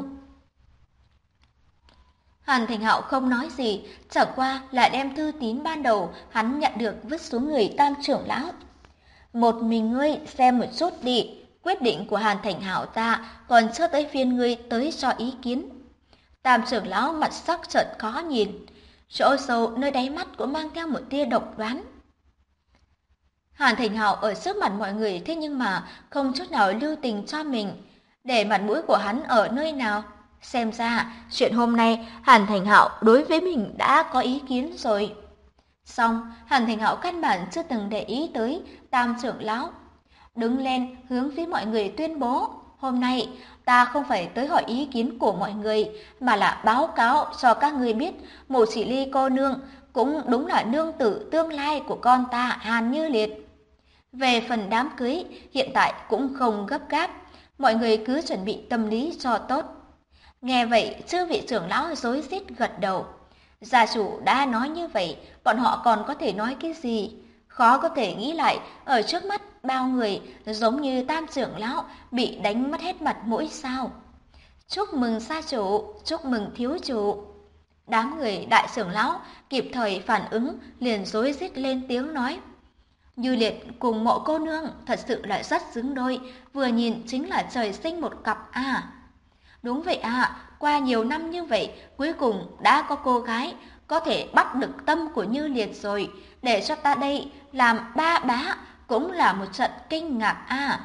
Hàn Thành Hạo không nói gì, chẳng qua lại đem thư tín ban đầu hắn nhận được vứt xuống người Tam trưởng lão. Một mình ngươi xem một chút đi, quyết định của Hàn Thành Hạo ta còn chưa tới phiên ngươi tới cho ý kiến. Tam trưởng lão mặt sắc chợt khó nhìn, chỗ sâu nơi đáy mắt cũng mang theo một tia độc đoán. Hàn Thành Hạo ở trước mặt mọi người thế nhưng mà không chút nào lưu tình cho mình, để mặt mũi của hắn ở nơi nào? Xem ra chuyện hôm nay Hàn Thành Hạo đối với mình đã có ý kiến rồi. Xong, Hàn Thành Hạo căn bản chưa từng để ý tới Tam trưởng lão. Đứng lên hướng phía mọi người tuyên bố, hôm nay ta không phải tới hỏi ý kiến của mọi người, mà là báo cáo cho các người biết Mộ Chỉ Ly cô nương cũng đúng là nương tử tương lai của con ta Hàn Như Liệt. Về phần đám cưới, hiện tại cũng không gấp gáp, mọi người cứ chuẩn bị tâm lý cho tốt. Nghe vậy, chư vị trưởng lão rối rít gật đầu. Gia chủ đã nói như vậy, bọn họ còn có thể nói cái gì? Khó có thể nghĩ lại, ở trước mắt bao người giống như Tam trưởng lão bị đánh mất hết mặt mũi sao? Chúc mừng gia chủ, chúc mừng thiếu chủ. Đám người đại trưởng lão kịp thời phản ứng, liền rối rít lên tiếng nói. Như Liệt cùng Mộ cô nương thật sự là rất xứng đôi, vừa nhìn chính là trời sinh một cặp à. Đúng vậy à, qua nhiều năm như vậy, cuối cùng đã có cô gái có thể bắt được tâm của Như Liệt rồi, để cho ta đây làm ba bá cũng là một trận kinh ngạc à.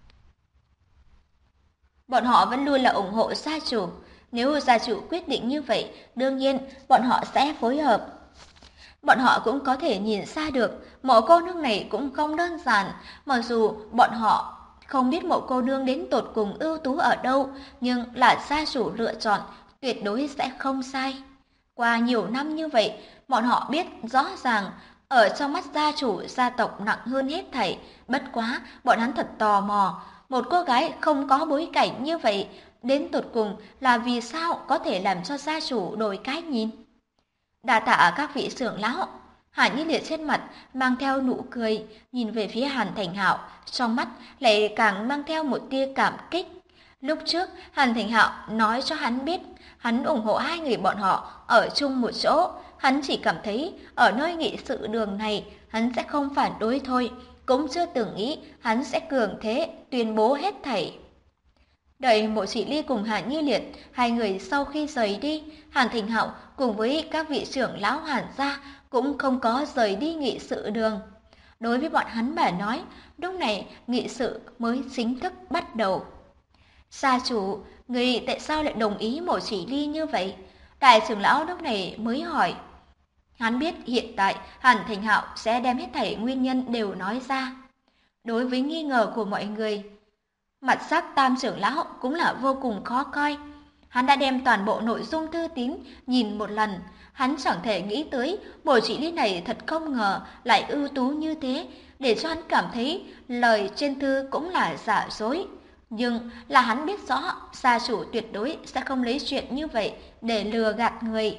Bọn họ vẫn luôn là ủng hộ gia chủ, nếu gia chủ quyết định như vậy, đương nhiên bọn họ sẽ phối hợp. Bọn họ cũng có thể nhìn ra được, Mộ cô nương này cũng không đơn giản, mặc dù bọn họ không biết Mộ cô nương đến tột cùng ưu tú ở đâu, nhưng là gia chủ lựa chọn, tuyệt đối sẽ không sai. Qua nhiều năm như vậy, bọn họ biết rõ ràng, ở trong mắt gia chủ gia tộc nặng hơn hết thảy, bất quá bọn hắn thật tò mò, một cô gái không có bối cảnh như vậy, đến tột cùng là vì sao có thể làm cho gia chủ đổi cái nhìn. Đa tạ các vị trưởng lão. Hàn Như Liệt trên mặt mang theo nụ cười, nhìn về phía Hàn Thành Hạo, trong mắt lại càng mang theo một tia cảm kích. Lúc trước, Hàn Thành Hạo nói cho hắn biết, hắn ủng hộ hai người bọn họ ở chung một chỗ. Hắn chỉ cảm thấy ở nơi nghị sự đường này, hắn sẽ không phản đối thôi, cũng chưa từng nghĩ hắn sẽ cường thế tuyên bố hết thảy. Đợi Mộ Chỉ Ly cùng Hàn Như Liệt hai người sau khi rời đi, Hàn Thành Hạo cùng với các vị trưởng lão Hàn gia cũng không có rời đi nghị sự đường. Đối với bọn hắn mà nói, lúc này nghị sự mới chính thức bắt đầu. Gia chủ, người tại sao lại đồng ý Mộ Chỉ Ly như vậy? Đại trưởng lão lúc này mới hỏi. Hắn biết hiện tại Hàn Thành Hạo sẽ đem hết thảy nguyên nhân đều nói ra. Đối với nghi ngờ của mọi người, mặt sắc Tam trưởng lão cũng là vô cùng khó coi. Hắn đã đem toàn bộ nội dung thư tín nhìn một lần. Hắn chẳng thể nghĩ tới Mộ Chỉ Ly này thật không ngờ lại ưu tú như thế, để cho hắn cảm thấy lời trên thư cũng là giả dối. Nhưng là hắn biết rõ gia chủ tuyệt đối sẽ không lấy chuyện như vậy để lừa gạt người.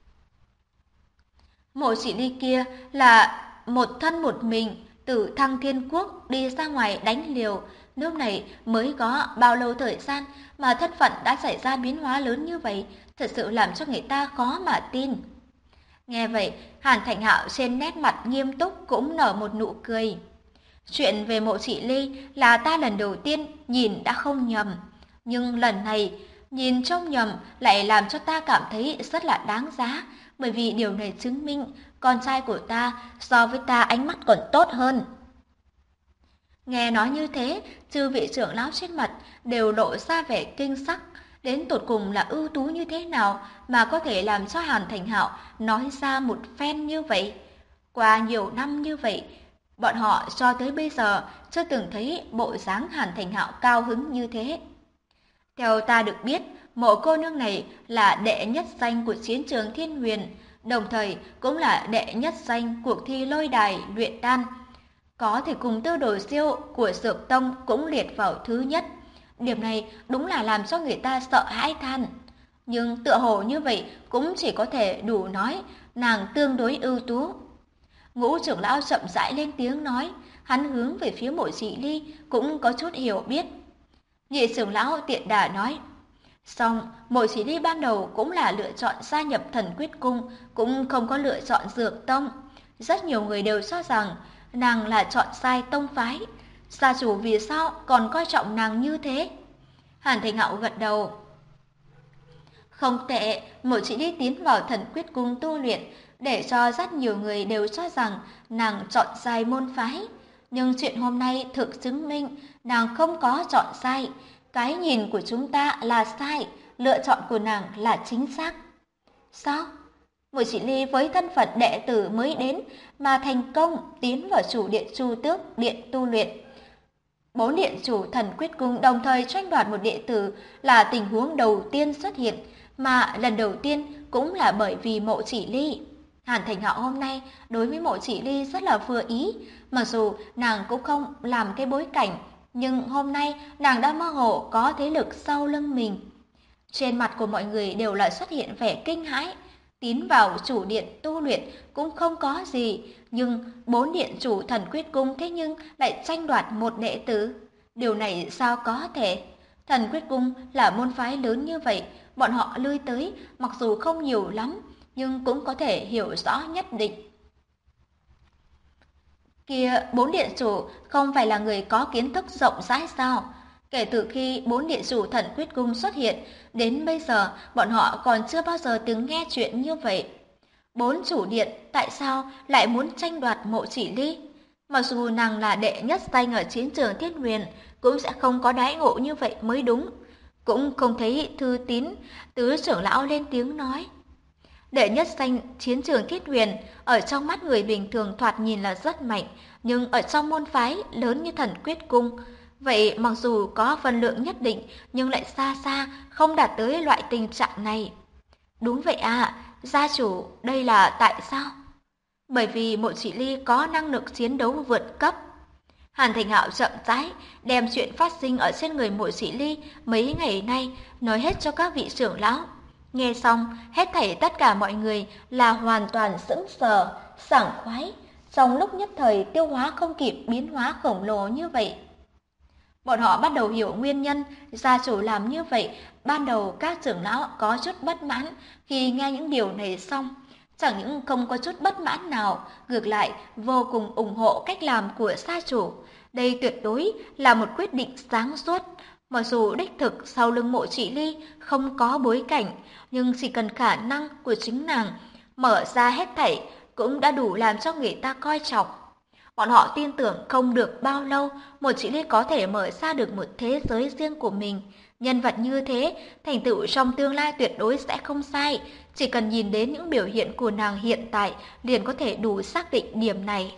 Mộ Chỉ Ly kia là một thân một mình từ Thăng Thiên Quốc đi ra ngoài đánh liều. Lúc này mới có bao lâu thời gian mà thân phận đã xảy ra biến hóa lớn như vậy, thật sự làm cho người ta khó mà tin. Nghe vậy, Hàn Thành Hạo trên nét mặt nghiêm túc cũng nở một nụ cười. Chuyện về Mộ Chỉ Ly là ta lần đầu tiên nhìn đã không nhầm, nhưng lần này nhìn trông nhầm lại làm cho ta cảm thấy rất là đáng giá, bởi vì điều này chứng minh con trai của ta so với ta ánh mắt còn tốt hơn. Nghe nói như thế, chư vị trưởng lão trên mặt đều lộ ra vẻ kinh sắc, đến tột cùng là ưu tú như thế nào mà có thể làm cho Hàn Thành Hạo nói ra một phen như vậy. Qua nhiều năm như vậy, bọn họ cho tới bây giờ chưa từng thấy bộ dáng Hàn Thành Hạo cao hứng như thế. Theo ta được biết, Mộ cô nương này là đệ nhất danh của chiến trường Thiên Huyền, đồng thời cũng là đệ nhất danh cuộc thi lôi đài luyện đan. Có thể cùng Tư Đồ Siêu của Dược Tông cũng liệt vào thứ nhất. Điểm này đúng là làm cho người ta sợ hãi than. Nhưng tựa hồ như vậy cũng chỉ có thể đủ nói nàng tương đối ưu tú. Ngũ trưởng lão chậm rãi lên tiếng nói, hắn hướng về phía Mộ Chỉ Ly cũng có chút hiểu biết. Nhị trưởng lão tiện đà nói, song Mộ Chỉ Ly ban đầu cũng là lựa chọn gia nhập Thần Quyết Cung, cũng không có lựa chọn Dược Tông. Rất nhiều người đều cho rằng nàng là chọn sai tông phái. Gia chủ vì sao còn coi trọng nàng như thế? Hàn Thành Hạo gật đầu. Không tệ, Mộ Chỉ Ly tiến vào Thần Quyết Cung tu luyện, để cho rất nhiều người đều cho rằng nàng chọn sai môn phái. Nhưng chuyện hôm nay thực chứng minh nàng không có chọn sai. Cái nhìn của chúng ta là sai, lựa chọn của nàng là chính xác. Sao? Mộ Chỉ Ly với thân phận đệ tử mới đến mà thành công tiến vào chủ điện Chu Tước điện tu luyện. 4 điện chủ Thần Quyết Cung đồng thời tranh đoạt một đệ tử là tình huống đầu tiên xuất hiện, mà lần đầu tiên cũng là bởi vì Mộ Chỉ Ly. Hàn Thành Hạo hôm nay đối với Mộ Chỉ Ly rất là vừa ý, mặc dù nàng cũng không làm cái bối cảnh, nhưng hôm nay nàng đã mơ hồ có thế lực sau lưng mình. Trên mặt của mọi người đều là xuất hiện vẻ kinh hãi. Tiến vào chủ điện tu luyện cũng không có gì, nhưng 4 điện chủ Thần Quyết Cung thế nhưng lại tranh đoạt một đệ tử. Điều này sao có thể? Thần Quyết Cung là môn phái lớn như vậy, bọn họ lui tới mặc dù không nhiều lắm, nhưng cũng có thể hiểu rõ nhất định. Kia 4 điện chủ không phải là người có kiến thức rộng rãi sao? Kể từ khi 4 điện chủ Thần Quyết Cung xuất hiện, đến bây giờ bọn họ còn chưa bao giờ từng nghe chuyện như vậy. 4 chủ điện tại sao lại muốn tranh đoạt Mộ Chỉ Ly? Mặc dù nàng là đệ nhất danh ở chiến trường Thiên Huyền, cũng sẽ không có đãi ngộ như vậy mới đúng. Cũng không thấy thư tín, tứ trưởng lão lên tiếng nói. Đệ nhất danh chiến trường Thiết Huyền ở trong mắt người bình thường thoạt nhìn là rất mạnh, nhưng ở trong môn phái lớn như Thần Quyết Cung, vậy mặc dù có phần lượng nhất định nhưng lại xa xa không đạt tới loại tình trạng này. Đúng vậy à, gia chủ, đây là tại sao? Bởi vì Mộ Chỉ Ly có năng lực chiến đấu vượt cấp. Hàn Thành Hạo chậm rãi đem chuyện phát sinh ở trên người Mộ Chỉ Ly mấy ngày nay nói hết cho các vị trưởng lão. Nghe xong, hết thảy tất cả mọi người là hoàn toàn sững sờ, sảng khoái, trong lúc nhất thời tiêu hóa không kịp biến hóa khổng lồ như vậy. Bọn họ bắt đầu hiểu nguyên nhân gia chủ làm như vậy. Ban đầu các trưởng lão có chút bất mãn khi nghe những điều này xong, chẳng những không có chút bất mãn nào, ngược lại vô cùng ủng hộ cách làm của gia chủ. Đây tuyệt đối là một quyết định sáng suốt. Mặc dù đích thực sau lưng Mộ Chỉ Ly không có bối cảnh, nhưng chỉ cần khả năng của chính nàng mở ra hết thảy cũng đã đủ làm cho người ta coi trọng. Bọn họ tin tưởng không được bao lâu, Mộ Chỉ Ly có thể mở ra được một thế giới riêng của mình. Nhân vật như thế, thành tựu trong tương lai tuyệt đối sẽ không sai. Chỉ cần nhìn đến những biểu hiện của nàng hiện tại, liền có thể đủ xác định điểm này.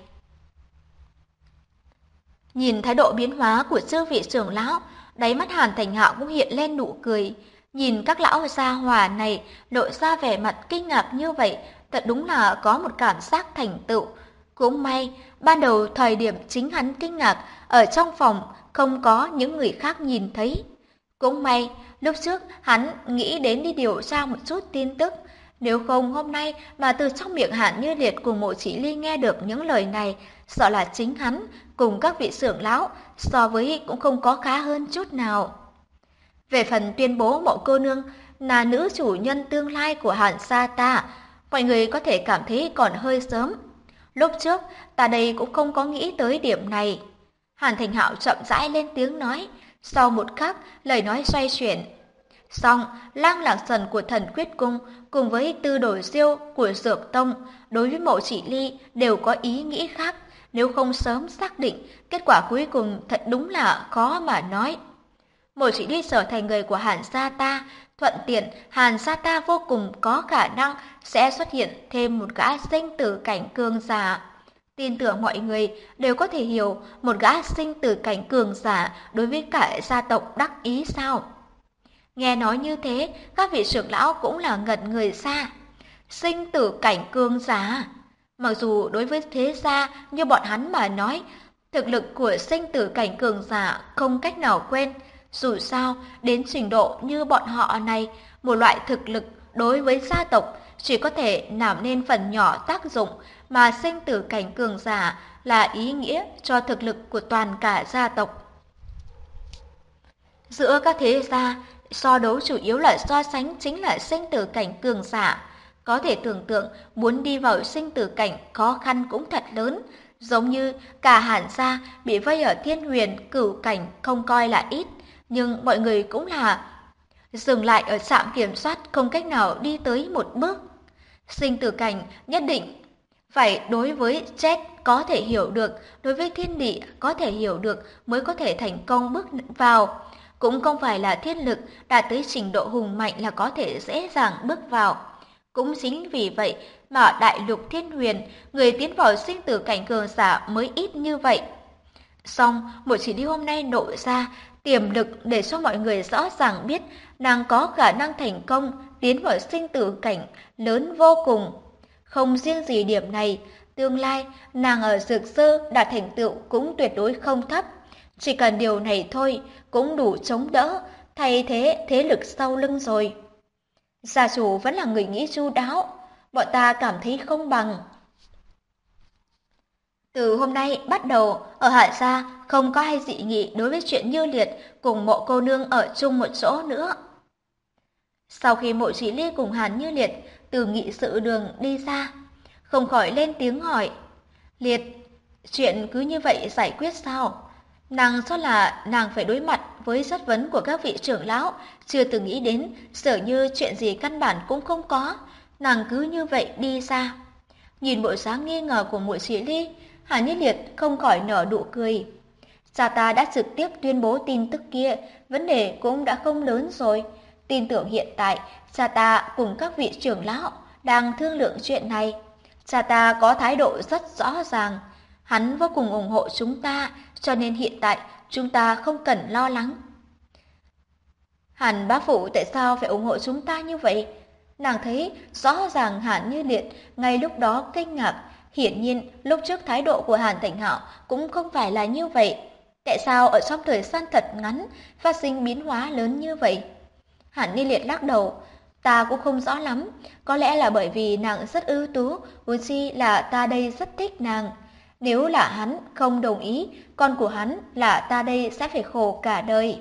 Nhìn thái độ biến hóa của chư vị trưởng lão, đáy mắt Hàn Thành Hạo cũng hiện lên nụ cười. Nhìn các lão gia hỏa này lộ ra vẻ mặt kinh ngạc như vậy, thật đúng là có một cảm giác thành tựu. Cũng may, ban đầu thời điểm chính hắn kinh ngạc, ở trong phòng không có những người khác nhìn thấy. Cũng may, lúc trước hắn nghĩ đến đi điều tra một chút tin tức. Nếu không hôm nay mà từ trong miệng Hàn Như Liệt cùng Mộ Chỉ Ly nghe được những lời này, sợ là chính hắn cùng các vị trưởng lão so với cũng không có khá hơn chút nào. Về phần tuyên bố Mộ cô nương là nữ chủ nhân tương lai của Hàn gia ta, mọi người có thể cảm thấy còn hơi sớm. Lúc trước, ta đây cũng không có nghĩ tới điểm này. Hàn Thành Hạo chậm rãi lên tiếng nói, sau một khắc, lời nói xoay chuyển. Xong, Lang Lạc Sần của Thần Quyết Cung cùng với Tư Đổi Diêu của Dược Tông đối với Mộ Chỉ Ly đều có ý nghĩ khác. Nếu không sớm xác định, kết quả cuối cùng thật đúng là khó mà nói. Mộ Chỉ Ly trở thành người của Hàn gia ta, thuận tiện Hàn gia ta vô cùng có khả năng sẽ xuất hiện thêm một gã sinh tử cảnh cường giả. Tin tưởng mọi người đều có thể hiểu một gã sinh tử cảnh cường giả đối với cả gia tộc đắc ý sao. Nghe nói như thế, các vị trưởng lão cũng là ngẩn người ra. Sinh tử cảnh cường giả. Mặc dù đối với thế gia như bọn hắn mà nói, thực lực của sinh tử cảnh cường giả không cách nào quên. Dù sao, đến trình độ như bọn họ này, một loại thực lực đối với gia tộc chỉ có thể làm nên phần nhỏ tác dụng, mà sinh tử cảnh cường giả là ý nghĩa cho thực lực của toàn cả gia tộc. Giữa các thế gia, so đấu chủ yếu là so sánh chính là sinh tử cảnh cường giả. Có thể tưởng tượng muốn đi vào sinh tử cảnh khó khăn cũng thật lớn, giống như cả Hàn gia bị vây ở Thiên Huyền Cửu cảnh không coi là ít, nhưng mọi người cũng là dừng lại ở trạm kiểm soát không cách nào đi tới một bước. Sinh tử cảnh nhất định phải đối với chết có thể hiểu được, đối với thiên địa có thể hiểu được mới có thể thành công bước vào. Cũng không phải là thiên lực đạt tới trình độ hùng mạnh là có thể dễ dàng bước vào. Cũng chính vì vậy mà ở đại lục Thiên Huyền, người tiến vào sinh tử cảnh cường giả mới ít như vậy. Song, Mộ Chỉ Ly hôm nay lộ ra tiềm lực để cho mọi người rõ ràng biết nàng có khả năng thành công tiến vào sinh tử cảnh lớn vô cùng. Không riêng gì điểm này, tương lai nàng ở Dược Sư đạt thành tựu cũng tuyệt đối không thấp. Chỉ cần điều này thôi cũng đủ chống đỡ, thay thế thế lực sau lưng rồi. Gia chủ vẫn là người nghĩ chu đáo, bọn ta cảm thấy không bằng. Từ hôm nay bắt đầu, ở Hạ Gia không có ai dị nghị đối với chuyện Như Liệt cùng Mộ cô nương ở chung một chỗ nữa. Sau khi Mộ Chỉ Ly cùng Hàn Như Liệt từ nghị sự đường đi ra, không khỏi lên tiếng hỏi, Liệt, chuyện cứ như vậy giải quyết sao? Nàng cho là nàng phải đối mặt với chất vấn của các vị trưởng lão, chưa từng nghĩ đến sở như chuyện gì căn bản cũng không có, nàng cứ như vậy đi ra. Nhìn bộ dáng nghi ngờ của Mộ Chỉ Ly, Hàn Như Liệt không khỏi nở nụ cười. Cha ta đã trực tiếp tuyên bố tin tức kia, vấn đề cũng đã không lớn rồi. Tin tưởng hiện tại, cha ta cùng các vị trưởng lão đang thương lượng chuyện này. Cha ta có thái độ rất rõ ràng. Hắn vô cùng ủng hộ chúng ta, cho nên hiện tại chúng ta không cần lo lắng. Hàn bá phụ tại sao phải ủng hộ chúng ta như vậy? Nàng thấy rõ ràng Hàn Như Liệt ngay lúc đó kinh ngạc. Hiển nhiên lúc trước thái độ của Hàn Thành Hạo cũng không phải là như vậy. Tại sao ở trong thời gian thật ngắn phát sinh biến hóa lớn như vậy? Hàn Như Liệt lắc đầu. Ta cũng không rõ lắm. Có lẽ là bởi vì nàng rất ưu tú, huống chi là ta đây rất thích nàng. Nếu là hắn không đồng ý, con của hắn là ta đây sẽ phải khổ cả đời.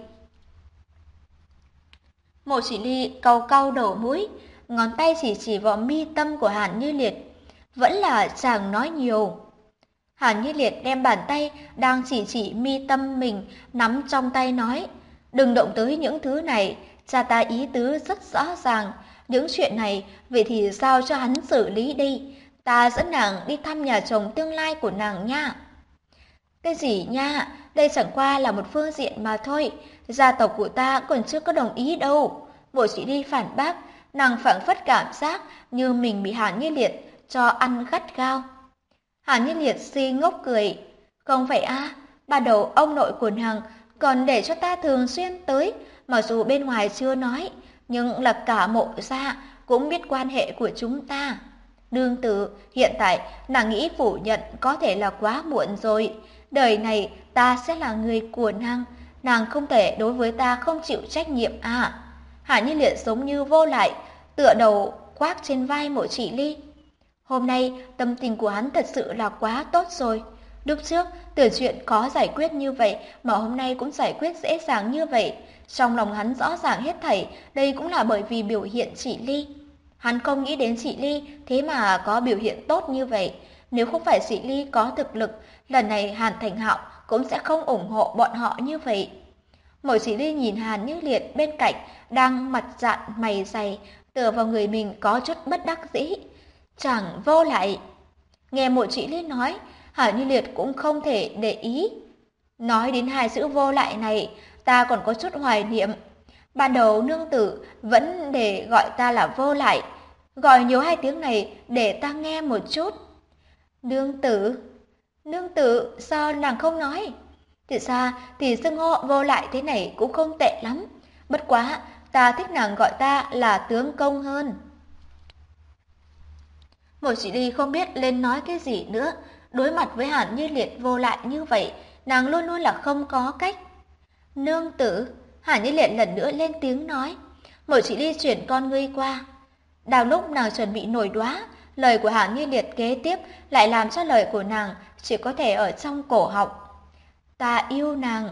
Mộ Chỉ Ly cau cau đầu mũi, ngón tay chỉ vào mi tâm của Hàn Như Liệt. Vẫn là chàng nói nhiều. Hàn Như Liệt đem bàn tay đang chỉ mi tâm mình nắm trong tay nói, Đừng động tới những thứ này, cha ta ý tứ rất rõ ràng. Những chuyện này, vậy thì giao cho hắn xử lý đi. Ta dẫn nàng đi thăm nhà chồng tương lai của nàng nha. Cái gì nha, đây chẳng qua là một phương diện mà thôi. Gia tộc của ta còn chưa có đồng ý đâu. Bộ chỉ đi phản bác, nàng phảng phất cảm giác như mình bị Hàn Như Liệt cho ăn gắt gao. Hàn Như Liệt si ngốc cười. Không phải ban đầu ông nội của nàng còn để cho ta thường xuyên tới, mặc dù bên ngoài chưa nói, nhưng là cả Mộ gia cũng biết quan hệ của chúng ta. Nương tử, hiện tại nàng nghĩ phủ nhận có thể là quá muộn rồi. Đời này ta sẽ là người của nàng không thể đối với ta không chịu trách nhiệm Hàn Như Liệt giống như vô lại, tựa đầu khoác trên vai Mộ Chỉ Ly. Hôm nay tâm tình của hắn thật sự là quá tốt rồi. Lúc trước từ chuyện có giải quyết như vậy mà hôm nay cũng giải quyết dễ dàng như vậy. Trong lòng hắn rõ ràng hết thảy, đây cũng là bởi vì biểu hiện chị Ly. Hắn không nghĩ đến chị Ly thế mà có biểu hiện tốt như vậy. Nếu không phải chị Ly có thực lực, lần này Hàn Thành Hạo cũng sẽ không ủng hộ bọn họ như vậy. Mộ Chỉ Ly nhìn Hàn Như Liệt bên cạnh đang mặt dạn mày dày, tựa vào người mình có chút bất đắc dĩ. Chẳng vô lại. Nghe Mộ Chỉ Ly nói, Hàn Như Liệt cũng không thể để ý. Nói đến hai chữ vô lại này, ta còn có chút hoài niệm. Ban đầu nương tử vẫn để gọi ta là vô lại. Gọi nhiều hai tiếng này để ta nghe một chút. Nương tử, sao nàng không nói? Thì ra thì xưng hô vô lại thế này cũng không tệ lắm. Bất quá, ta thích nàng gọi ta là tướng công hơn. Mộ Chỉ Ly không biết lên nói cái gì nữa. Đối mặt với Hàn Như Liệt vô lại như vậy, nàng luôn luôn là không có cách. Nương tử, Hàn Như Liệt lần nữa lên tiếng nói. Mộ Chỉ Ly chuyển con ngươi qua. Đang lúc nàng chuẩn bị nổi đoá, lời của Hàn Như Liệt kế tiếp lại làm cho lời của nàng chỉ có thể ở trong cổ họng. Ta yêu nàng.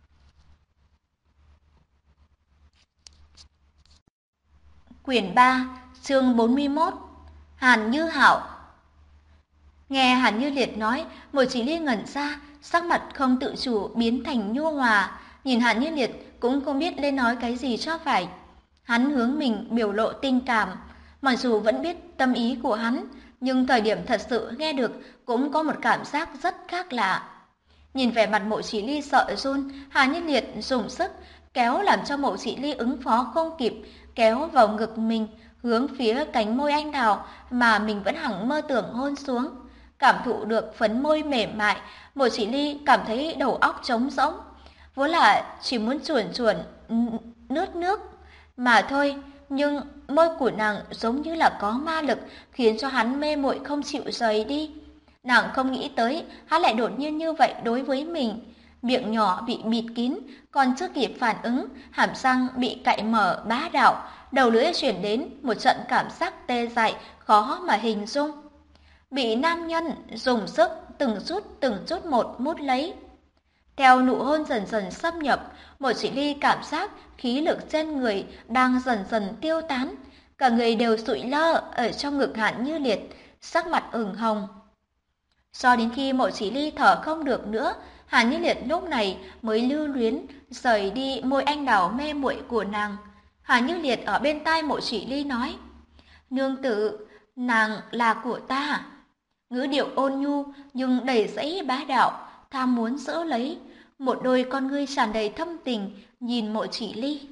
Quyển 3, chương 41. Hàn Như Hạo. Nghe Hàn Như Liệt nói, Mộ Chỉ Ly ngẩn ra, sắc mặt không tự chủ biến thành nhu hòa, nhìn Hàn Như Liệt cũng không biết lên nói cái gì cho phải. Hắn hướng mình biểu lộ tình cảm, mặc dù vẫn biết tâm ý của hắn, nhưng thời điểm thật sự nghe được cũng có một cảm giác rất khác lạ. Nhìn vẻ mặt Mộ Chỉ Ly sợ run, Hàn Như Liệt dùng sức kéo làm cho Mộ Chỉ Ly ứng phó không kịp, kéo vào ngực mình, hướng phía cánh môi anh đào mà mình vẫn hằng mơ tưởng hôn xuống. Cảm thụ được phấn môi mềm mại, Mộ Chỉ Ly cảm thấy đầu óc trống rỗng, vốn là chỉ muốn chuồn chuồn nuốt nước mà thôi, nhưng môi của nàng giống như là có ma lực, khiến cho hắn mê muội không chịu rời đi. Nàng không nghĩ tới hắn lại đột nhiên như vậy đối với mình. Miệng nhỏ bị bịt kín, còn chưa kịp phản ứng, hàm răng bị cạy mở bá đạo, đầu lưỡi chuyển đến một trận cảm giác tê dại khó mà hình dung. Bị nam nhân dùng sức từng chút một mút lấy. Theo nụ hôn dần dần xâm nhập, Mộ Chỉ Ly cảm giác khí lực trên người đang dần dần tiêu tán, cả người đều sụi lơ ở trong ngực Hàn Như Liệt, sắc mặt ửng hồng. Cho đến khi Mộ Chỉ Ly thở không được nữa, Hàn Như Liệt lúc này mới lưu luyến rời đi môi anh đào mê muội của nàng. Hàn Như Liệt ở bên tai Mộ Chỉ Ly nói: "Nương tử, nàng là của ta." Ngữ điệu ôn nhu nhưng đầy dẫy bá đạo, tham muốn giữ lấy. Một đôi con ngươi tràn đầy thâm tình nhìn Mộ Chỉ Ly.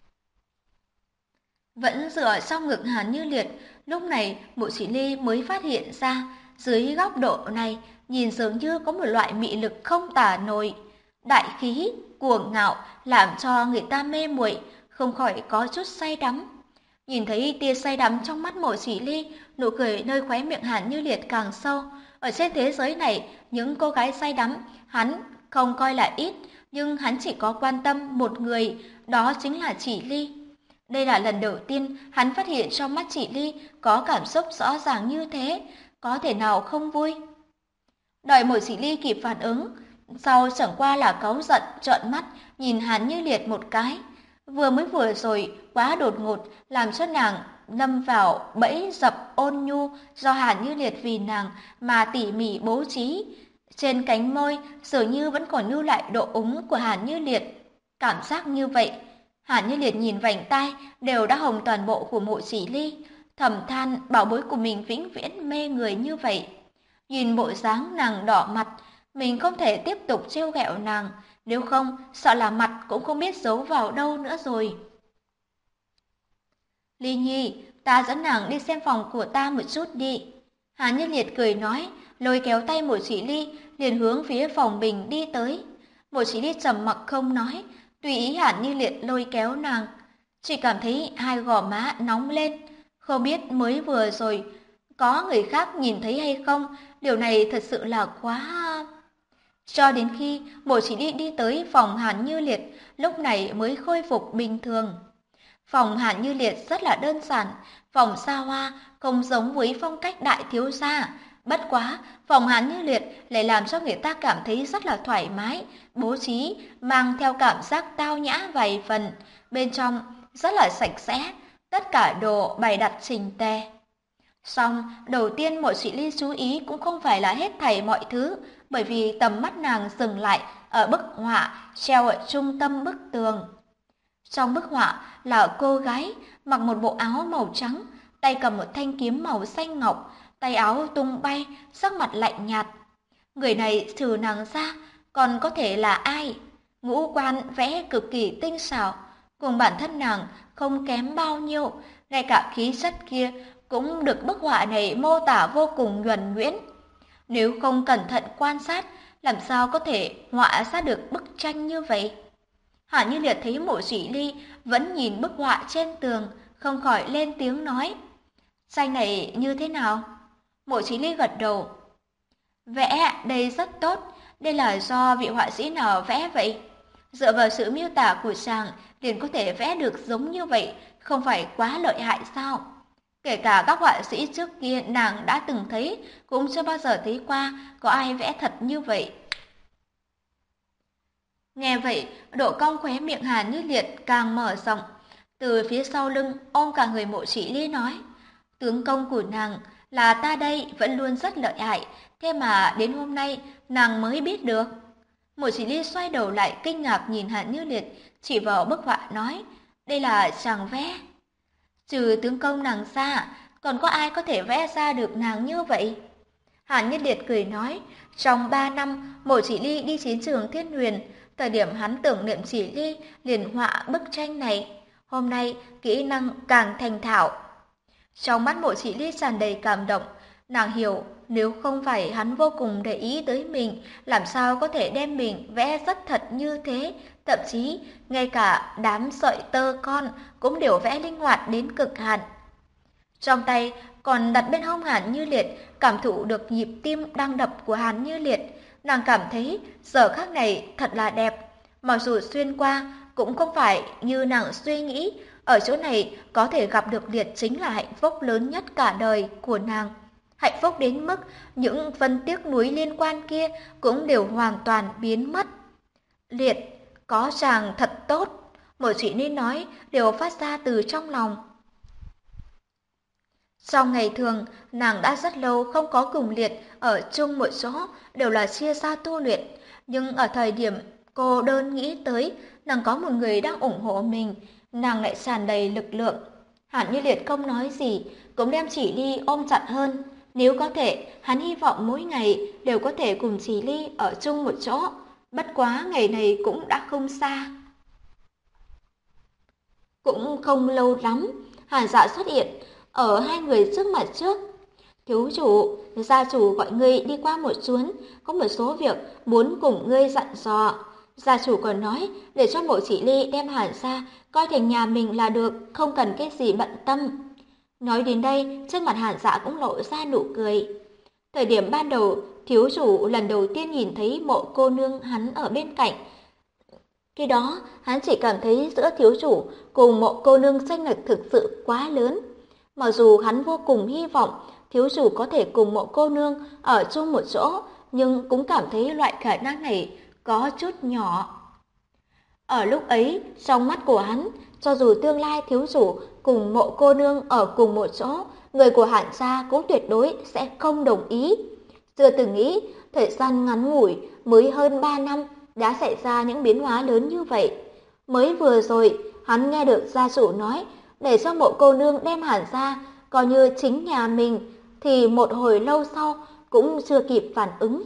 Vẫn dựa trong ngực Hàn Như Liệt, lúc này Mộ Chỉ Ly mới phát hiện ra, dưới góc độ này, nhìn dường như có một loại mị lực không tả nổi. Đại khí, cuồng ngạo làm cho người ta mê muội, không khỏi có chút say đắm. Nhìn thấy tia say đắm trong mắt Mộ Chỉ Ly, nụ cười nơi khóe miệng Hàn Như Liệt càng sâu. Ở trên thế giới này, những cô gái say đắm, hắn không coi là ít, nhưng hắn chỉ có quan tâm một người, đó chính là Chỉ Ly. Đây là lần đầu tiên hắn phát hiện trong mắt Chỉ Ly có cảm xúc rõ ràng như thế, có thể nào không vui. Đợi Mộ Chỉ Ly kịp phản ứng, sau chẳng qua là cáu giận trợn mắt nhìn Hàn Như Liệt một cái. Vừa rồi quá đột ngột, làm cho nàng lâm vào bẫy dập ôn nhu do Hàn Như Liệt vì nàng mà tỉ mỉ bố trí. Trên cánh môi dường như vẫn còn lưu lại độ úng của Hàn Như Liệt. Cảm giác như vậy, Hàn Như Liệt nhìn vành tai đều đã hồng toàn bộ của Mộ Chỉ Ly, thầm than bảo bối của mình vĩnh viễn mê người như vậy. Nhìn bộ dáng nàng đỏ mặt, mình không thể tiếp tục trêu ghẹo nàng, nếu không sợ là mặt cũng không biết giấu vào đâu nữa rồi. Ly Nhi, ta dẫn nàng đi xem phòng của ta một chút đi. Hàn Như Liệt cười nói, lôi kéo tay Mộ Chỉ Ly liền hướng phía phòng mình đi tới. Mộ Chỉ Ly trầm mặc không nói, tùy ý Hàn Như Liệt lôi kéo nàng, chỉ cảm thấy hai gò má nóng lên, không biết mới vừa rồi có người khác nhìn thấy hay không, điều này thật sự là quá. Cho đến khi Mộ Chỉ Ly đi tới phòng Hàn Như Liệt, lúc này mới khôi phục bình thường. Phòng Hàn Như Liệt rất là đơn giản, phòng xa hoa, không giống với phong cách đại thiếu gia. Bất quá, phòng Hàn Như Liệt lại làm cho người ta cảm thấy rất là thoải mái, bố trí, mang theo cảm giác tao nhã vài phần. Bên trong rất là sạch sẽ, tất cả đồ bày đặt chỉnh tề. Song, đầu tiên Mộ Chỉ Ly chú ý cũng không phải là hết thảy mọi thứ, bởi vì tầm mắt nàng dừng lại ở bức họa treo ở trung tâm bức tường. Trong bức họa là cô gái mặc một bộ áo màu trắng, tay cầm một thanh kiếm màu xanh ngọc, tay áo tung bay, sắc mặt lạnh nhạt. Người này trừ nàng ra, còn có thể là ai? Ngũ quan vẽ cực kỳ tinh xảo, cùng bản thân nàng không kém bao nhiêu, ngay cả khí chất kia cũng được bức họa này mô tả vô cùng nhuần nhuyễn. Nếu không cẩn thận quan sát, làm sao có thể họa ra được bức tranh như vậy? Hàn Như Liệt thấy Mộ Chỉ Ly vẫn nhìn bức họa trên tường, không khỏi lên tiếng nói. Tranh này như thế nào? Mộ Chỉ Ly gật đầu. Vẽ đây rất tốt, đây là do vị họa sĩ nào vẽ vậy? Dựa vào sự miêu tả của chàng liền có thể vẽ được giống như vậy, không phải quá lợi hại sao? Kể cả các họa sĩ trước kia nàng đã từng thấy, cũng chưa bao giờ thấy qua có ai vẽ thật như vậy. Nghe vậy, độ cong khóe miệng Hàn Như Liệt càng mở rộng. Từ phía sau lưng ôm cả người Mộ Chỉ Ly nói, tướng công của nàng là ta đây vẫn luôn rất lợi hại, thế mà đến hôm nay nàng mới biết được. Mộ Chỉ Ly xoay đầu lại kinh ngạc nhìn Hàn Như Liệt, chỉ vào bức họa nói, đây là chàng vẽ. Trừ tướng công nàng ra, còn có ai có thể vẽ ra được nàng như vậy? Hàn Như Liệt cười nói, trong 3 năm Mộ Chỉ Ly đi chiến trường Thiên Huyền, thời điểm hắn tưởng niệm Chỉ Ly liền họa bức tranh này. Hôm nay kỹ năng càng thành thạo. Trong mắt Mộ Chỉ Ly tràn đầy cảm động, nàng hiểu nếu không phải hắn vô cùng để ý tới mình, làm sao có thể đem mình vẽ rất thật như thế, thậm chí ngay cả đám sợi tơ con cũng đều vẽ linh hoạt đến cực hạn. Trong tay còn đặt bên hông Hàn Như Liệt, cảm thụ được nhịp tim đang đập của Hàn Như Liệt, nàng cảm thấy giờ khắc này thật là đẹp. Mặc dù xuyên qua cũng không phải như nàng suy nghĩ, ở chỗ này có thể gặp được Liệt chính là hạnh phúc lớn nhất cả đời của nàng. Hạnh phúc đến mức những phân tiếc nuối liên quan kia cũng đều hoàn toàn biến mất. Liệt, có chàng thật tốt, mỗi chuyện nên nói đều phát ra từ trong lòng. Trong ngày thường, nàng đã rất lâu không có cùng Liệt ở chung một chỗ, đều là chia ra tu luyện. Nhưng ở thời điểm cô đơn nghĩ tới, nàng có một người đang ủng hộ mình, nàng lại tràn đầy lực lượng. Hàn Như Liệt không nói gì, cũng đem Chỉ Ly ôm chặt hơn. Nếu có thể, hắn hy vọng mỗi ngày đều có thể cùng Chỉ Ly ở chung một chỗ. Bất quá ngày này cũng đã không xa. Cũng không lâu lắm, Hàn Dạ xuất hiện ở hai người trước mặt trước. Thiếu chủ, gia chủ gọi ngươi đi qua một chuyến, có một số việc muốn cùng ngươi dặn dò. Gia chủ còn nói để cho Mộ Chỉ Ly đem Hàn gia coi thành nhà mình là được, không cần cái gì bận tâm. Nói đến đây, trên mặt Hàn Dạ cũng lộ ra nụ cười. Thời điểm ban đầu, thiếu chủ lần đầu tiên nhìn thấy Mộ cô nương hắn ở bên cạnh. Khi đó, hắn chỉ cảm thấy giữa thiếu chủ cùng Mộ cô nương chênh lệch thực sự quá lớn. Mặc dù hắn vô cùng hy vọng thiếu chủ có thể cùng Mộ cô nương ở chung một chỗ, nhưng cũng cảm thấy loại khả năng này có chút nhỏ. Ở lúc ấy, trong mắt của hắn, cho dù tương lai thiếu chủ cùng Mộ cô nương ở cùng một chỗ, người của Hàn gia cũng tuyệt đối sẽ không đồng ý. Chưa từng nghĩ, thời gian ngắn ngủi mới hơn 3 năm đã xảy ra những biến hóa lớn như vậy. Mới vừa rồi, hắn nghe được gia chủ nói để cho Mộ cô nương đem Hàn gia coi như chính nhà mình, thì một hồi lâu sau cũng chưa kịp phản ứng.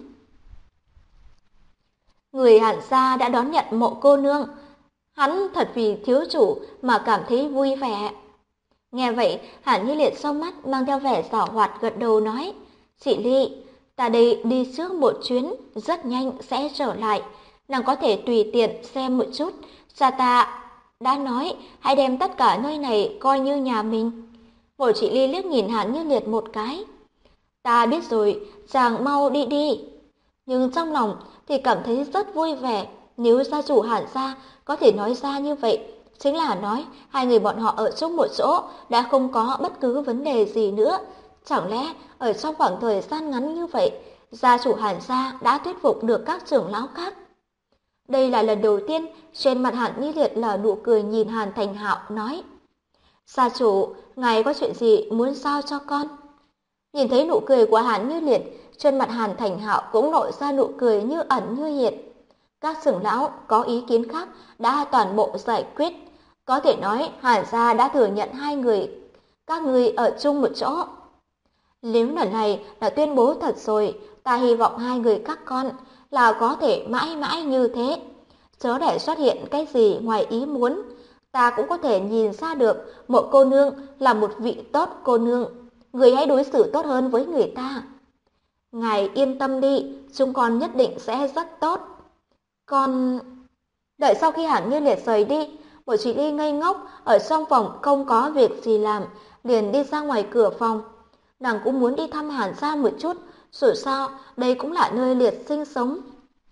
Người Hàn gia đã đón nhận Mộ cô nương, hắn thật vì thiếu chủ mà cảm thấy vui vẻ. Nghe vậy, Hàn Như Liệt trong mắt mang theo vẻ giảo hoạt gật đầu nói, chị Ly, ta đây đi trước một chuyến, rất nhanh sẽ trở lại. Nàng có thể tùy tiện xem một chút, cha ta đã nói hãy đem tất cả nơi này coi như nhà mình. Ngồi chị Ly liếc nhìn Hàn Như Liệt một cái. Ta biết rồi, chàng mau đi đi. Nhưng trong lòng thì cảm thấy rất vui vẻ, nếu gia chủ Hàn gia có thể nói ra như vậy, chính là nói hai người bọn họ ở chung một chỗ đã không có bất cứ vấn đề gì nữa. Chẳng lẽ ở trong khoảng thời gian ngắn như vậy, gia chủ Hàn gia đã thuyết phục được các trưởng lão khác? Đây là lần đầu tiên trên mặt Hàn Như Liệt là nụ cười nhìn Hàn Thành Hạo nói, gia chủ, ngài có chuyện gì muốn giao cho con? Nhìn thấy nụ cười của Hàn Như Liệt, trên mặt Hàn Thành Hạo cũng nổi ra nụ cười như ẩn như hiện. Các trưởng lão có ý kiến khác đã toàn bộ giải quyết. Có thể nói Hàn gia đã thừa nhận hai người, các người ở chung một chỗ. Nếu lần này là tuyên bố thật rồi, ta hy vọng hai người các con là có thể mãi mãi như thế. Chớ để xuất hiện cái gì ngoài ý muốn. Ta cũng có thể nhìn ra được Mộ cô nương là một vị tốt cô nương. Người hãy đối xử tốt hơn với người ta. Ngài yên tâm đi, chúng con nhất định sẽ rất tốt. Con... Đợi sau khi Hàn Như Liệt rời đi, Mộ Chỉ Ly ngây ngốc ở trong phòng không có việc gì làm, liền đi ra ngoài cửa phòng. Nàng cũng muốn đi thăm Hàn gia một chút, dù sao đây cũng là nơi Liệt sinh sống.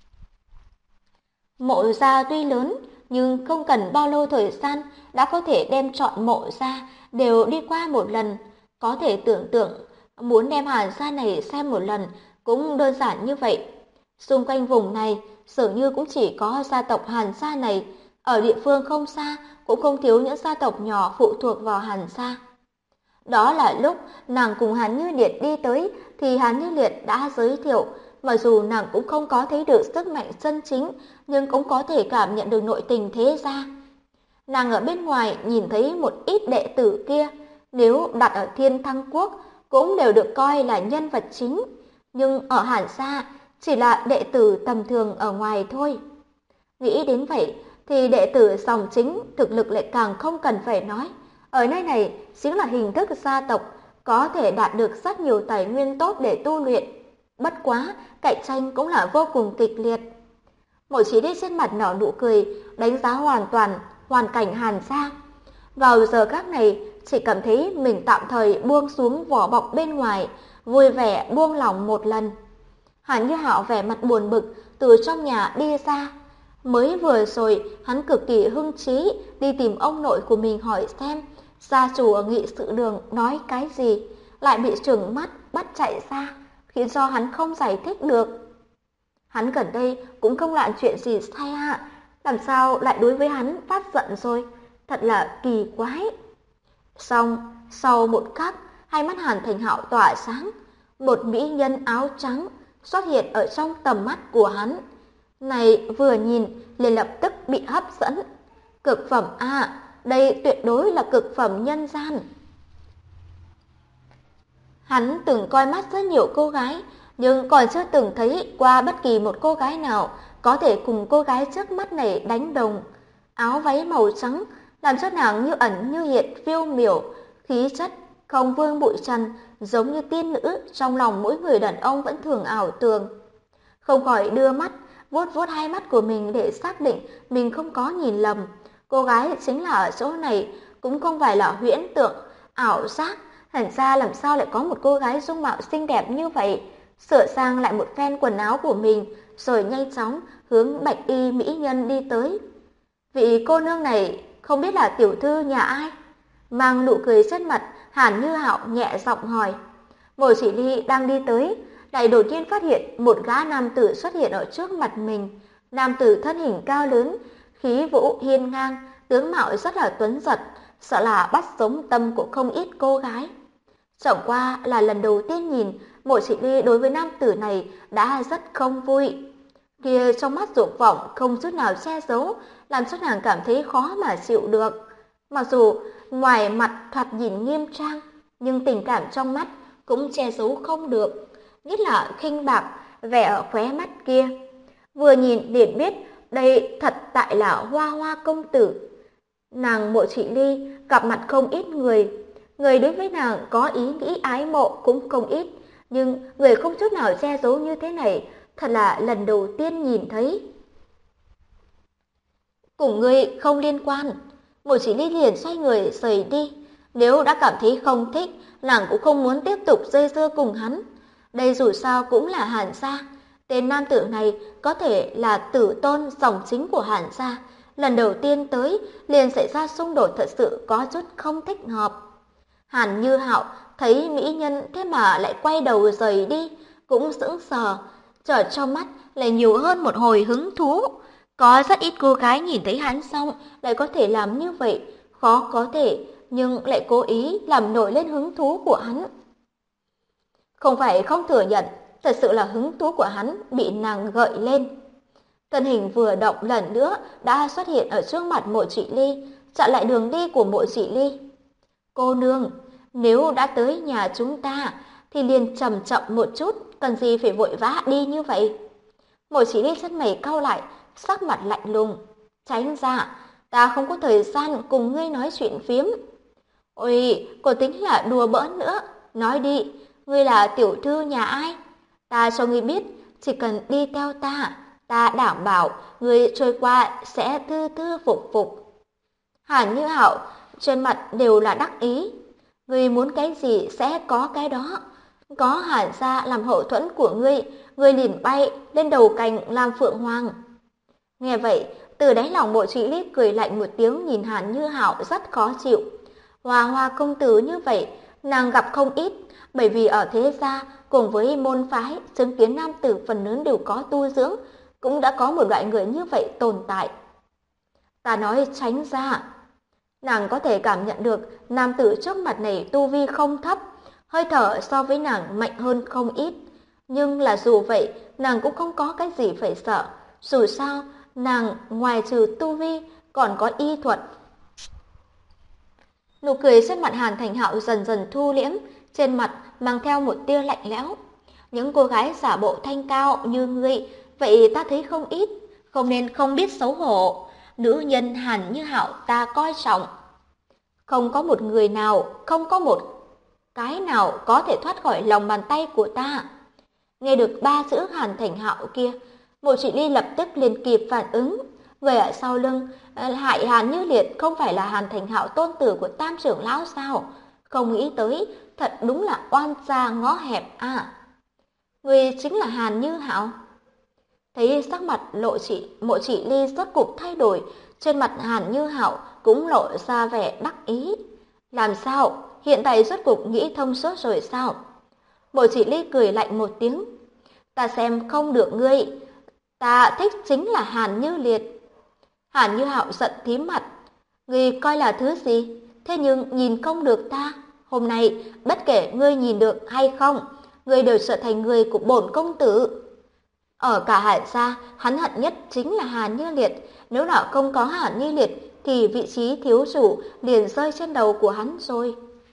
Mộ gia tuy lớn, nhưng không cần bao lâu thời gian đã có thể đem trọn Mộ gia đều đi qua một lần. Có thể tưởng tượng, muốn đem Hàn gia này xem một lần cũng đơn giản như vậy. Xung quanh vùng này dường như cũng chỉ có gia tộc Hàn gia này, ở địa phương không xa cũng không thiếu những gia tộc nhỏ phụ thuộc vào Hàn gia. Đó là lúc nàng cùng Hàn Như Liệt đi tới thì Hàn Như Liệt đã giới thiệu, mặc dù nàng cũng không có thấy được sức mạnh chân chính, nhưng cũng có thể cảm nhận được nội tình thế gia. Nàng ở bên ngoài nhìn thấy một ít đệ tử kia, nếu đặt ở Thiên Thăng Quốc cũng đều được coi là nhân vật chính, nhưng ở Hàn gia chỉ là đệ tử tầm thường ở ngoài thôi. Nghĩ đến vậy thì đệ tử dòng chính thực lực lại càng không cần phải nói. Ở nơi này chính là hình thức gia tộc, có thể đạt được rất nhiều tài nguyên tốt để tu luyện. Bất quá, cạnh tranh cũng là vô cùng kịch liệt. Mộ Chỉ Ly trên mặt nở nụ cười, đánh giá hoàn toàn hoàn cảnh Hàn gia. Vào giờ khắc này, chỉ cảm thấy mình tạm thời buông xuống vỏ bọc bên ngoài, vui vẻ buông lỏng một lần. Hàn Như Hạo vẻ mặt buồn bực từ trong nhà đi ra. Mới vừa rồi, hắn cực kỳ hưng trí đi tìm ông nội của mình hỏi xem gia chủ ở nghị sự đường nói cái gì, lại bị trừng mắt bắt chạy ra, khiến cho hắn không giải thích được. Hắn gần đây cũng không làm chuyện gì sai ạ, làm sao lại đối với hắn phát giận rồi, thật là kỳ quái. Xong, sau một khắc, hai mắt Hàn Thành Hạo tỏa sáng, một mỹ nhân áo trắng xuất hiện ở trong tầm mắt của hắn. Này vừa nhìn liền lập tức bị hấp dẫn. Cực phẩm à, đây tuyệt đối là cực phẩm nhân gian. Hắn từng coi mắt rất nhiều cô gái, nhưng còn chưa từng thấy qua bất kỳ một cô gái nào có thể cùng cô gái trước mắt này đánh đồng. Áo váy màu trắng làm cho nàng như ẩn như hiện, phiêu miểu, khí chất không vương bụi trần, giống như tiên nữ trong lòng mỗi người đàn ông vẫn thường ảo tưởng. Không khỏi đưa mắt vuốt vuốt hai mắt của mình để xác định mình không có nhìn lầm. Cô gái chính là ở chỗ này, cũng không phải là huyễn tượng, ảo giác. Hẳn ra làm sao lại có một cô gái dung mạo xinh đẹp như vậy. Sửa sang lại một phen quần áo của mình, rồi nhanh chóng hướng bạch y mỹ nhân đi tới. Vị cô nương này không biết là tiểu thư nhà ai? Mang nụ cười trên mặt, Hàn Như Hạo nhẹ giọng hỏi. Mộ Chỉ Ly đang đi tới, lại đột nhiên phát hiện một gã nam tử xuất hiện ở trước mặt mình. Nam tử thân hình cao lớn, khí vũ hiên ngang, tướng mạo rất là tuấn giật, sợ là bắt sống tâm của không ít cô gái. Chẳng qua là lần đầu tiên nhìn, Mộ Chỉ Ly đối với nam tử này đã rất không vui. Kia trong mắt dục vọng không chút nào che giấu, làm cho nàng cảm thấy khó mà chịu được. Mặc dù ngoài mặt thoạt nhìn nghiêm trang, nhưng tình cảm trong mắt cũng che giấu không được, nhất là khinh bạc vẻ ở khóe mắt kia. Vừa nhìn liền biết đây thật tại là Hoa Hoa công tử. Nàng Mộ Chỉ Ly gặp mặt không ít người, người đối với nàng có ý nghĩ ái mộ cũng không ít, nhưng người không chút nào che giấu như thế này, thật là lần đầu tiên nhìn thấy. Cùng ngươi không liên quan. Mộ Chỉ Ly liền xoay người rời đi. Nếu đã cảm thấy không thích, nàng cũng không muốn tiếp tục dây dưa cùng hắn. Đây dù sao cũng là Hàn gia. Tên nam tử này có thể là tử tôn dòng chính của Hàn gia. Lần đầu tiên tới liền xảy ra xung đột thật sự có chút không thích hợp. Hàn Như Hạo thấy mỹ nhân thế mà lại quay đầu rời đi, cũng sững sờ, trở trong mắt lại nhiều hơn một hồi hứng thú. Có rất ít cô gái nhìn thấy hắn xong lại có thể làm như vậy, khó có thể, nhưng lại cố ý làm nổi lên hứng thú của hắn. Không phải không thừa nhận, thật sự là hứng thú của hắn bị nàng gợi lên. Thân hình vừa động lần nữa đã xuất hiện ở trước mặt Mộ Chỉ Ly, chặn lại đường đi của Mộ Chỉ Ly. Cô nương, nếu đã tới nhà chúng ta thì liền chậm chậm một chút, cần gì phải vội vã đi như vậy? Mộ Chỉ Ly chân mày cau lại, sắc mặt lạnh lùng. Tránh ra, ta không có thời gian cùng ngươi nói chuyện phiếm. Ôi, cô tính là đùa bỡn nữa. Nói đi, ngươi là tiểu thư nhà ai? Ta cho ngươi biết, chỉ cần đi theo ta, ta đảm bảo ngươi trôi qua sẽ thư thư phục phục. Hàn Như Hạo trên mặt đều là đắc ý. Ngươi muốn cái gì sẽ có cái đó. Có Hàn gia làm hậu thuẫn của ngươi, ngươi liền bay lên đầu cành làm phượng hoàng. Nghe vậy, từ đáy lòng Mộ Chỉ Ly cười lạnh một tiếng, nhìn Hàn Như Hạo rất khó chịu. Hoa Hoa công tử như vậy, nàng gặp không ít, bởi vì ở thế gia cùng với môn phái chứng kiến nam tử phần lớn đều có tu dưỡng, cũng đã có một loại người như vậy tồn tại. Ta nói tránh ra. Nàng có thể cảm nhận được nam tử trước mặt này tu vi không thấp, hơi thở so với nàng mạnh hơn không ít. Nhưng là dù vậy, nàng cũng không có cái gì phải sợ. Dù sao, nàng ngoài trừ tu vi còn có y thuật. Nụ cười trên mặt Hàn Thành Hạo dần dần thu liễm, trên mặt mang theo một tia lạnh lẽo. Những cô gái giả bộ thanh cao như ngươi, vậy ta thấy không ít, không nên không biết xấu hổ. Nữ nhân Hàn Như Hạo ta coi trọng. Không có một người nào, không có một cái nào có thể thoát khỏi lòng bàn tay của ta. Nghe được ba chữ Hàn Thành Hạo kia, Mộ Chỉ Ly lập tức liền kịp phản ứng. Người ở sau lưng hại Hàn Như Liệt không phải là Hàn Thành Hạo tôn tử của Tam trưởng lão sao? Không nghĩ tới, thật đúng là oan gia ngõ hẹp à. Người chính là Hàn Như Hạo. Thấy sắc mặt Mộ Chỉ Ly rốt cục thay đổi, trên mặt Hàn Như Hạo cũng lộ ra vẻ đắc ý. Làm sao? Hiện tại rốt cục nghĩ thông suốt rồi sao? Mộ Chỉ Ly cười lạnh một tiếng. Ta xem không được ngươi. Ta thích chính là Hàn Như Liệt. Hàn Như Hạo giận tím mặt. Ngươi coi là thứ gì? Thế nhưng nhìn không được ta. Hôm nay, bất kể ngươi nhìn được hay không, ngươi đều trở thành người của bổn công tử. Ở cả Hàn gia, hắn hận nhất chính là Hàn Như Liệt. Nếu nào không có Hàn Như Liệt, thì vị trí thiếu chủ liền rơi trên đầu của hắn rồi.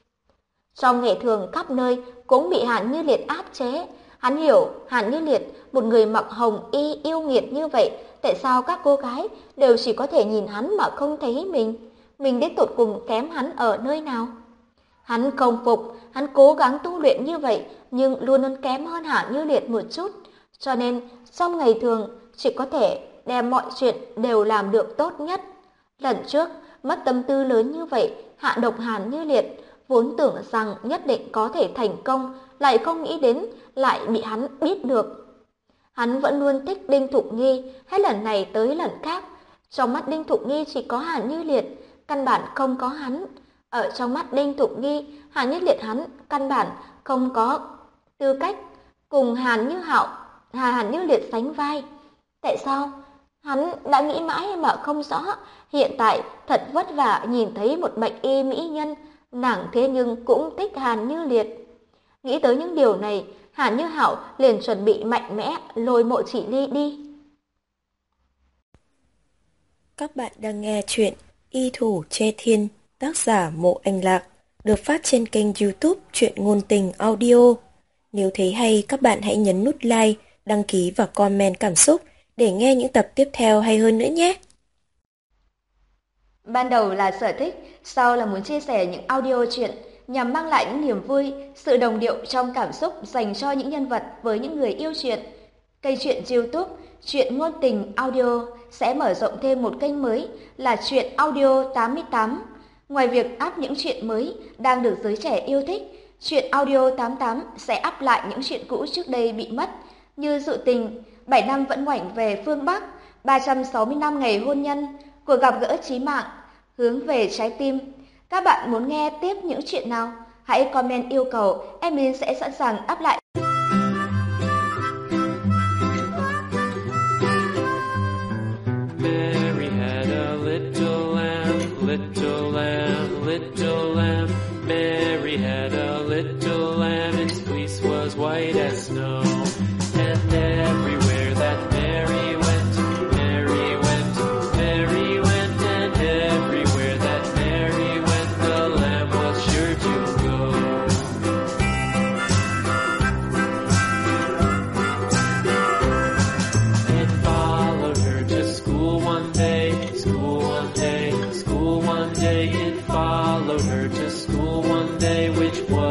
Trong nghệ thường khắp nơi cũng bị Hàn Như Liệt áp chế. Hắn hiểu Hàn Như Liệt, một người mặc hồng y yêu nghiệt như vậy, tại sao các cô gái đều chỉ có thể nhìn hắn mà không thấy mình? Mình đến tột cùng kém hắn ở nơi nào? Hắn không phục, hắn cố gắng tu luyện như vậy, nhưng luôn luôn kém hơn Hàn Như Liệt một chút. Cho nên, trong ngày thường, chỉ có thể đem mọi chuyện đều làm được tốt nhất. Lần trước, mất tâm tư lớn như vậy, hạ độc Hàn Như Liệt, vốn tưởng rằng nhất định có thể thành công, lại không nghĩ đến lại bị hắn biết được. Hắn vẫn luôn thích Đinh Thục Nghi, hết lần này tới lần khác. Trong mắt Đinh Thục Nghi chỉ có Hàn Như Liệt, căn bản không có hắn. Ở trong mắt Đinh Thục Nghi, Hàn Như Liệt hắn căn bản không có tư cách cùng Hàn Như Liệt sánh vai. Tại sao? Hắn đã nghĩ mãi mà không rõ. Hiện tại thật vất vả nhìn thấy một bạch y mỹ nhân, nàng thế nhưng cũng thích Hàn Như Liệt. Nghĩ tới những điều này, Hàn Như Hạo liền chuẩn bị mạnh mẽ lôi Mộ Chỉ Ly đi. Các bạn đang nghe chuyện Y Thủ Che Thiên, tác giả Mộ Anh Lạc, được phát trên kênh YouTube Truyện Ngôn Tình Audio. Nếu thấy hay, các bạn hãy nhấn nút like, đăng ký và comment cảm xúc để nghe những tập tiếp theo hay hơn nữa nhé. Ban đầu là sở thích, sau là muốn chia sẻ những audio truyện nhằm mang lại những niềm vui, sự đồng điệu trong cảm xúc dành cho những nhân vật với những người yêu truyện. Kênh truyện YouTube Truyện Ngôn Tình Audio sẽ mở rộng thêm một kênh mới là Truyện Audio 88. Ngoài việc up những truyện mới đang được giới trẻ yêu thích, Truyện Audio 88 sẽ up lại những truyện cũ trước đây bị mất như Dự Tình, 7 năm vẫn ngoảnh về phương Bắc, 360 năm ngày hôn nhân, Cuộc gặp gỡ chí mạng, Hướng về trái tim. Các bạn muốn nghe tiếp những chuyện nào? Hãy comment yêu cầu, Emin sẽ sẵn sàng up lại. Mary had a little lamb, little lamb, little lamb. Mary had a little lamb, its fleece was white as snow. And everywhere that Mary went, Mary went, Mary went, and everywhere that Mary went, the lamb was sure to go. It followed her to school one day, school one day, school one day. It followed her to school one day, which was